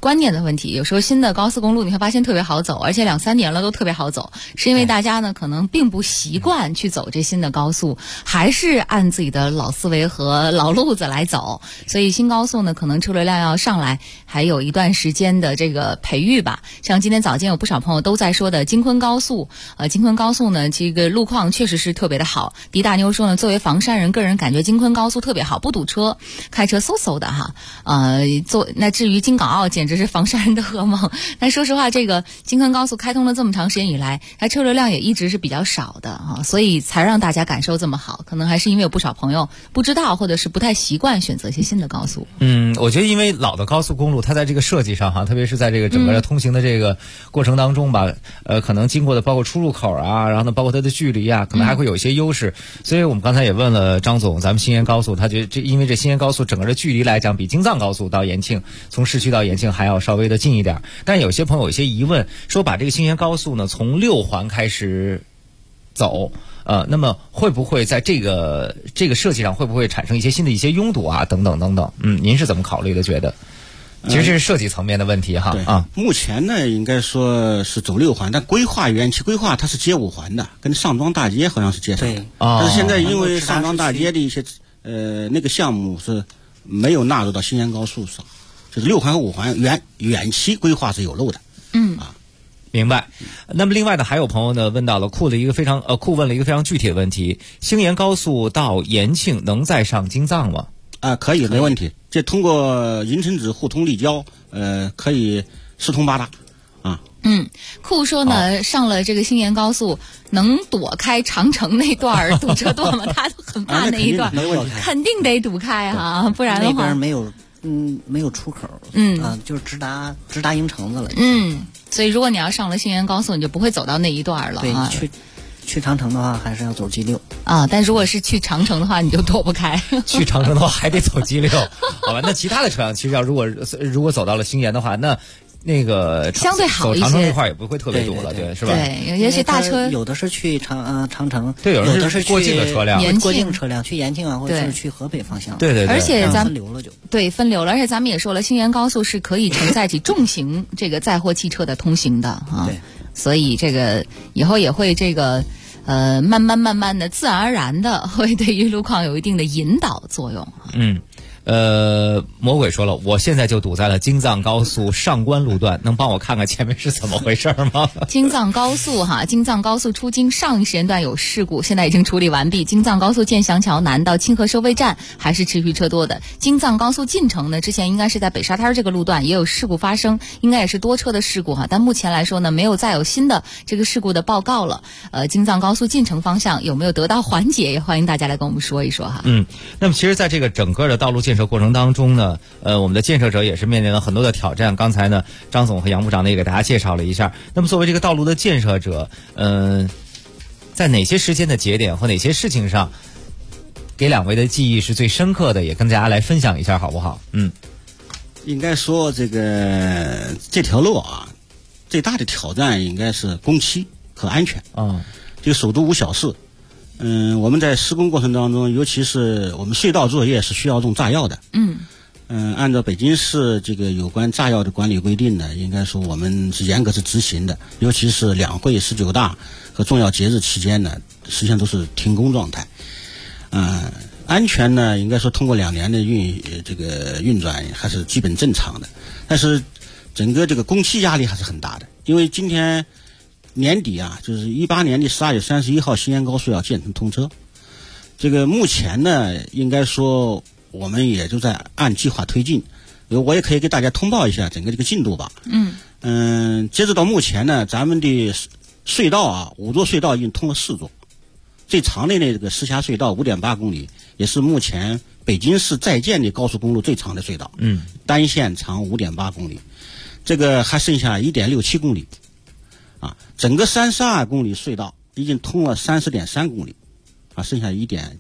F: 观念的问题。有时候新的高速公路你会发现特别好走，而且2-3年了都特别好走，是因为大家呢可能并不习惯去走这新的高速，还是按自己的老思维和老路子来走，所以新高速呢可能车流量要上来还有一段时间的这个培育吧。像今天早间有不少朋友都在说的京昆高速，京昆高速呢这个路况确实是特别的好。狄大妞说呢，作为房山人，个人感觉京昆高速特别好，不堵车，开车嗖嗖的哈。那至于京港澳简直是房山人的噩梦。但说实话，这个京昆高速开通了这么长时间以来，它车流量也一直是比较少的哈，所以才让大家感受这么好。可能还是因为有不少朋友不知道或者是不太习惯选择一些新的高速。
C: 我觉得因为老的高速公路它在这个设计上哈，特别是在这个整个的通行的这个过程当中吧，可能经过的包括出入口啊，然后呢包括它的距离啊，可能还会有一些优势。所以我们刚才也问了张总，咱们新延高速，他觉得因为这新延高速整个的距离来讲，比京藏高速到延庆，从市区到延庆还要稍微的近一点。但有些朋友有一些疑问，说把这个新延高速呢从6环开始走，那么会不会在这个设计上会不会产生一些新的一些拥堵啊，等等等等？您是怎么考虑的？觉得？其实是设计层面的问题哈。
S: 目前呢，应该说是走6环，但原期规划它是接5环的，跟上庄大街好像是接上的。但是现在因为上庄大街的一些那个项目是没有纳入到新延高速上，就是6环和5环远期规划是有漏的。
C: 明白。那么另外呢，还有朋友呢问到了库问了一个非常具体的问题：新延高速到延庆能再上京藏吗？
S: 可以，没问题。这通过银城子互通立交，可以四通八达啊。
F: 库说呢，上了这个新延高速能躲开长城那段堵车多吗？他都很怕那一段，肯定得堵开哈，不然的话
D: 那边没有出口，就是直达营城子了。
F: 所以如果你要上了新延高速，你就不会走到那一段了。
D: 对，去长城的话还是要走G6
F: 啊，但如果是去长城的话，你就躲不开。
C: 去长城的话还得走G6，好吧？那其他的车辆其实如果走到了新延的话，那个
F: 相对好一些，
C: 走长城这块也不会特别堵了，对，是吧？
F: 对，尤其大车
D: 有的是去长城，
C: 对，有
D: 的是
C: 过境的车辆，
D: 过境车辆去延庆啊，或者是去河北方向。
C: 对，
F: 而且咱们
D: 分流了就
F: 分流了，而且咱们也说了，新延高速是可以承载起重型这个载货汽车的通行的啊。
D: 对，
F: 所以这个以后也会这个慢慢的、自然而然的会对于路况有一定的引导作用。
C: 魔鬼说了，我现在就堵在了京藏高速上关路段，能帮我看看前面是怎么回事吗？
F: 京藏高速出京上一时间段有事故，现在已经处理完毕。京藏高速建祥桥南到清河收费站还是持续车多的。京藏高速进城呢，之前应该是在北沙滩这个路段也有事故发生，应该也是多车的事故哈。但目前来说呢，没有再有新的这个事故的报告了。京藏高速进城方向有没有得到缓解？也欢迎大家来跟我们说一说哈。
C: 那么其实在这个整个的道路建设过程当中呢，我们的建设者也是面临了很多的挑战。刚才呢，张总和杨部长呢也给大家介绍了一下。那么作为这个道路的建设者，在哪些时间的节点和哪些事情上，给两位的记忆是最深刻的，也跟大家来分享一下，好不好？
S: 应该说这条路啊，最大的挑战应该是工期和安全这个首都无小事。我们在施工过程当中，尤其是我们隧道作业是需要用炸药的。按照北京市这个有关炸药的管理规定呢，应该说我们是严格是执行的。尤其是两会、19大和重要节日期间呢，实际上都是停工状态。安全呢，应该说通过2年的运转还是基本正常的。但是整个这个工期压力还是很大的，因为今天年底啊，就是18年的12月31号，新延高速要建成通车。这个目前呢，应该说我们也就在按计划推进。我也可以给大家通报一下整个这个进度吧。截止到目前呢，咱们的隧道啊，5座隧道已经通了4座，最长的这个石峡隧道5.8公里，也是目前北京市在建的高速公路最长的隧道。单线长5.8公里，这个还剩下1.67公里。整个32公里隧道已经通了30.3公里，剩下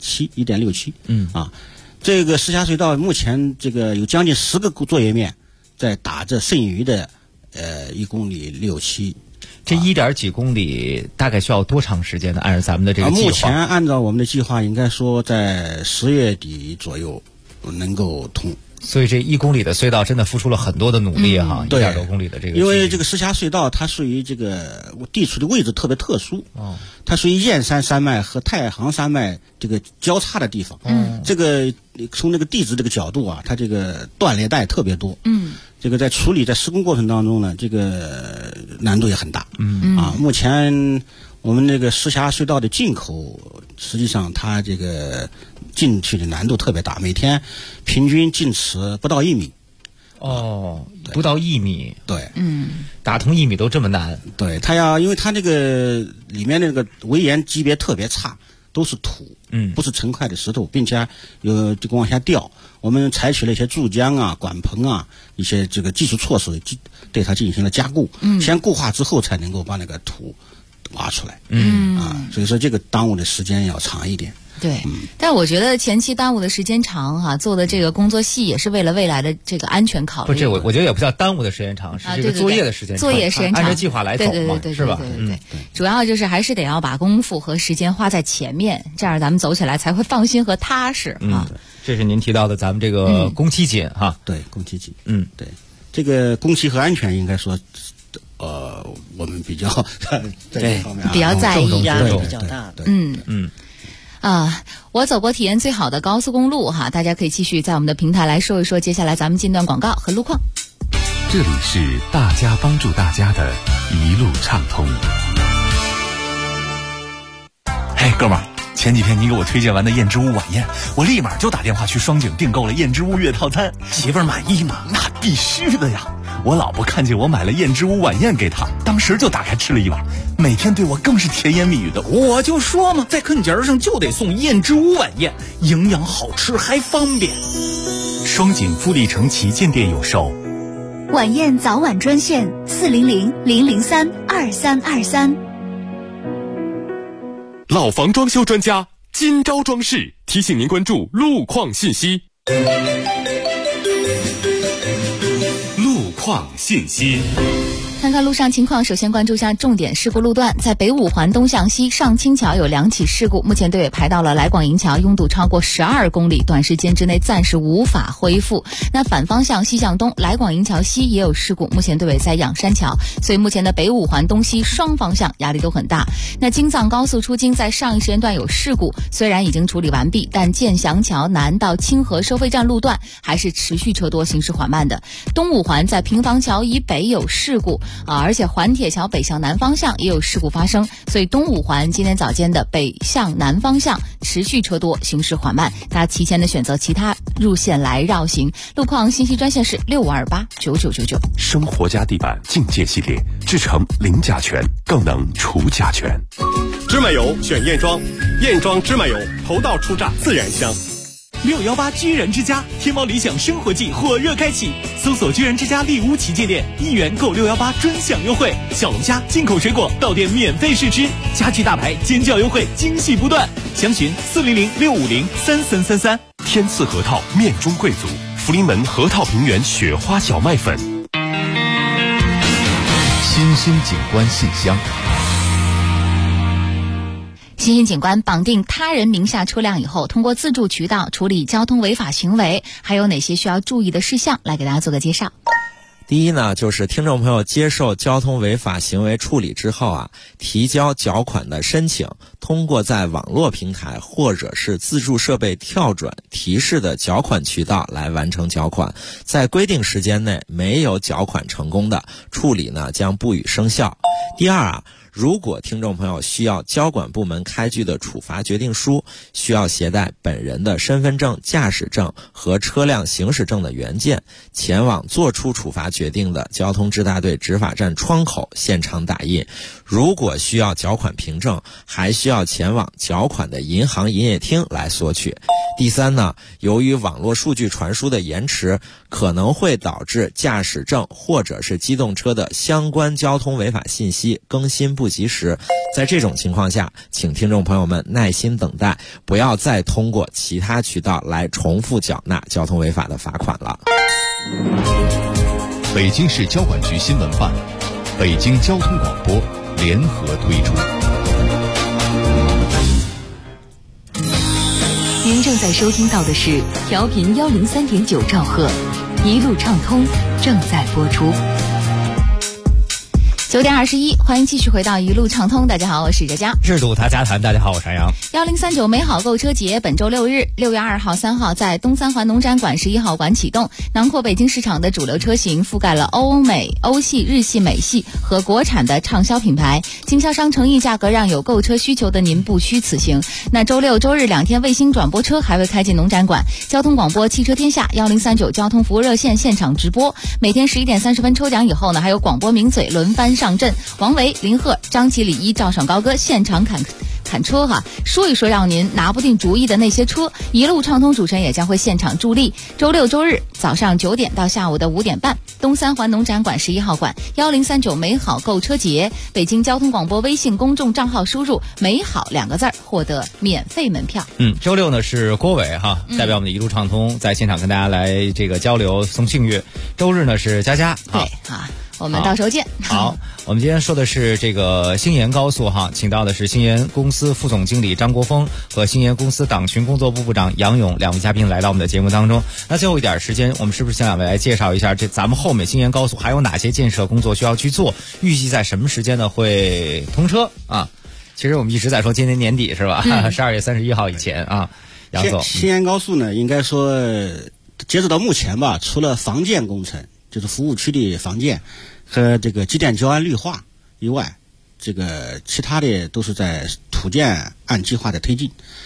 S: 1.67。这个石峡隧道目前这个有将近10个作业面在打着剩余的1公里67。
C: 这1点几公里大概需要多长时间呢？按照咱们的这个计划，
S: 目前按照我们的计划，应该说在10月底左右能够通。
C: 所以这1公里的隧道真的付出了很多的努力哈，1点多公里的这个。
S: 因为这个石峡隧道它属于这个地处的位置特别特殊，它属于燕山山脉和太行山脉这个交叉的地方。这个从这个地质这个角度啊，它这个断裂带特别多。这个在处理在施工过程当中呢，这个难度也很大。目前我们这个石峡隧道的进口，实际上它这个进去的难度特别大，每天平均进尺不到1米。
C: 不到1米。
S: 对，
C: 打通1米都这么难。
S: 对，因为它这个里面那个围岩级别特别差，都是土，不是成块的石头，并且就往下掉。我们采取了一些注浆啊、管棚啊一些这个技术措施，对它进行了加固，先固化之后才能够把那个土挖出来。所以说这个耽误的时间要长一点。
F: 对，但我觉得前期耽误的时间长哈，做的这个工作细也是为了未来的这个安全考虑。
C: 不，这我觉得也不叫耽误的时间长，是这个作业的时间长，
F: 作业时间长，
C: 按照计划来走嘛，是吧？
F: 对，主要就是还是得要把功夫和时间花在前面，这样咱们走起来才会放心和踏实啊。
C: 这是您提到的咱们这个工期紧哈，
S: 对，工期紧，对，这个工期和安全应该说。我们比较在这方面
F: 比较在意，
D: 压力比较大。
F: 我走过体验最好的高速公路哈，大家可以继续在我们的平台来说一说。接下来咱们进段广告和路况。
T: 这里是大家帮助大家的一路畅通。
J: 嘿，哥们儿，前几天你给我推荐完的燕之屋晚宴，我立马就打电话去双井订购了燕之屋月套餐。媳妇儿满意吗？那必须的呀！我老婆看见我买了燕之屋晚宴给她，当时就打开吃了一碗，每天对我更是甜言蜜语的。我就说嘛，在坑节上就得送燕之屋晚宴，营养好吃还方便。双井富力城旗舰店有售。
U: 晚宴早晚专线400-003-2323。
H: 老房装修专家金招装饰提醒您关注路况信息。路况信息。
F: 看看路上情况，首先关注一下重点事故路段。在北五环东向西上清桥有2起事故，目前队委排到了来广营桥，拥堵超过12公里，短时间之内暂时无法恢复。那反方向西向东，来广营桥西也有事故，目前队委在仰山桥，所以目前的北五环东西双方向压力都很大。那京藏高速出京在上一时间段有事故，虽然已经处理完毕，但建祥桥南到清河收费站路段还是持续车多，行驶缓慢的。东五环在平房桥以北有事故而且环铁桥北向南方向也有事故发生，所以东五环今天早间的北向南方向持续车多，行驶缓慢，大家提前的选择其他路线来绕行。路况信息专线是65289999。
T: 生活家地板境界系列，制成零甲醛，更能除甲醛。
O: 芝麻油选燕庄，燕庄芝麻油头道出榨自然香。
V: 618居然之家天猫理想生活季火热开启，搜索居然之家丽屋旗舰店，1元购618专享优惠，小龙虾进口水果到店免费试吃，家具大牌尖叫优惠惊喜不断，详询400-650-3333。
T: 天赐核桃面中贵族，福临门核桃平原雪花小麦粉。
A: 新兴景观信箱。
F: 新兴景观绑定他人名下车辆以后，通过自助渠道处理交通违法行为，还有哪些需要注意的事项？来给大家做个介绍。
P: 第一呢，就是听众朋友接受交通违法行为处理之后提交缴款的申请，通过在网络平台或者是自助设备跳转提示的缴款渠道来完成缴款，在规定时间内没有缴款成功的，处理呢将不予生效。第二如果听众朋友需要交管部门开具的处罚决定书，需要携带本人的身份证、驾驶证和车辆行驶证的原件，前往做出处罚决定的交通支大队执法站窗口现场打印。如果需要缴款凭证，还需要前往缴款的银行营业厅来索取。第三呢，由于网络数据传输的延迟，可能会导致驾驶证或者是机动车的相关交通违法信息更新不及时。在这种情况下，请听众朋友们耐心等待，不要再通过其他渠道来重复缴纳交通违法的罚款了。
A: 北京市交管局新闻办、北京交通广播联合推出。
B: 您正在在收听到的是调频103.9兆赫，一路畅通正在播出。
F: 9点21，欢迎继续回到一路畅通。大家好，我是佳佳。
C: 制度他家谈，大家好，我是杨洋。
F: 1039美好购车节本周6日6月2号、3号在东三环农展馆11号馆启动，囊括北京市场的主流车型，覆盖了欧美、欧系、日系、美系和国产的畅销品牌，经销商诚意价格让有购车需求的您不虚此行。那周六、周日2天卫星转播车还会开进农展馆，交通广播汽车天下1039交通服务热线现场直播，每天11点30分抽奖以后呢，还有广播名嘴轮番上阵，王维、林鹤、张起、李一、赵爽、高歌现场砍车哈，说一说让您拿不定主意的那些车。一路畅通主持人也将会现场助力。周六周日早上9点到下午的5点半，东三环农展馆11号馆1039美好购车节，北京交通广播微信公众账号输入美好2个字获得免费门票。
C: 周六呢是郭伟哈，代表我们的一路畅通在现场跟大家来这个交流送幸运。周日呢是佳佳，
F: 对啊，我们到时候见。
C: 好，我们今天说的是这个星研高速哈，请到的是星研公司副总经理张国峰和星研公司党群工作部部长杨勇2位嘉宾来到我们的节目当中。那最后一点时间，我们是不是向2位来介绍一下这咱们后面星研高速还有哪些建设工作需要去做？预计在什么时间呢会通车啊？其实我们一直在说今年年底是吧？12月31号以前啊，杨总。
S: 星研高速呢，应该说截止到目前吧，除了防建工程，就是服务区的防建和这个机电交安绿化以外，这个其他的都是在土建按计划的推进。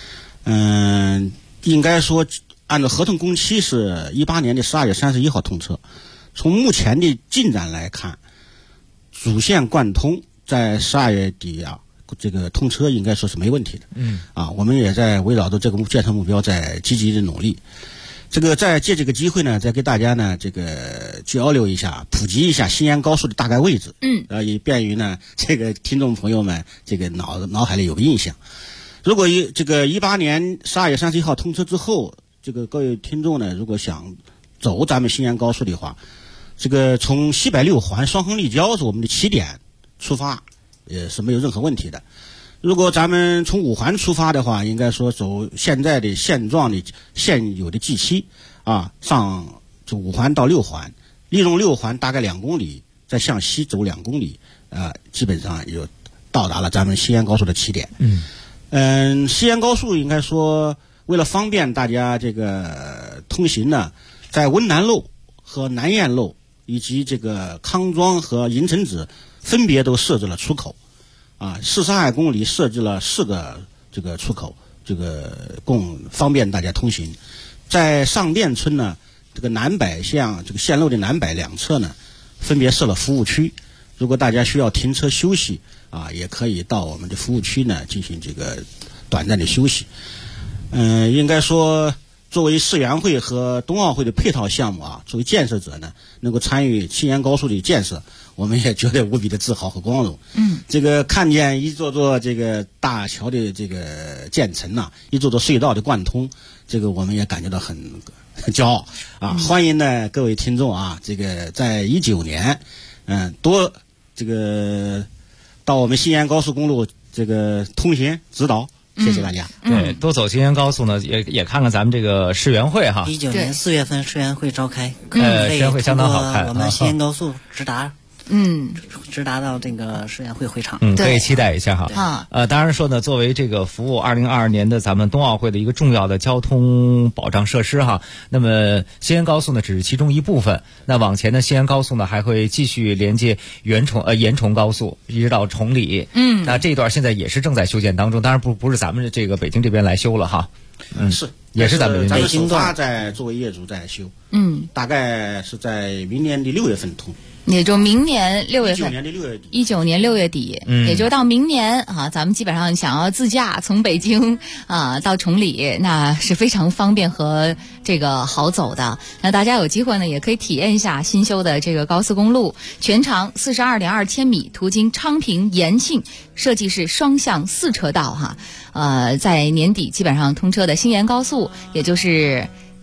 S: 应该说按照合同工期是18年的12月31号通车。从目前的进展来看，主线贯通在12月底啊，这个通车应该说是没问题的。我们也在围绕着这个建设目标在积极的努力。这个再借这个机会呢，再给大家呢这个交流一下，普及一下星研高速的大概位置，也便于呢这个听众朋友们这个脑海里有个印象。如果这个18年12月31号通车之后，这个各位听众呢，如果想走咱们星研高速的话，这个从西北6环双恒立交是我们的起点出发，也是没有任何问题的。如果咱们从5环出发的话，应该说走现在的现状的现有的 G7 上就5环到6环，利用6环大概2公里，再向西走2公里，基本上就到达了咱们西安高速的起点。西安高速应该说为了方便大家这个通行呢，在温南路和南燕路以及这个康庄和银城子分别都设置了出口。42公里设置了4个这个出口，这个供方便大家通行。在上店村呢，这个南北向这个线路的南北2侧呢，分别设了服务区。如果大家需要停车休息也可以到我们的服务区呢进行这个短暂的休息。应该说作为世园会和冬奥会的配套项目作为建设者呢，能够参与星研高速的建设，我们也觉得无比的自豪和光荣。这个看见一座座这个大桥的这个建成一座座隧道的贯通，这个我们也感觉到很骄傲欢迎呢各位听众这个在19年多这个到我们星研高速公路这个通行指导。谢谢大家。
C: 对，多走星研高速呢，也看看咱们这个世园会哈。
D: 19年4月份世园会召开，
C: 世园会相当好看。
D: 我们星研高速直达到这个世园会会场。
C: 可以期待一下哈。当然说呢，作为这个服务2022年的咱们冬奥会的一个重要的交通保障设施哈，那么星研高速呢只是其中一部分。那往前呢，星研高速呢还会继续连接延崇高速一直到崇礼。那这一段现在也是正在修建当中，当然不是咱们这个北京这边来修了哈。也是咱们
S: 首发在作为业主在修。大概是在明年的6月份通。
F: 也就明年6月份
S: ，19年
F: 6月底，也就到明年咱们基本上想要自驾从北京到崇礼，那是非常方便和这个好走的。那大家有机会呢，也可以体验一下新修的这个高速公路，全长42.2千米，途经昌平、延庆，设计是双向4车道在年底基本上通车的星研高速，也就是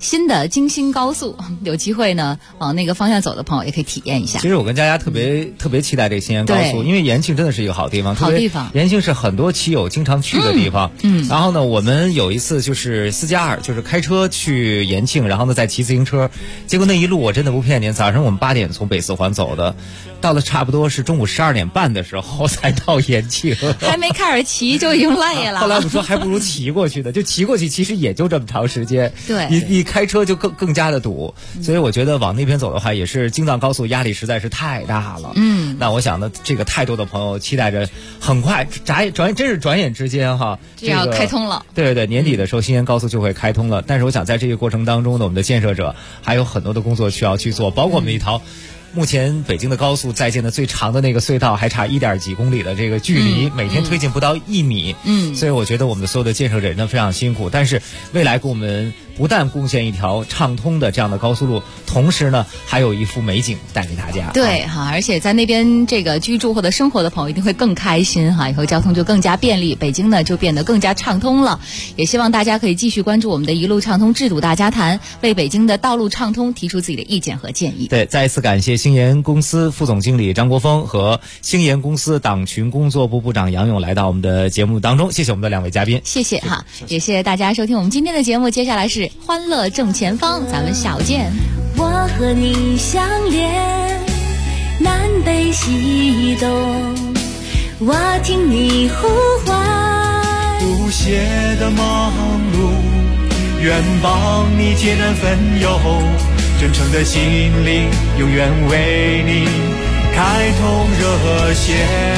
F: 新的京新高速，有机会呢往那个方向走的朋友也可以体验一下。
C: 其实我跟佳佳特别期待这个新延高速，因为延庆真的是一个好地方，延庆是很多骑友经常去的地方。然后呢，我们有一次就是4+2，就是开车去延庆，然后呢再骑自行车，结果那一路我真的不骗您，早上我们8点从北四环走的，到了差不多是中午12点半的时候才到延庆，
F: 还没开始骑就已经累了。
C: 后来我们说还不如骑过去的，就骑过去其实也就这么长时间。
F: 对，
C: 你开车就更加的堵，所以我觉得往那边走的话，也是京藏高速压力实在是太大了。那我想呢，这个太多的朋友期待着，很快真是转眼之间哈，
F: 这要开通了。
C: 对，年底的时候新延高速就会开通了。但是我想在这个过程当中呢，我们的建设者还有很多的工作需要去做，包括我们一条。目前北京的高速在建的最长的那个隧道还差1点几公里的这个距离，每天推进不到1米。所以我觉得我们的所有的建设者人非常辛苦，但是未来给我们不但贡献一条畅通的这样的高速路，同时呢还有一幅美景带给大家。
F: 对哈，而且在那边这个居住或者生活的朋友一定会更开心哈，以后交通就更加便利，北京呢就变得更加畅通了。也希望大家可以继续关注我们的一路畅通制度大家谈，为北京的道路畅通提出自己的意见和建议。
C: 对，再一次感谢星研公司副总经理张国峰和星研公司党群工作部部长杨勇来到我们的节目当中，谢谢我们的2位嘉宾。
F: 谢谢哈，也谢谢大家收听我们今天的节目，接下来是欢乐正前方，咱们下午见。
G: 我和你相连，南北西东，我听你呼唤，
I: 不懈的忙碌，愿帮你解燃纷忧，真诚的心灵永远为你开通热线。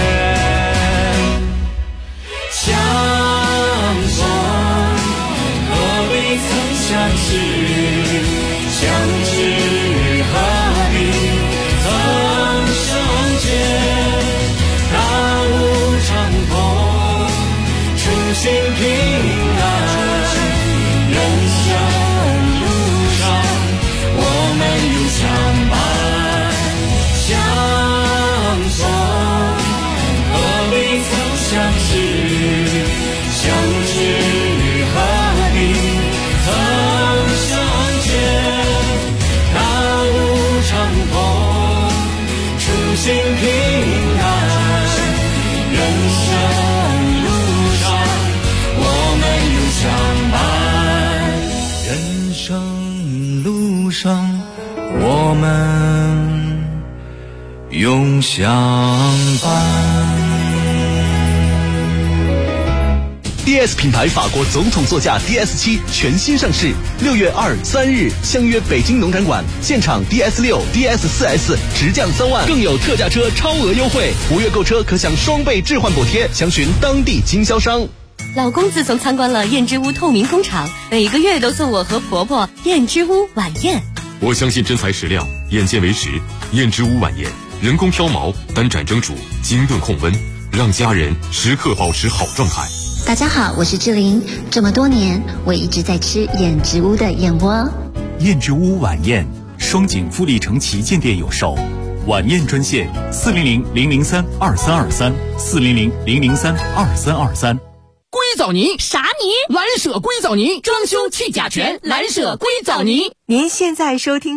I: 相逢何必曾相识，相知何必曾相见，大路畅通，初心平安，人生路上我们永相伴。相逢何必曾相识，相知何必曾相见，大路畅通，初心平安，人生路上我们永相伴，人生路上我们永相伴。
R: DS 品牌法国总统座驾 DS7 全新上市，6月2、3日相约北京农展馆，现场 DS6、DS4S 直降3万，更有特价车超额优惠，5月购车可享双倍置换补贴，详询当地经销商。
G: 老公自从参观了燕之屋透明工厂，每个月都送我和婆婆燕之屋晚宴。
H: 我相信真材实料，眼见为实。燕之屋晚宴，人工挑毛，单盏蒸煮，精炖控温，让家人时刻保持好状态。
N: 大家好，我是志玲。这么多年，我一直在吃燕之屋的燕窝。
M: 燕之屋晚宴，双井富力城旗舰店有售。晚宴专线：400-003-2323，400-003-2323。
Q: 硅藻泥啥泥？蓝舍硅藻泥，装修去甲醛，蓝舍硅藻泥。
U: 您现在收听